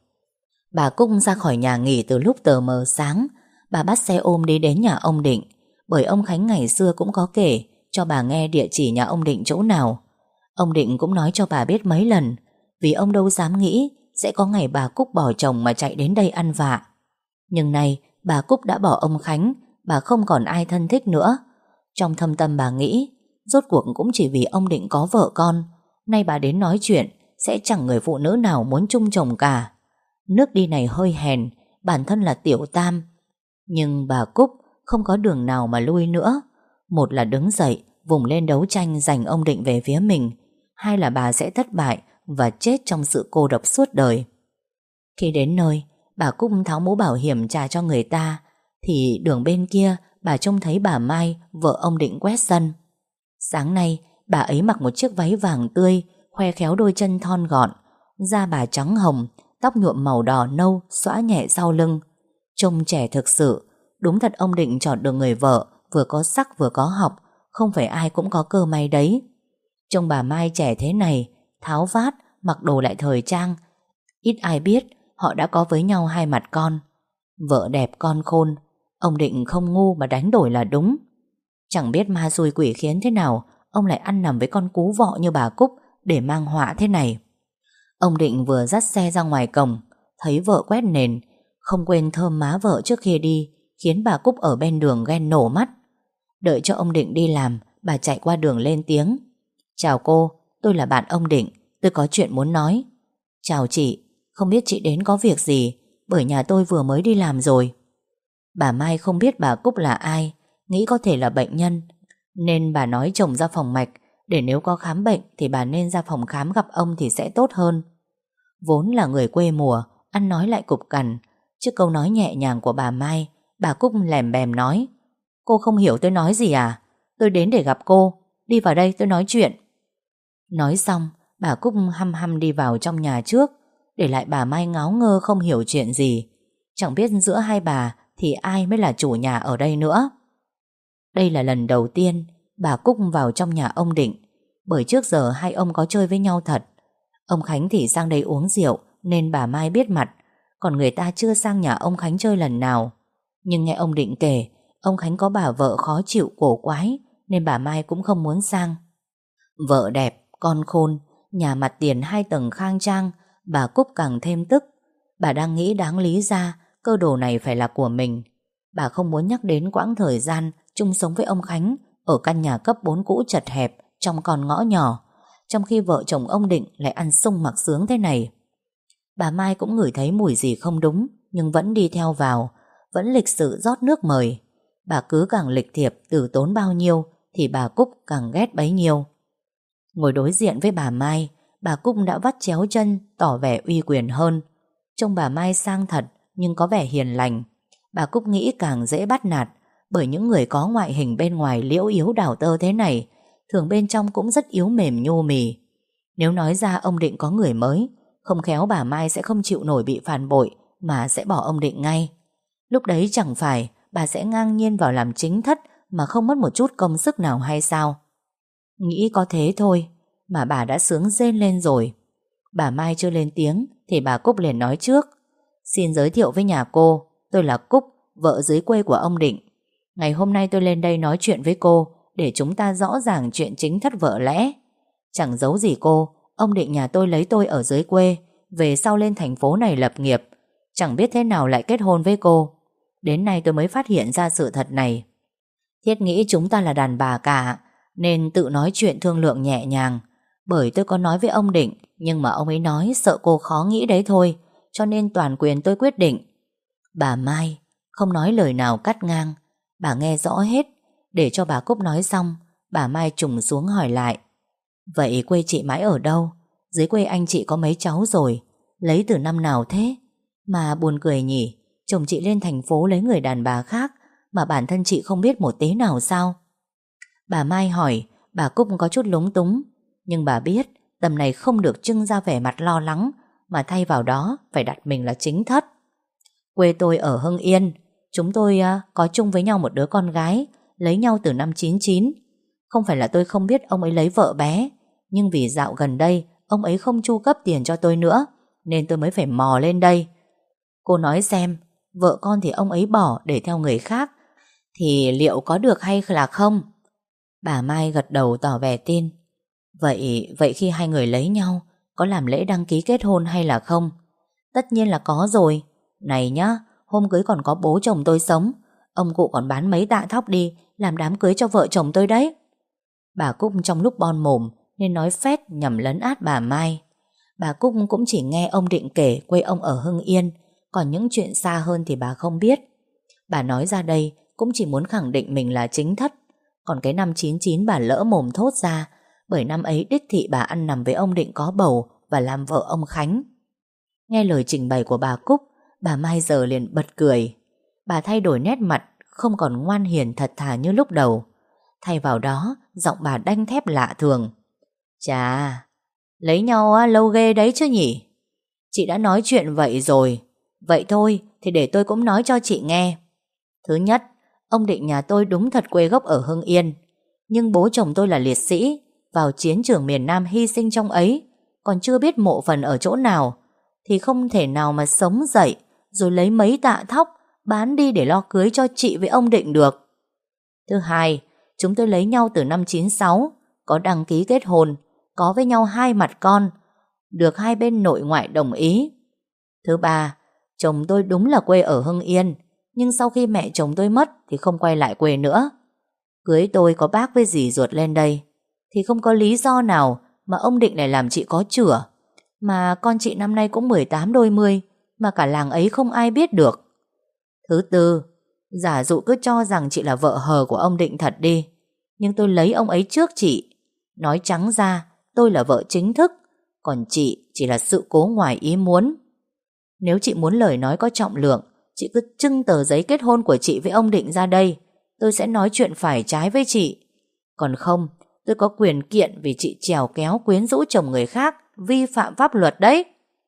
Bà Cúc ra khỏi nhà nghỉ từ lúc tờ mờ sáng. Bà bắt xe ôm đi đến nhà ông Định, bởi ông Khánh ngày xưa cũng có kể cho bà nghe địa chỉ nhà ông Định chỗ nào. Ông Định cũng nói cho bà biết mấy lần, vì ông đâu dám nghĩ sẽ có ngày bà Cúc bỏ chồng mà chạy đến đây ăn vạ. Nhưng nay bà Cúc đã bỏ ông Khánh, bà không còn ai thân thích nữa. Trong thâm tâm bà nghĩ, rốt cuộc cũng chỉ vì ông Định có vợ con, nay bà đến nói chuyện sẽ chẳng người phụ nữ nào muốn chung chồng cả. Nước đi này hơi hèn, bản thân là tiểu tam, nhưng bà Cúc không có đường nào mà lui nữa. Một là đứng dậy vùng lên đấu tranh giành ông Định về phía mình, hai là bà sẽ thất bại và chết trong sự cô độc suốt đời. Khi đến nơi, bà Cúc tháo mũ bảo hiểm trả cho người ta, thì đường bên kia bà trông thấy bà Mai, vợ ông Định quét sân. Sáng nay bà ấy mặc một chiếc váy vàng tươi, khoe khéo đôi chân thon gọn, da bà trắng hồng, tóc nhuộm màu đỏ nâu xõa nhẹ sau lưng. Trông trẻ thực sự. Đúng thật ông Định chọn được người vợ vừa có sắc vừa có học, không phải ai cũng có cơ may đấy. Trông bà Mai trẻ thế này, tháo vát, mặc đồ lại thời trang, ít ai biết họ đã có với nhau hai mặt con. Vợ đẹp con khôn, ông Định không ngu mà đánh đổi là đúng. Chẳng biết ma xui quỷ khiến thế nào, ông lại ăn nằm với con cú vọ như bà Cúc để mang họa thế này. Ông Định vừa dắt xe ra ngoài cổng, thấy vợ quét nền, không quên thơm má vợ trước khi đi, khiến bà Cúc ở bên đường ghen nổ mắt. Đợi cho ông Định đi làm, bà chạy qua đường lên tiếng: Chào cô, tôi là bạn ông Định, tôi có chuyện muốn nói. Chào chị, không biết chị đến có việc gì, bởi nhà tôi vừa mới đi làm rồi. Bà Mai không biết bà Cúc là ai, nghĩ có thể là bệnh nhân, nên bà nói chồng ra phòng mạch, để nếu có khám bệnh thì bà nên ra phòng khám gặp ông thì sẽ tốt hơn. Vốn là người quê mùa, ăn nói lại cục cằn, trước câu nói nhẹ nhàng của bà Mai, bà Cúc lèm bèm nói: Cô không hiểu tôi nói gì à? Tôi đến để gặp cô, đi vào đây tôi nói chuyện. Nói xong, bà Cúc hăm hăm đi vào trong nhà trước, để lại bà Mai ngáo ngơ không hiểu chuyện gì. Chẳng biết giữa hai bà thì ai mới là chủ nhà ở đây nữa. Đây là lần đầu tiên bà Cúc vào trong nhà ông Định, bởi trước giờ hai ông có chơi với nhau thật. Ông Khánh thì sang đây uống rượu nên bà Mai biết mặt, còn người ta chưa sang nhà ông Khánh chơi lần nào. Nhưng nghe ông Định kể, ông Khánh có bà vợ khó chịu cổ quái, nên bà Mai cũng không muốn sang. Vợ đẹp, con khôn, nhà mặt tiền hai tầng khang trang, bà Cúc càng thêm tức. Bà đang nghĩ đáng lý ra cơ đồ này phải là của mình, Bà không muốn nhắc đến quãng thời gian chung sống với ông Khánh ở căn nhà cấp bốn cũ chật hẹp trong con ngõ nhỏ, trong khi vợ chồng ông Định lại ăn sung mặc sướng thế này. Bà Mai cũng ngửi thấy mùi gì không đúng, nhưng vẫn đi theo vào, vẫn lịch sự rót nước mời. Bà cứ càng lịch thiệp từ tốn bao nhiêu thì bà Cúc càng ghét bấy nhiêu. Ngồi đối diện với bà Mai, bà Cúc đã vắt chéo chân tỏ vẻ uy quyền hơn. Trông bà Mai sang thật nhưng có vẻ hiền lành. Bà Cúc nghĩ càng dễ bắt nạt, bởi những người có ngoại hình bên ngoài liễu yếu đào tơ thế này thường bên trong cũng rất yếu mềm nhô mì. Nếu nói ra ông Định có người mới, không khéo bà Mai sẽ không chịu nổi bị phản bội mà sẽ bỏ ông Định ngay. Lúc đấy chẳng phải bà sẽ ngang nhiên vào làm chính thất mà không mất một chút công sức nào hay sao? Nghĩ có thế thôi mà bà đã sướng rên lên rồi. Bà Mai chưa lên tiếng thì bà Cúc liền nói trước. Xin giới thiệu với nhà cô, tôi là Cúc, vợ dưới quê của ông Định. Ngày hôm nay tôi lên đây nói chuyện với cô để chúng ta rõ ràng chuyện chính thất vợ lẽ. Chẳng giấu gì cô, ông Định nhà tôi lấy tôi ở dưới quê, về sau lên thành phố này lập nghiệp. Chẳng biết thế nào lại kết hôn với cô. Đến nay tôi mới phát hiện ra sự thật này. Thiết nghĩ chúng ta là đàn bà cả, nên tự nói chuyện thương lượng nhẹ nhàng. Bởi tôi có nói với ông Định, nhưng mà ông ấy nói sợ cô khó nghĩ đấy thôi, cho nên toàn quyền tôi quyết định. Bà Mai không nói lời nào cắt ngang. Bà nghe rõ hết. Để cho bà Cúc nói xong, bà Mai trùng xuống hỏi lại. Vậy quê chị mãi ở đâu? Dưới quê anh chị có mấy cháu rồi? Lấy từ năm nào thế? Mà buồn cười nhỉ, chồng chị lên thành phố lấy người đàn bà khác mà bản thân chị không biết một tí nào sao? Bà Mai hỏi, bà Cúc có chút lúng túng. Nhưng bà biết tầm này không được trưng ra vẻ mặt lo lắng, mà thay vào đó phải đặt mình là chính thất. Quê tôi ở Hưng Yên. Chúng tôi uh, có chung với nhau một đứa con gái, lấy nhau từ năm chín chín. Không phải là tôi không biết ông ấy lấy vợ bé, nhưng vì dạo gần đây ông ấy không chu cấp tiền cho tôi nữa, nên tôi mới phải mò lên đây. Cô nói xem, vợ con thì ông ấy bỏ để theo người khác, thì liệu có được hay là không? Bà Mai gật đầu tỏ vẻ tin. Vậy, vậy khi hai người lấy nhau, có làm lễ đăng ký kết hôn hay là không? Tất nhiên là có rồi. Này nhá, hôm cưới còn có bố chồng tôi sống. Ông cụ còn bán mấy tạ thóc đi làm đám cưới cho vợ chồng tôi đấy. Bà Cúc trong lúc bon mồm nên nói phét nhằm lấn át bà Mai. Bà Cúc cũng chỉ nghe ông Định kể quê ông ở Hưng Yên, còn những chuyện xa hơn thì bà không biết. Bà nói ra đây cũng chỉ muốn khẳng định mình là chính thất. Còn cái năm chín chín bà lỡ mồm thốt ra, bởi năm ấy đích thị bà ăn nằm với ông Định có bầu và làm vợ ông Khánh. Nghe lời trình bày của bà Cúc, bà Mai giờ liền bật cười. Bà thay đổi nét mặt, không còn ngoan hiền thật thà như lúc đầu. Thay vào đó, giọng bà đanh thép lạ thường. Chà, lấy nhau á, lâu ghê đấy chứ nhỉ? Chị đã nói chuyện vậy rồi. Vậy thôi thì để tôi cũng nói cho chị nghe. Thứ nhất, ông Định nhà tôi đúng thật quê gốc ở Hưng Yên, nhưng bố chồng tôi là liệt sĩ, vào chiến trường miền Nam hy sinh trong ấy, còn chưa biết mộ phần ở chỗ nào, thì không thể nào mà sống dậy rồi lấy mấy tạ thóc bán đi để lo cưới cho chị với ông Định được. Thứ hai, chúng tôi lấy nhau từ năm chín sáu, có đăng ký kết hôn, có với nhau hai mặt con, được hai bên nội ngoại đồng ý. Thứ ba, chồng tôi đúng là quê ở Hưng Yên, nhưng sau khi mẹ chồng tôi mất thì không quay lại quê nữa. Cưới tôi có bác với dì ruột lên đây, thì không có lý do nào mà ông Định lại làm chị có chửa. Mà con chị năm nay cũng mười tám đôi mươi, mà cả làng ấy không ai biết được. Thứ tư, giả dụ cứ cho rằng chị là vợ hờ của ông Định thật đi, nhưng tôi lấy ông ấy trước chị. Nói trắng ra, tôi là vợ chính thức, còn chị chỉ là sự cố ngoài ý muốn. Nếu chị muốn lời nói có trọng lượng, chị cứ trưng tờ giấy kết hôn của chị với ông Định ra đây, tôi sẽ nói chuyện phải trái với chị. Còn không, tôi có quyền kiện vì chị trèo kéo quyến rũ chồng người khác, vi phạm pháp luật đấy.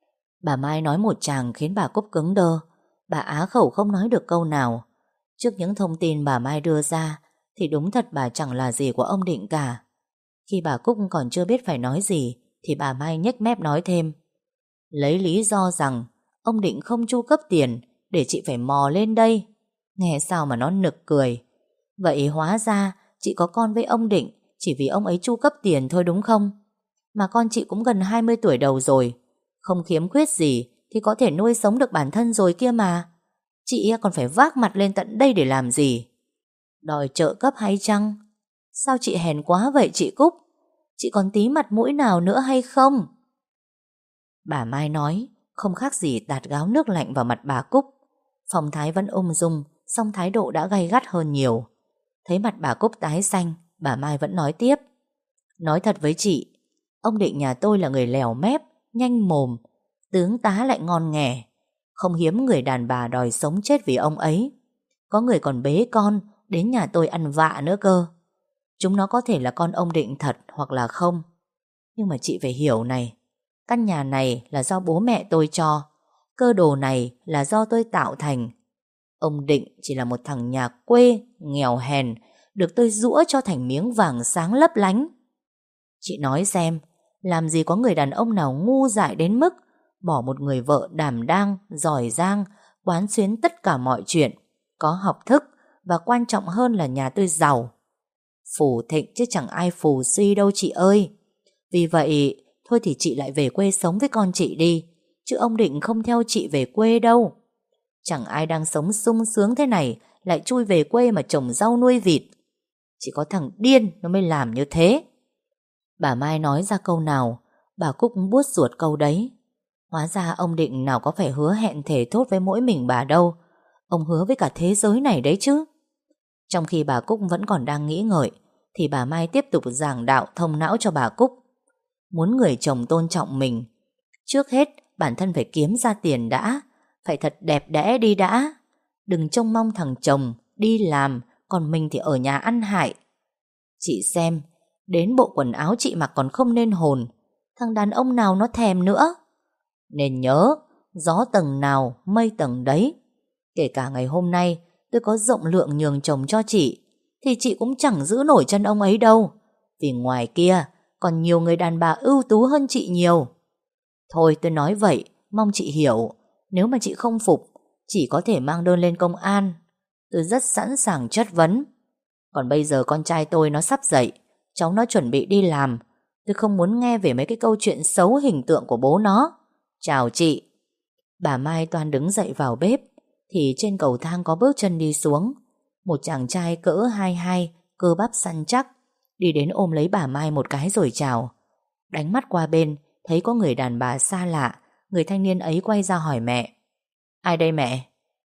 Bà Mai nói một tràng khiến bà Cúc cứng đơ. Bà á khẩu không nói được câu nào. Trước những thông tin bà Mai đưa ra thì đúng thật bà chẳng là gì của ông Định cả. Khi bà Cúc còn chưa biết phải nói gì thì bà Mai nhếch mép nói thêm. Lấy lý do rằng ông Định không chu cấp tiền để chị phải mò lên đây. Nghe sao mà nó nực cười. Vậy hóa ra chị có con với ông Định chỉ vì ông ấy chu cấp tiền thôi đúng không? Mà con chị cũng gần hai mươi tuổi đầu rồi, không khiếm khuyết gì thì có thể nuôi sống được bản thân rồi kia mà. Chị còn phải vác mặt lên tận đây để làm gì? Đòi trợ cấp hay chăng? Sao chị hèn quá vậy chị Cúc? Chị còn tí mặt mũi nào nữa hay không? Bà Mai nói không khác gì tạt gáo nước lạnh vào mặt bà Cúc. Phong thái vẫn ung dung, song thái độ đã gay gắt hơn nhiều. Thấy mặt bà Cúc tái xanh, bà Mai vẫn nói tiếp. Nói thật với chị, ông Định nhà tôi là người lèo mép, nhanh mồm, tướng tá lại ngon nghẻ. Không hiếm người đàn bà đòi sống chết vì ông ấy. Có người còn bế con đến nhà tôi ăn vạ nữa cơ. Chúng nó có thể là con ông Định thật hoặc là không. Nhưng mà chị phải hiểu này, căn nhà này là do bố mẹ tôi cho, cơ đồ này là do tôi tạo thành. Ông Định chỉ là một thằng nhà quê, nghèo hèn, được tôi giũa cho thành miếng vàng sáng lấp lánh. Chị nói xem, làm gì có người đàn ông nào ngu dại đến mức bỏ một người vợ đảm đang, giỏi giang, quán xuyến tất cả mọi chuyện, có học thức, và quan trọng hơn là nhà tôi giàu. Phù thịnh chứ chẳng ai phù suy đâu chị ơi. Vì vậy, thôi thì chị lại về quê sống với con chị đi, chứ ông Định không theo chị về quê đâu. Chẳng ai đang sống sung sướng thế này lại chui về quê mà trồng rau nuôi vịt. Chỉ có thằng điên nó mới làm như thế. Bà Mai nói ra câu nào, bà Cúc buốt ruột câu đấy. Hóa ra ông Định nào có phải hứa hẹn thề thốt với mỗi mình bà đâu. Ông hứa với cả thế giới này đấy chứ. Trong khi bà Cúc vẫn còn đang nghĩ ngợi, thì bà Mai tiếp tục giảng đạo thông não cho bà Cúc. Muốn người chồng tôn trọng mình, trước hết bản thân phải kiếm ra tiền đã, phải thật đẹp đẽ đi đã. Đừng trông mong thằng chồng đi làm, còn mình thì ở nhà ăn hại. Chị xem, đến bộ quần áo chị mặc còn không nên hồn, thằng đàn ông nào nó thèm nữa. Nên nhớ, gió tầng nào mây tầng đấy. Kể cả ngày hôm nay tôi có rộng lượng nhường chồng cho chị, thì chị cũng chẳng giữ nổi chân ông ấy đâu. Vì ngoài kia còn nhiều người đàn bà ưu tú hơn chị nhiều. Thôi tôi nói vậy, mong chị hiểu. Nếu mà chị không phục, chỉ có thể mang đơn lên công an. Tôi rất sẵn sàng chất vấn. Còn bây giờ con trai tôi nó sắp dậy, cháu nó chuẩn bị đi làm. Tôi không muốn nghe về mấy cái câu chuyện xấu hình tượng của bố nó. Chào chị. Bà Mai toan đứng dậy vào bếp, thì trên cầu thang có bước chân đi xuống. Một chàng trai cỡ hai hai, cơ bắp săn chắc, đi đến ôm lấy bà Mai một cái rồi chào. Đánh mắt qua bên, thấy có người đàn bà xa lạ. Người thanh niên ấy quay ra hỏi mẹ. Ai đây mẹ?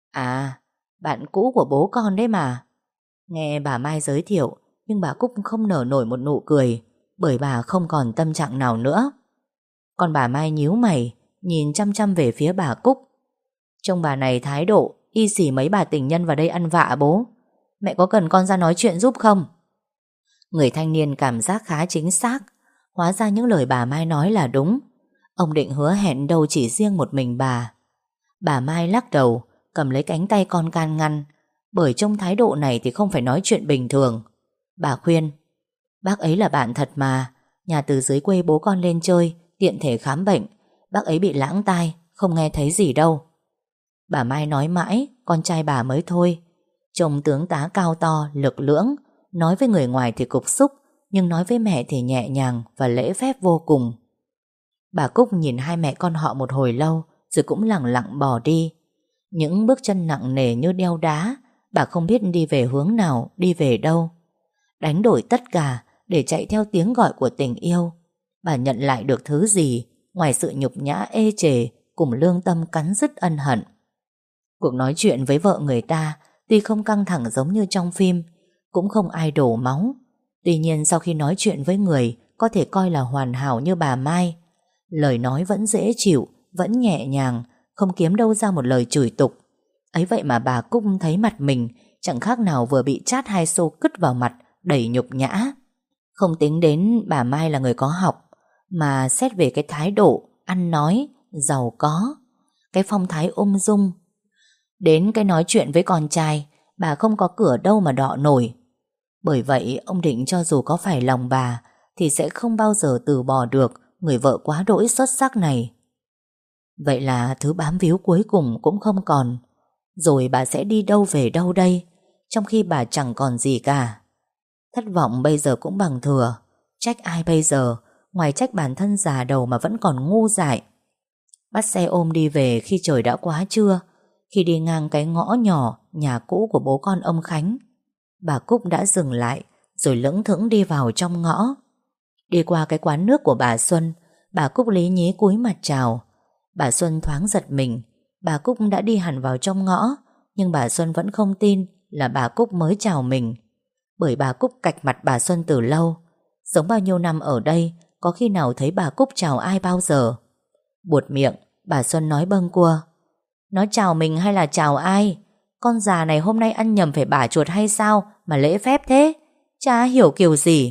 À, bạn cũ của bố con đấy mà. Nghe bà Mai giới thiệu, nhưng bà Cúc không nở nổi một nụ cười, bởi bà không còn tâm trạng nào nữa. Còn bà Mai nhíu mày, nhìn chăm chăm về phía bà Cúc. Trông bà này thái độ y xỉ mấy bà tình nhân vào đây ăn vạ bố. Mẹ có cần con ra nói chuyện giúp không? Người thanh niên cảm giác khá chính xác. Hóa ra những lời bà Mai nói là đúng. Ông Định hứa hẹn đâu chỉ riêng một mình bà. Bà Mai lắc đầu, cầm lấy cánh tay con can ngăn. Bởi trong thái độ này thì không phải nói chuyện bình thường. Bà khuyên, bác ấy là bạn thật mà. Nhà từ dưới quê bố con lên chơi, tiện thể khám bệnh. Bác ấy bị lãng tai, không nghe thấy gì đâu. Bà Mai nói mãi, con trai bà mới thôi. Trông tướng tá cao to, lực lưỡng, nói với người ngoài thì cục xúc, nhưng nói với mẹ thì nhẹ nhàng và lễ phép vô cùng. Bà Cúc nhìn hai mẹ con họ một hồi lâu, rồi cũng lẳng lặng bỏ đi. Những bước chân nặng nề như đeo đá. Bà không biết đi về hướng nào, đi về đâu. Đánh đổi tất cả để chạy theo tiếng gọi của tình yêu. Bà nhận lại được thứ gì ngoài sự nhục nhã ê chề cùng lương tâm cắn rứt ân hận. Cuộc nói chuyện với vợ người ta tuy không căng thẳng giống như trong phim, cũng không ai đổ máu. Tuy nhiên sau khi nói chuyện với người có thể coi là hoàn hảo như bà Mai, lời nói vẫn dễ chịu, vẫn nhẹ nhàng, không kiếm đâu ra một lời chửi tục. Ấy vậy mà bà Cúc thấy mặt mình chẳng khác nào vừa bị chát hai xô cứt vào mặt, đầy nhục nhã. Không tính đến bà Mai là người có học, mà xét về cái thái độ, ăn nói, giàu có, cái phong thái ung dung. Đến cái nói chuyện với con trai, bà không có cửa đâu mà đọ nổi. Bởi vậy ông Định cho dù có phải lòng bà thì sẽ không bao giờ từ bỏ được người vợ quá đỗi xuất sắc này. Vậy là thứ bám víu cuối cùng cũng không còn. Rồi bà sẽ đi đâu về đâu đây, trong khi bà chẳng còn gì cả. Thất vọng bây giờ cũng bằng thừa. Trách ai bây giờ, ngoài trách bản thân già đầu mà vẫn còn ngu dại. Bắt xe ôm đi về khi trời đã quá trưa. Khi đi ngang cái ngõ nhỏ nhà cũ của bố con ông Khánh, bà Cúc đã dừng lại rồi lững thững đi vào trong ngõ. Đi qua cái quán nước của bà Xuân, bà Cúc lý nhí cúi mặt chào. Bà Xuân thoáng giật mình. Bà Cúc đã đi hẳn vào trong ngõ, nhưng bà Xuân vẫn không tin là bà Cúc mới chào mình. Bởi bà Cúc cạch mặt bà Xuân từ lâu. Sống bao nhiêu năm ở đây, có khi nào thấy bà Cúc chào ai bao giờ. Buột miệng, bà Xuân nói bâng quơ: Nó chào mình hay là chào ai? Con già này hôm nay ăn nhầm phải bả chuột hay sao mà lễ phép thế? Chả hiểu kiểu gì.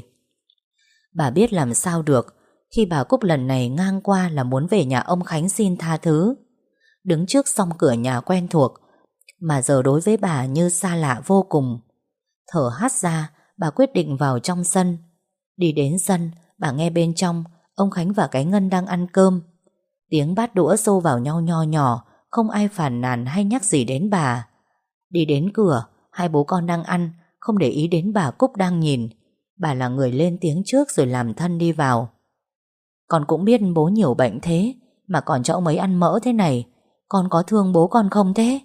Bà biết làm sao được khi bà Cúc lần này ngang qua là muốn về nhà ông Khánh xin tha thứ. Đứng trước song cửa nhà quen thuộc mà giờ đối với bà như xa lạ vô cùng. Thở hắt ra, bà quyết định vào trong sân. Đi đến sân, bà nghe bên trong ông Khánh và cái Ngân đang ăn cơm. Tiếng bát đũa xô vào nhau nho nhỏ, không ai phàn nàn hay nhắc gì đến bà. Đi đến cửa, hai bố con đang ăn, không để ý đến bà Cúc đang nhìn. Bà là người lên tiếng trước rồi làm thân đi vào. Con cũng biết bố nhiều bệnh thế, mà còn cho ông ấy ăn mỡ thế này. Con có thương bố con không thế?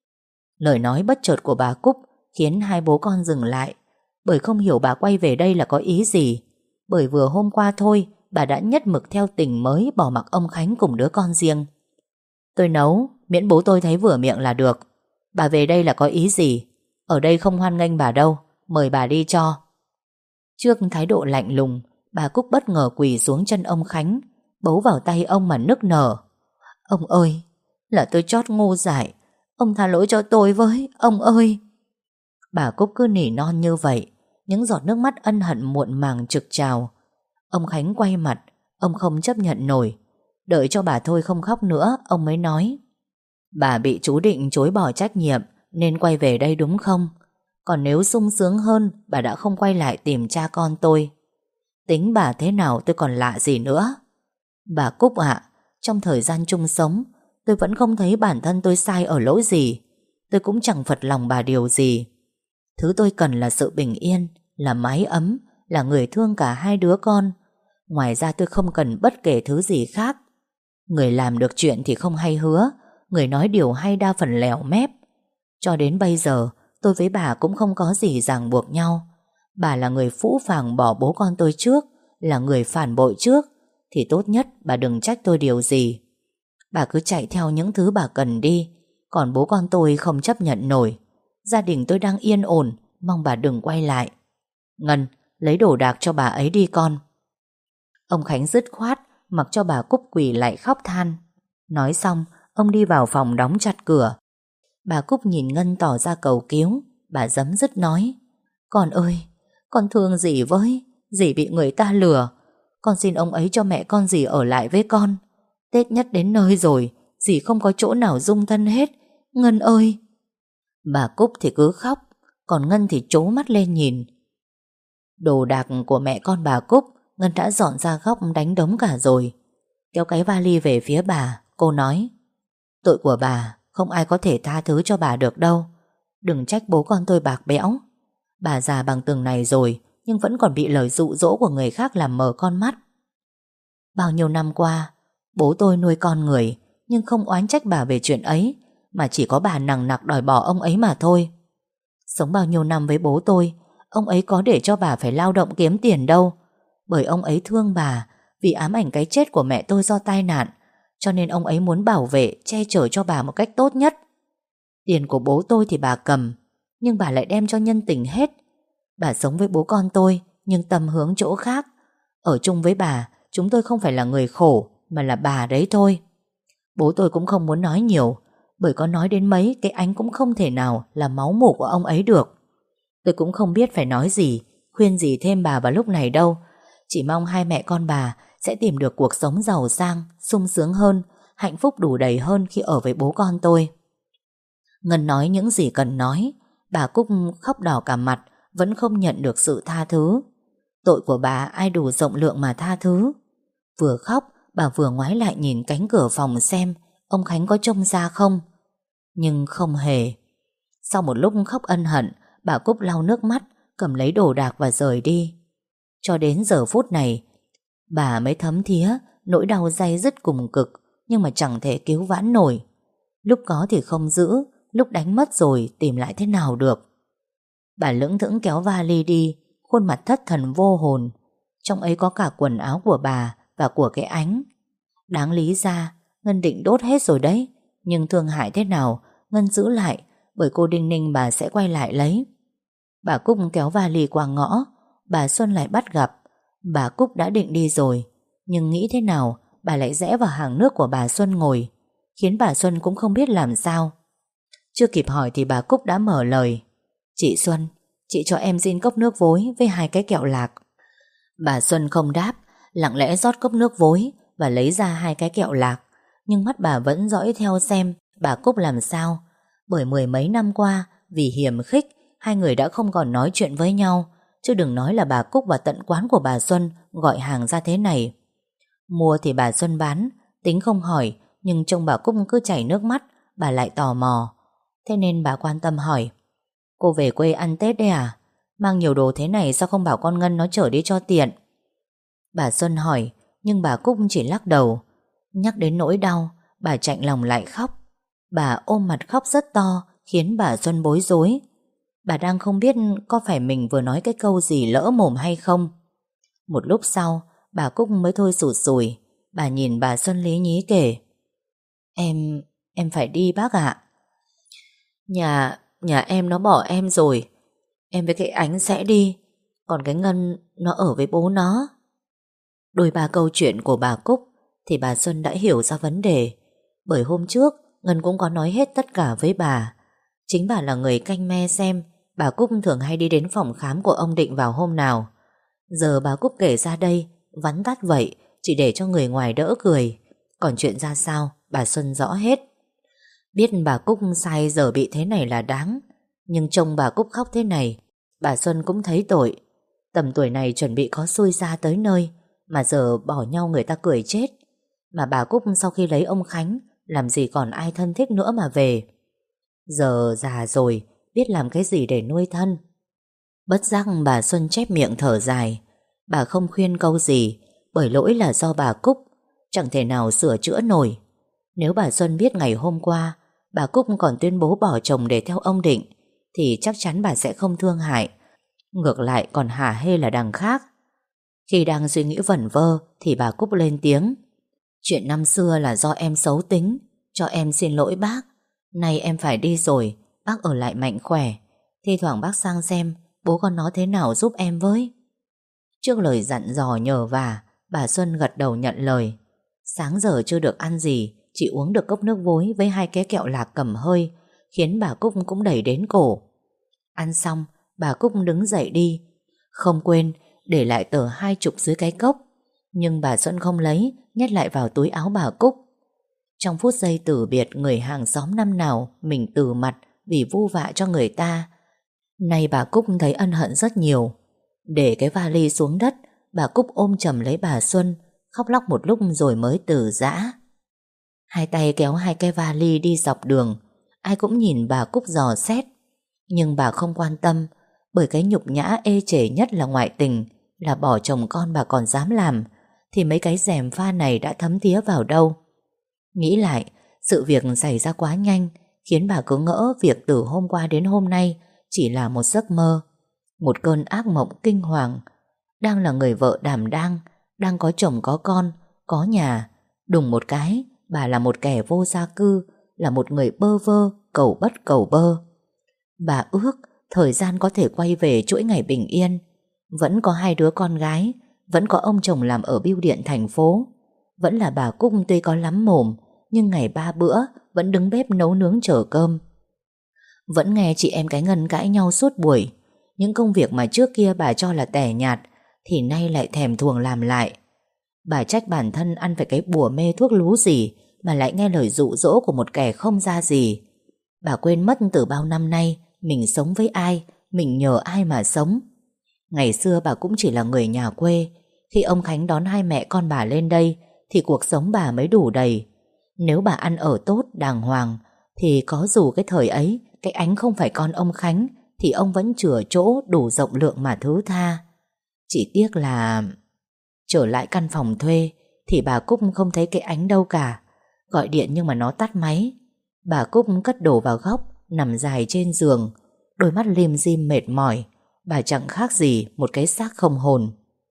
Lời nói bất chợt của bà Cúc khiến hai bố con dừng lại, bởi không hiểu bà quay về đây là có ý gì. Bởi vừa hôm qua thôi, bà đã nhất mực theo tình mới bỏ mặc ông Khánh cùng đứa con riêng. Tôi nấu, miễn bố tôi thấy vừa miệng là được. Bà về đây là có ý gì? Ở đây không hoan nghênh bà đâu, mời bà đi cho. Trước thái độ lạnh lùng, bà Cúc bất ngờ quỳ xuống chân ông Khánh, bấu vào tay ông mà nức nở. Ông ơi, là tôi chót ngu dại, ông tha lỗi cho tôi với, ông ơi. Bà Cúc cứ nỉ non như vậy, những giọt nước mắt ân hận muộn màng trực trào. Ông Khánh quay mặt, ông không chấp nhận nổi. Đợi cho bà thôi không khóc nữa, ông mới nói: Bà bị chú Định chối bỏ trách nhiệm nên quay về đây đúng không? Còn nếu sung sướng hơn, bà đã không quay lại tìm cha con tôi. Tính bà thế nào tôi còn lạ gì nữa. Bà Cúc ạ, trong thời gian chung sống, tôi vẫn không thấy bản thân tôi sai ở lỗi gì. Tôi cũng chẳng phật lòng bà điều gì. Thứ tôi cần là sự bình yên, là mái ấm, là người thương cả hai đứa con. Ngoài ra tôi không cần bất kể thứ gì khác. Người làm được chuyện thì không hay hứa, người nói điều hay đa phần lèo mép. Cho đến bây giờ, tôi với bà cũng không có gì ràng buộc nhau. Bà là người phũ phàng bỏ bố con tôi trước, là người phản bội trước, thì tốt nhất bà đừng trách tôi điều gì. Bà cứ chạy theo những thứ bà cần đi. Còn bố con tôi không chấp nhận nổi. Gia đình tôi đang yên ổn, mong bà đừng quay lại. Ngân, lấy đồ đạc cho bà ấy đi con. Ông Khánh dứt khoát, mặc cho bà Cúc quỳ lại khóc than. Nói xong, ông đi vào phòng đóng chặt cửa. Bà Cúc nhìn Ngân tỏ ra cầu cứu. Bà giấm dứt nói: Con ơi, con thương dì với. Dì bị người ta lừa. Con xin ông ấy cho mẹ con dì ở lại với con. Tết nhất đến nơi rồi, dì không có chỗ nào dung thân hết. Ngân ơi. Bà Cúc thì cứ khóc, còn Ngân thì trố mắt lên nhìn. Đồ đạc của mẹ con bà Cúc Ngân đã dọn ra góc đánh đống cả rồi. Kéo cái vali về phía bà, cô nói: Tội của bà không ai có thể tha thứ cho bà được đâu. Đừng trách bố con tôi bạc bẽo. Bà già bằng từng này rồi, nhưng vẫn còn bị lời dụ dỗ của người khác làm mờ con mắt. Bao nhiêu năm qua, bố tôi nuôi con người, nhưng không oán trách bà về chuyện ấy, mà chỉ có bà nằng nặc đòi bỏ ông ấy mà thôi. Sống bao nhiêu năm với bố tôi, ông ấy có để cho bà phải lao động kiếm tiền đâu. Bởi ông ấy thương bà, vì ám ảnh cái chết của mẹ tôi do tai nạn, cho nên ông ấy muốn bảo vệ, che chở cho bà một cách tốt nhất. Tiền của bố tôi thì bà cầm, nhưng bà lại đem cho nhân tình hết. Bà sống với bố con tôi, nhưng tâm hướng chỗ khác. Ở chung với bà, chúng tôi không phải là người khổ, mà là bà đấy thôi. Bố tôi cũng không muốn nói nhiều, bởi có nói đến mấy, cái ánh cũng không thể nào là máu mủ của ông ấy được. Tôi cũng không biết phải nói gì, khuyên gì thêm bà vào lúc này đâu. Chỉ mong hai mẹ con bà sẽ tìm được cuộc sống giàu sang, sung sướng hơn, hạnh phúc đủ đầy hơn khi ở với bố con tôi. Ngân nói những gì cần nói. Bà Cúc khóc đỏ cả mặt, vẫn không nhận được sự tha thứ. Tội của bà ai đủ rộng lượng mà tha thứ. Vừa khóc, bà vừa ngoái lại nhìn cánh cửa phòng xem ông Khánh có trông ra không. Nhưng không hề. Sau một lúc khóc ân hận, bà Cúc lau nước mắt, cầm lấy đồ đạc và rời đi. Cho đến giờ phút này, bà mới thấm thía nỗi đau day dứt cùng cực, nhưng mà chẳng thể cứu vãn nổi. Lúc có thì không giữ, lúc đánh mất rồi tìm lại thế nào được. Bà lững thững kéo vali đi, khuôn mặt thất thần vô hồn. Trong ấy có cả quần áo của bà và của cái Ánh. Đáng lý ra Ngân định đốt hết rồi đấy, nhưng thương hại thế nào Ngân giữ lại, bởi cô đinh ninh bà sẽ quay lại lấy. Bà Cúc kéo vali qua ngõ, bà Xuân lại bắt gặp. Bà Cúc đã định đi rồi, nhưng nghĩ thế nào bà lại rẽ vào hàng nước của bà Xuân ngồi, khiến bà Xuân cũng không biết làm sao. Chưa kịp hỏi thì bà Cúc đã mở lời. Chị Xuân, chị cho em xin cốc nước vối với hai cái kẹo lạc. Bà Xuân không đáp, lặng lẽ rót cốc nước vối và lấy ra hai cái kẹo lạc. Nhưng mắt bà vẫn dõi theo xem bà Cúc làm sao. Bởi mười mấy năm qua, vì hiềm khích, hai người đã không còn nói chuyện với nhau. Chứ đừng nói là bà Cúc vào tận quán của bà Xuân gọi hàng ra thế này. Mua thì bà Xuân bán, tính không hỏi, nhưng trông bà Cúc cứ chảy nước mắt, bà lại tò mò. Thế nên bà quan tâm hỏi: Cô về quê ăn Tết đấy à? Mang nhiều đồ thế này sao không bảo con Ngân nó chở đi cho tiện? Bà Xuân hỏi, nhưng bà Cúc chỉ lắc đầu. Nhắc đến nỗi đau, bà chạnh lòng lại khóc. Bà ôm mặt khóc rất to, khiến bà Xuân bối rối. Bà đang không biết có phải mình vừa nói cái câu gì lỡ mồm hay không. Một lúc sau, bà Cúc mới thôi sụt sùi. Bà nhìn bà Xuân lý nhí kể: Em, em phải đi bác ạ. Nhà, nhà em nó bỏ em rồi. Em với cái Ánh sẽ đi, còn cái Ngân nó ở với bố nó. Đôi ba câu chuyện của bà Cúc thì bà Xuân đã hiểu ra vấn đề. Bởi hôm trước Ngân cũng có nói hết tất cả với bà. Chính bà là người canh me xem bà Cúc thường hay đi đến phòng khám của ông Định vào hôm nào. Giờ bà Cúc kể ra đây vắn tắt vậy, chỉ để cho người ngoài đỡ cười. Còn chuyện ra sao bà Xuân rõ hết. Biết bà Cúc sai giờ bị thế này là đáng, nhưng trông bà Cúc khóc thế này, bà Xuân cũng thấy tội. Tầm tuổi này chuẩn bị có xui xa tới nơi, mà giờ bỏ nhau người ta cười chết. Mà bà Cúc sau khi lấy ông Khánh, làm gì còn ai thân thích nữa mà về. Giờ già rồi, biết làm cái gì để nuôi thân. Bất giác bà Xuân chép miệng thở dài. Bà không khuyên câu gì, bởi lỗi là do bà Cúc, chẳng thể nào sửa chữa nổi. Nếu bà Xuân biết ngày hôm qua bà Cúc còn tuyên bố bỏ chồng để theo ông Định, thì chắc chắn bà sẽ không thương hại, ngược lại còn hả hê là đằng khác. Khi đang suy nghĩ vẩn vơ thì bà Cúc lên tiếng: Chuyện năm xưa là do em xấu tính, cho em xin lỗi bác. Nay em phải đi rồi, bác ở lại mạnh khỏe. Thi thoảng bác sang xem bố con nó thế nào giúp em với. Trước lời dặn dò nhờ vả, bà Xuân gật đầu nhận lời. Sáng giờ chưa được ăn gì, chỉ uống được cốc nước vối với hai cái kẹo lạc cầm hơi, khiến bà Cúc cũng đẩy đến cổ. Ăn xong, bà Cúc đứng dậy đi, không quên để lại tờ hai chục dưới cái cốc. Nhưng bà Xuân không lấy, nhét lại vào túi áo bà Cúc. Trong phút giây từ biệt người hàng xóm năm nào mình từ mặt vì vu vạ cho người ta, nay bà Cúc thấy ân hận rất nhiều. Để cái vali xuống đất, bà Cúc ôm chầm lấy bà Xuân, khóc lóc một lúc rồi mới từ giã. Hai tay kéo hai cái vali đi dọc đường, ai cũng nhìn bà Cúc dò xét. Nhưng bà không quan tâm, bởi cái nhục nhã ê chề nhất là ngoại tình, là bỏ chồng con bà còn dám làm, thì mấy cái rèm pha này đã thấm thía vào đâu. Nghĩ lại, sự việc xảy ra quá nhanh, khiến bà cứ ngỡ việc từ hôm qua đến hôm nay chỉ là một giấc mơ, một cơn ác mộng kinh hoàng. Đang là người vợ đảm đang, đang có chồng có con, có nhà, đùng một cái bà là một kẻ vô gia cư, là một người bơ vơ, cầu bất cầu bơ. Bà ước thời gian có thể quay về chuỗi ngày bình yên. Vẫn có hai đứa con gái, vẫn có ông chồng làm ở bưu điện thành phố, vẫn là bà Cúc tuy có lắm mồm, nhưng ngày ba bữa vẫn đứng bếp nấu nướng chở cơm. Vẫn nghe chị em cái Ngân cãi nhau suốt buổi. Những công việc mà trước kia bà cho là tẻ nhạt thì nay lại thèm thuồng làm lại. Bà trách bản thân ăn phải cái bùa mê thuốc lú gì mà lại nghe lời dụ dỗ của một kẻ không ra gì. Bà quên mất từ bao năm nay mình sống với ai, mình nhờ ai mà sống. Ngày xưa bà cũng chỉ là người nhà quê. Khi ông Khánh đón hai mẹ con bà lên đây thì cuộc sống bà mới đủ đầy. Nếu bà ăn ở tốt, đàng hoàng, thì có dù cái thời ấy cái Ánh không phải con ông Khánh, thì ông vẫn chừa chỗ đủ rộng lượng mà thứ tha. Chỉ tiếc là trở lại căn phòng thuê thì bà Cúc không thấy cái Ánh đâu cả. Gọi điện nhưng mà nó tắt máy. Bà Cúc cất đồ vào góc, nằm dài trên giường, đôi mắt lim dim mệt mỏi. Bà chẳng khác gì một cái xác không hồn.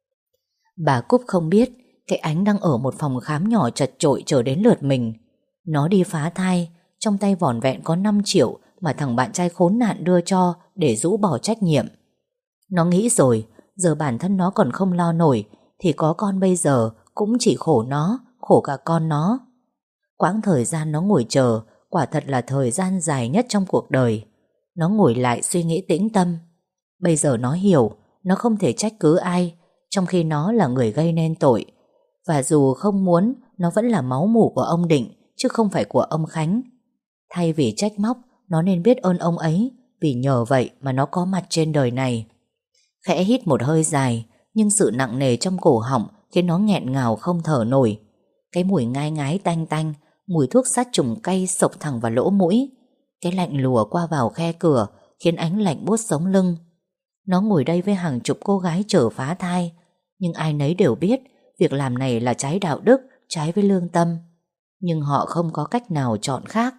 Bà Cúc không biết cái Ánh đang ở một phòng khám nhỏ chật chội chờ đến lượt mình. Nó đi phá thai, trong tay vỏn vẹn có năm triệu mà thằng bạn trai khốn nạn đưa cho để rũ bỏ trách nhiệm. Nó nghĩ rồi, giờ bản thân nó còn không lo nổi thì có con bây giờ cũng chỉ khổ nó, khổ cả con nó. Quãng thời gian nó ngồi chờ quả thật là thời gian dài nhất trong cuộc đời. Nó ngồi lại suy nghĩ tĩnh tâm. Bây giờ nó hiểu nó không thể trách cứ ai, trong khi nó là người gây nên tội. Và dù không muốn, nó vẫn là máu mủ của ông Định, chứ không phải của ông Khánh. Thay vì trách móc, nó nên biết ơn ông ấy, vì nhờ vậy mà nó có mặt trên đời này. Khẽ hít một hơi dài, nhưng sự nặng nề trong cổ họng khiến nó nghẹn ngào không thở nổi. Cái mùi ngai ngái tanh tanh, mùi thuốc sát trùng cay xộc thẳng vào lỗ mũi. Cái lạnh lùa qua vào khe cửa khiến Ánh lạnh buốt sống lưng. Nó ngồi đây với hàng chục cô gái chờ phá thai, nhưng ai nấy đều biết việc làm này là trái đạo đức, trái với lương tâm. Nhưng họ không có cách nào chọn khác.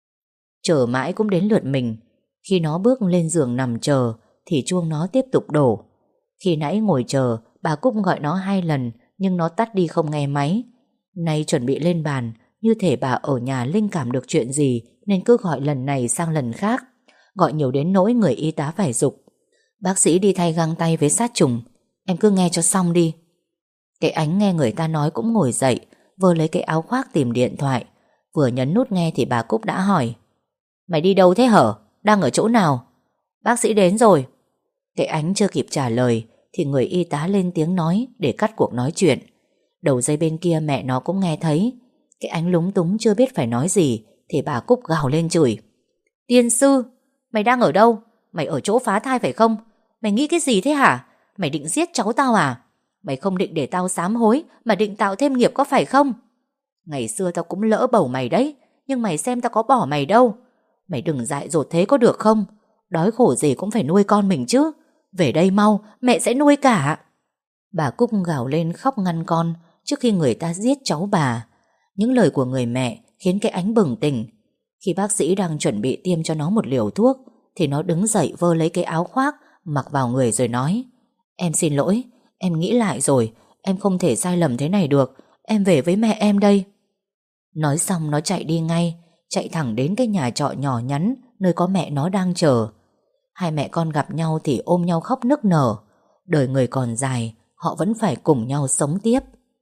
Chờ mãi cũng đến lượt mình. Khi nó bước lên giường nằm chờ thì chuông nó tiếp tục đổ. Khi nãy ngồi chờ, bà Cúc gọi nó hai lần nhưng nó tắt đi không nghe máy. Nay chuẩn bị lên bàn, như thể bà ở nhà linh cảm được chuyện gì nên cứ gọi lần này sang lần khác. Gọi nhiều đến nỗi người y tá phải giục: "Bác sĩ đi thay găng tay với sát trùng, em cứ nghe cho xong đi." Cái Ánh nghe người ta nói cũng ngồi dậy, vơ lấy cái áo khoác tìm điện thoại. Vừa nhấn nút nghe thì bà Cúc đã hỏi: "Mày đi đâu thế hở? Đang ở chỗ nào?" "Bác sĩ đến rồi." Cái Ánh chưa kịp trả lời thì người y tá lên tiếng nói để cắt cuộc nói chuyện. Đầu dây bên kia mẹ nó cũng nghe thấy. Cái Ánh lúng túng chưa biết phải nói gì thì bà Cúc gào lên chửi: "Tiên sư, mày đang ở đâu? Mày ở chỗ phá thai phải không? Mày nghĩ cái gì thế hả? Mày định giết cháu tao à? Mày không định để tao sám hối mà định tạo thêm nghiệp có phải không? Ngày xưa tao cũng lỡ bầu mày đấy, nhưng mày xem tao có bỏ mày đâu. Mày đừng dại dột thế có được không? Đói khổ gì cũng phải nuôi con mình chứ. Về đây mau, mẹ sẽ nuôi cả." Bà Cúc gào lên khóc ngăn con trước khi người ta giết cháu bà. Những lời của người mẹ khiến cái Ánh bừng tỉnh. Khi bác sĩ đang chuẩn bị tiêm cho nó một liều thuốc thì nó đứng dậy vơ lấy cái áo khoác mặc vào người rồi nói: "Em xin lỗi, em nghĩ lại rồi, em không thể sai lầm thế này được, em về với mẹ em đây." Nói xong nó chạy đi ngay, chạy thẳng đến cái nhà trọ nhỏ nhắn nơi có mẹ nó đang chờ. Hai mẹ con gặp nhau thì ôm nhau khóc nức nở. Đời người còn dài, họ vẫn phải cùng nhau sống tiếp.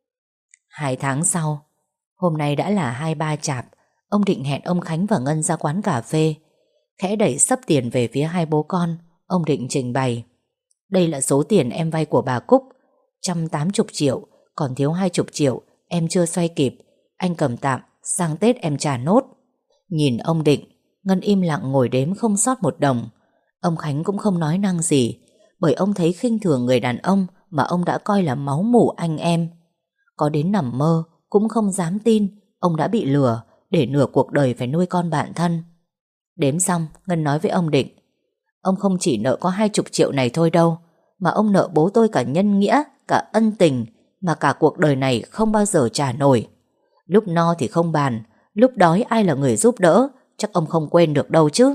Hai tháng sau, hôm nay đã là hai ba chạp, ông Định hẹn ông Khánh và Ngân ra quán cà phê. Khẽ đẩy xấp tiền về phía hai bố con, ông Định trình bày: "Đây là số tiền em vay của bà Cúc, trăm tám chục triệu, còn thiếu hai chục triệu, em chưa xoay kịp. Anh cầm tạm, sang Tết em trả nốt." Nhìn ông Định, Ngân im lặng ngồi đếm không sót một đồng. Ông Khánh cũng không nói năng gì, bởi ông thấy khinh thường người đàn ông mà ông đã coi là máu mủ anh em. Có đến nằm mơ cũng không dám tin ông đã bị lừa để nửa cuộc đời phải nuôi con bạn thân. Đếm xong, Ngân nói với ông Định: "Ông không chỉ nợ có hai chục triệu này thôi đâu, mà ông nợ bố tôi cả nhân nghĩa, cả ân tình, mà cả cuộc đời này không bao giờ trả nổi. Lúc no thì không bàn, lúc đói ai là người giúp đỡ, chắc ông không quên được đâu chứ."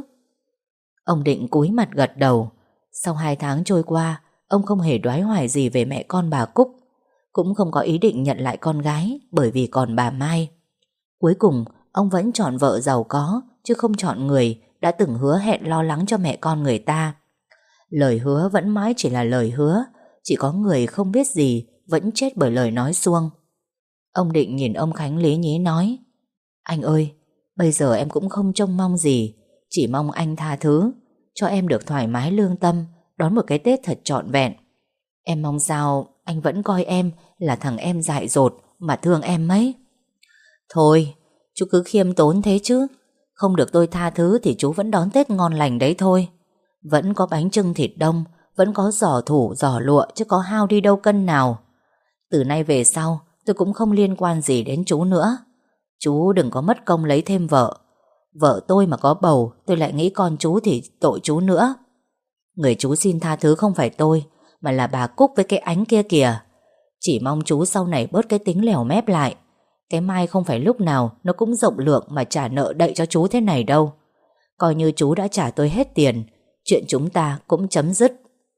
Ông Định cúi mặt gật đầu. Sau hai tháng trôi qua, ông không hề đoái hoài gì về mẹ con bà Cúc, cũng không có ý định nhận lại con gái bởi vì còn bà Mai. Cuối cùng, ông vẫn chọn vợ giàu có, chứ không chọn người đã từng hứa hẹn lo lắng cho mẹ con người ta. Lời hứa vẫn mãi chỉ là lời hứa, chỉ có người không biết gì vẫn chết bởi lời nói suông. Ông Định nhìn ông Khánh lý nhí nói: "Anh ơi, bây giờ em cũng không trông mong gì, chỉ mong anh tha thứ, cho em được thoải mái lương tâm, đón một cái Tết thật trọn vẹn. Em mong sao anh vẫn coi em là thằng em dại dột mà thương em mấy." "Thôi, chú cứ khiêm tốn thế chứ. Không được tôi tha thứ thì chú vẫn đón Tết ngon lành đấy thôi. Vẫn có bánh chưng thịt đông, vẫn có giò thủ giò lụa, chứ có hao đi đâu cân nào. Từ nay về sau tôi cũng không liên quan gì đến chú nữa. Chú đừng có mất công lấy thêm vợ. Vợ tôi mà có bầu, tôi lại nghĩ con chú thì tội chú nữa. Người chú xin tha thứ không phải tôi, mà là bà Cúc với cái Ánh kia kìa. Chỉ mong chú sau này bớt cái tính lèo mép lại. Cái Mai không phải lúc nào nó cũng rộng lượng mà trả nợ đậy cho chú thế này đâu. Coi như chú đã trả tôi hết tiền, chuyện chúng ta cũng chấm dứt.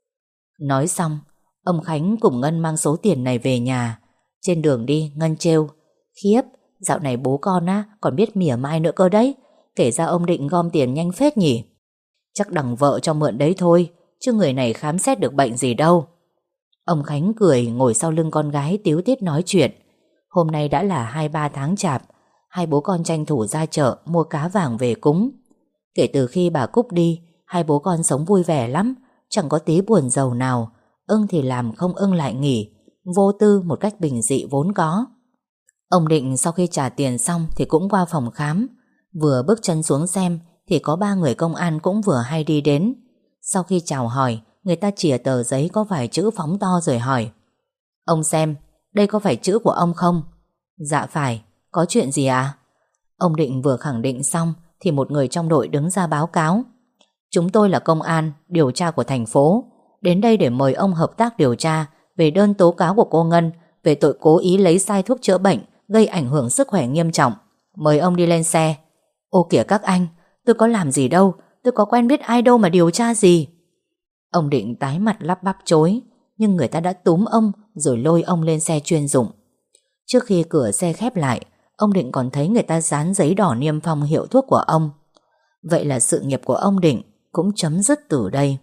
Nói xong, ông Khánh cùng Ngân mang số tiền này về nhà. Trên đường đi, Ngân trêu: Khiếp, dạo này bố con á còn biết mỉa mai nữa cơ đấy. Kể ra ông Định gom tiền nhanh phết nhỉ. Chắc đằng vợ cho mượn đấy thôi, chứ người này khám xét được bệnh gì đâu. Ông Khánh cười ngồi sau lưng con gái tíu tít nói chuyện. Hôm nay đã là hai ba tháng chạp, hai bố con tranh thủ ra chợ mua cá vàng về cúng. Kể từ khi bà Cúc đi, hai bố con sống vui vẻ lắm, chẳng có tí buồn rầu nào. Ưng thì làm, không ưng lại nghỉ, vô tư một cách bình dị vốn có. Ông Định sau khi trả tiền xong thì cũng qua phòng khám. Vừa bước chân xuống xem thì có ba người công an cũng vừa hay đi đến. Sau khi chào hỏi, người ta chìa tờ giấy có vài chữ phóng to rồi hỏi: Ông xem, đây có phải chữ của ông không? Dạ phải, có chuyện gì à? Ông Định vừa khẳng định xong thì một người trong đội đứng ra báo cáo: Chúng tôi là công an, điều tra của thành phố, đến đây để mời ông hợp tác điều tra về đơn tố cáo của cô Ngân về tội cố ý lấy sai thuốc chữa bệnh gây ảnh hưởng sức khỏe nghiêm trọng. Mời ông đi lên xe. Ô kìa các anh, tôi có làm gì đâu, tôi có quen biết ai đâu mà điều tra gì. Ông Định tái mặt lắp bắp chối, nhưng người ta đã túm ông rồi lôi ông lên xe chuyên dụng. Trước khi cửa xe khép lại, ông Định còn thấy người ta dán giấy đỏ niêm phong hiệu thuốc của ông. Vậy là sự nghiệp của ông Định cũng chấm dứt từ đây.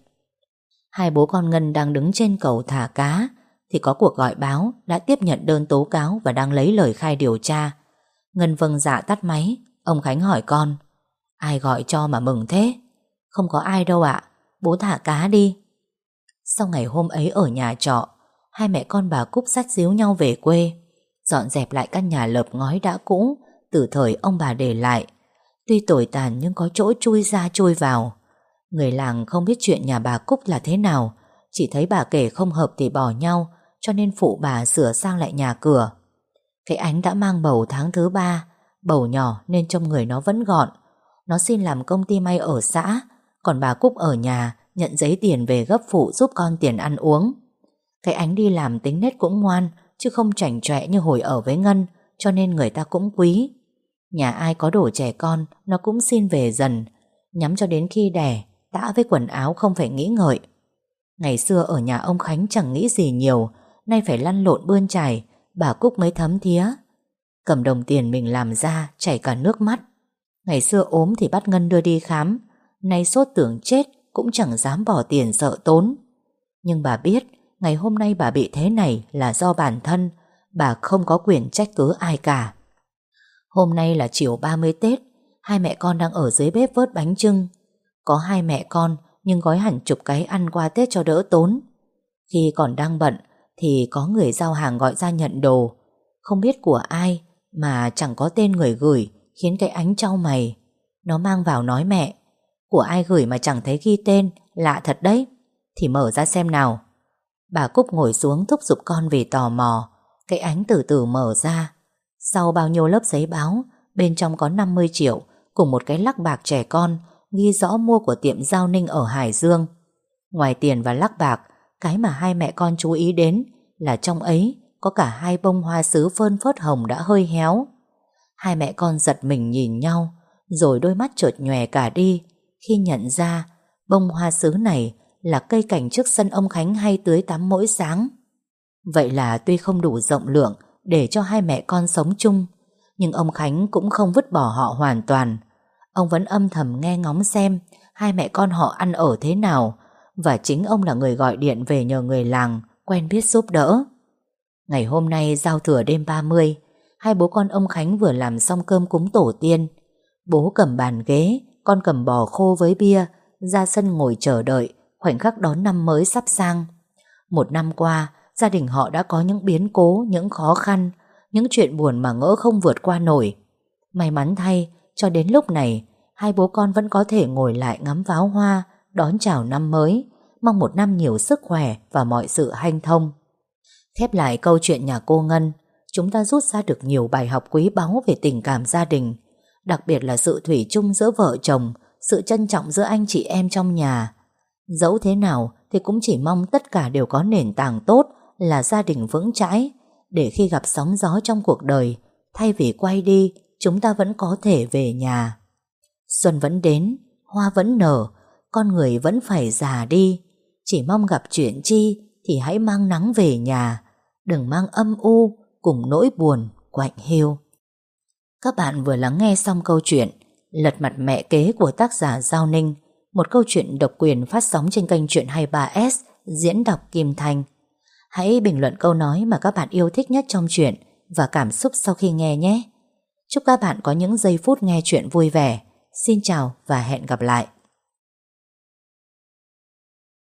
Hai bố con Ngân đang đứng trên cầu thả cá thì có cuộc gọi báo đã tiếp nhận đơn tố cáo và đang lấy lời khai điều tra. Ngân vâng dạ tắt máy. Ông Khánh hỏi con: Ai gọi cho mà mừng thế? Không có ai đâu ạ, bố thả cá đi. Sau ngày hôm ấy ở nhà trọ, hai mẹ con bà Cúc dắt díu nhau về quê, dọn dẹp lại căn nhà lợp ngói đã cũ từ thời ông bà để lại. Tuy tồi tàn nhưng có chỗ chui ra chui vào. Người làng không biết chuyện nhà bà Cúc là thế nào, chỉ thấy bà kể không hợp thì bỏ nhau, cho nên phụ bà sửa sang lại nhà cửa. Cái Ánh đã mang bầu tháng thứ ba, bầu nhỏ nên trong người nó vẫn gọn. Nó xin làm công ty may ở xã, còn bà Cúc ở nhà nhận giấy tiền về gấp phụ giúp con tiền ăn uống. Cái Ánh đi làm tính nết cũng ngoan, chứ không chảnh chọe như hồi ở với Ngân, cho nên người ta cũng quý. Nhà ai có đồ trẻ con nó cũng xin về dần, nhắm cho đến khi đẻ, tã với quần áo không phải nghĩ ngợi. Ngày xưa ở nhà ông Khánh chẳng nghĩ gì nhiều, nay phải lăn lộn bươn chải, bà Cúc mới thấm thía. Cầm đồng tiền mình làm ra chảy cả nước mắt. Ngày xưa ốm thì bắt Ngân đưa đi khám, nay sốt tưởng chết cũng chẳng dám bỏ tiền sợ tốn. Nhưng bà biết ngày hôm nay bà bị thế này là do bản thân, bà không có quyền trách cứ ai cả. Hôm nay là chiều ba mươi Tết, hai mẹ con đang ở dưới bếp vớt bánh chưng. Có hai mẹ con nhưng gói hẳn chục cái ăn qua Tết cho đỡ tốn. Khi còn đang bận thì có người giao hàng gọi ra nhận đồ. Không biết của ai mà chẳng có tên người gửi, khiến cái Ánh chau mày. Nó mang vào nói: Mẹ, của ai gửi mà chẳng thấy ghi tên, lạ thật đấy. Thì mở ra xem nào. Bà Cúc ngồi xuống thúc giục con vì tò mò. Cái Ánh từ từ mở ra. Sau bao nhiêu lớp giấy báo, bên trong có năm mươi triệu cùng một cái lắc bạc trẻ con ghi rõ mua của tiệm Giao Ninh ở Hải Dương. Ngoài tiền và lắc bạc, cái mà hai mẹ con chú ý đến là trong ấy có cả hai bông hoa sứ phơn phớt hồng đã hơi héo. Hai mẹ con giật mình nhìn nhau, rồi đôi mắt chợt nhòe cả đi khi nhận ra bông hoa sứ này là cây cảnh trước sân ông Khánh hay tưới tắm mỗi sáng. Vậy là tuy không đủ rộng lượng để cho hai mẹ con sống chung, nhưng ông Khánh cũng không vứt bỏ họ hoàn toàn. Ông vẫn âm thầm nghe ngóng xem hai mẹ con họ ăn ở thế nào, và chính ông là người gọi điện về nhờ người làng quen biết giúp đỡ. Ngày hôm nay giao thừa đêm ba mươi, hai bố con ông Khánh vừa làm xong cơm cúng tổ tiên. Bố cầm bàn ghế, con cầm bò khô với bia, ra sân ngồi chờ đợi khoảnh khắc đón năm mới sắp sang. Một năm qua, gia đình họ đã có những biến cố, những khó khăn, những chuyện buồn mà ngỡ không vượt qua nổi. May mắn thay, cho đến lúc này, hai bố con vẫn có thể ngồi lại ngắm pháo hoa, đón chào năm mới, mong một năm nhiều sức khỏe và mọi sự hanh thông. Khép lại câu chuyện nhà cô Ngân, chúng ta rút ra được nhiều bài học quý báu về tình cảm gia đình, đặc biệt là sự thủy chung giữa vợ chồng, sự trân trọng giữa anh chị em trong nhà. Dẫu thế nào thì cũng chỉ mong tất cả đều có nền tảng tốt, là gia đình vững chãi, để khi gặp sóng gió trong cuộc đời, thay vì quay đi, chúng ta vẫn có thể về nhà. Xuân vẫn đến, Hoa vẫn nở, con người vẫn phải già đi. Chỉ mong gặp chuyện chi thì hãy mang nắng về nhà, đừng mang âm u cùng nỗi buồn quạnh hiu. Các bạn vừa lắng nghe xong câu chuyện Lật Mặt Mẹ Kế của tác giả Giao Ninh, một câu chuyện độc quyền phát sóng trên kênh Chuyện hai mươi ba ét, diễn đọc Kim Thanh. Hãy bình luận câu nói mà các bạn yêu thích nhất trong chuyện và cảm xúc sau khi nghe nhé. Chúc các bạn có những giây phút nghe chuyện vui vẻ. Xin chào và hẹn gặp lại.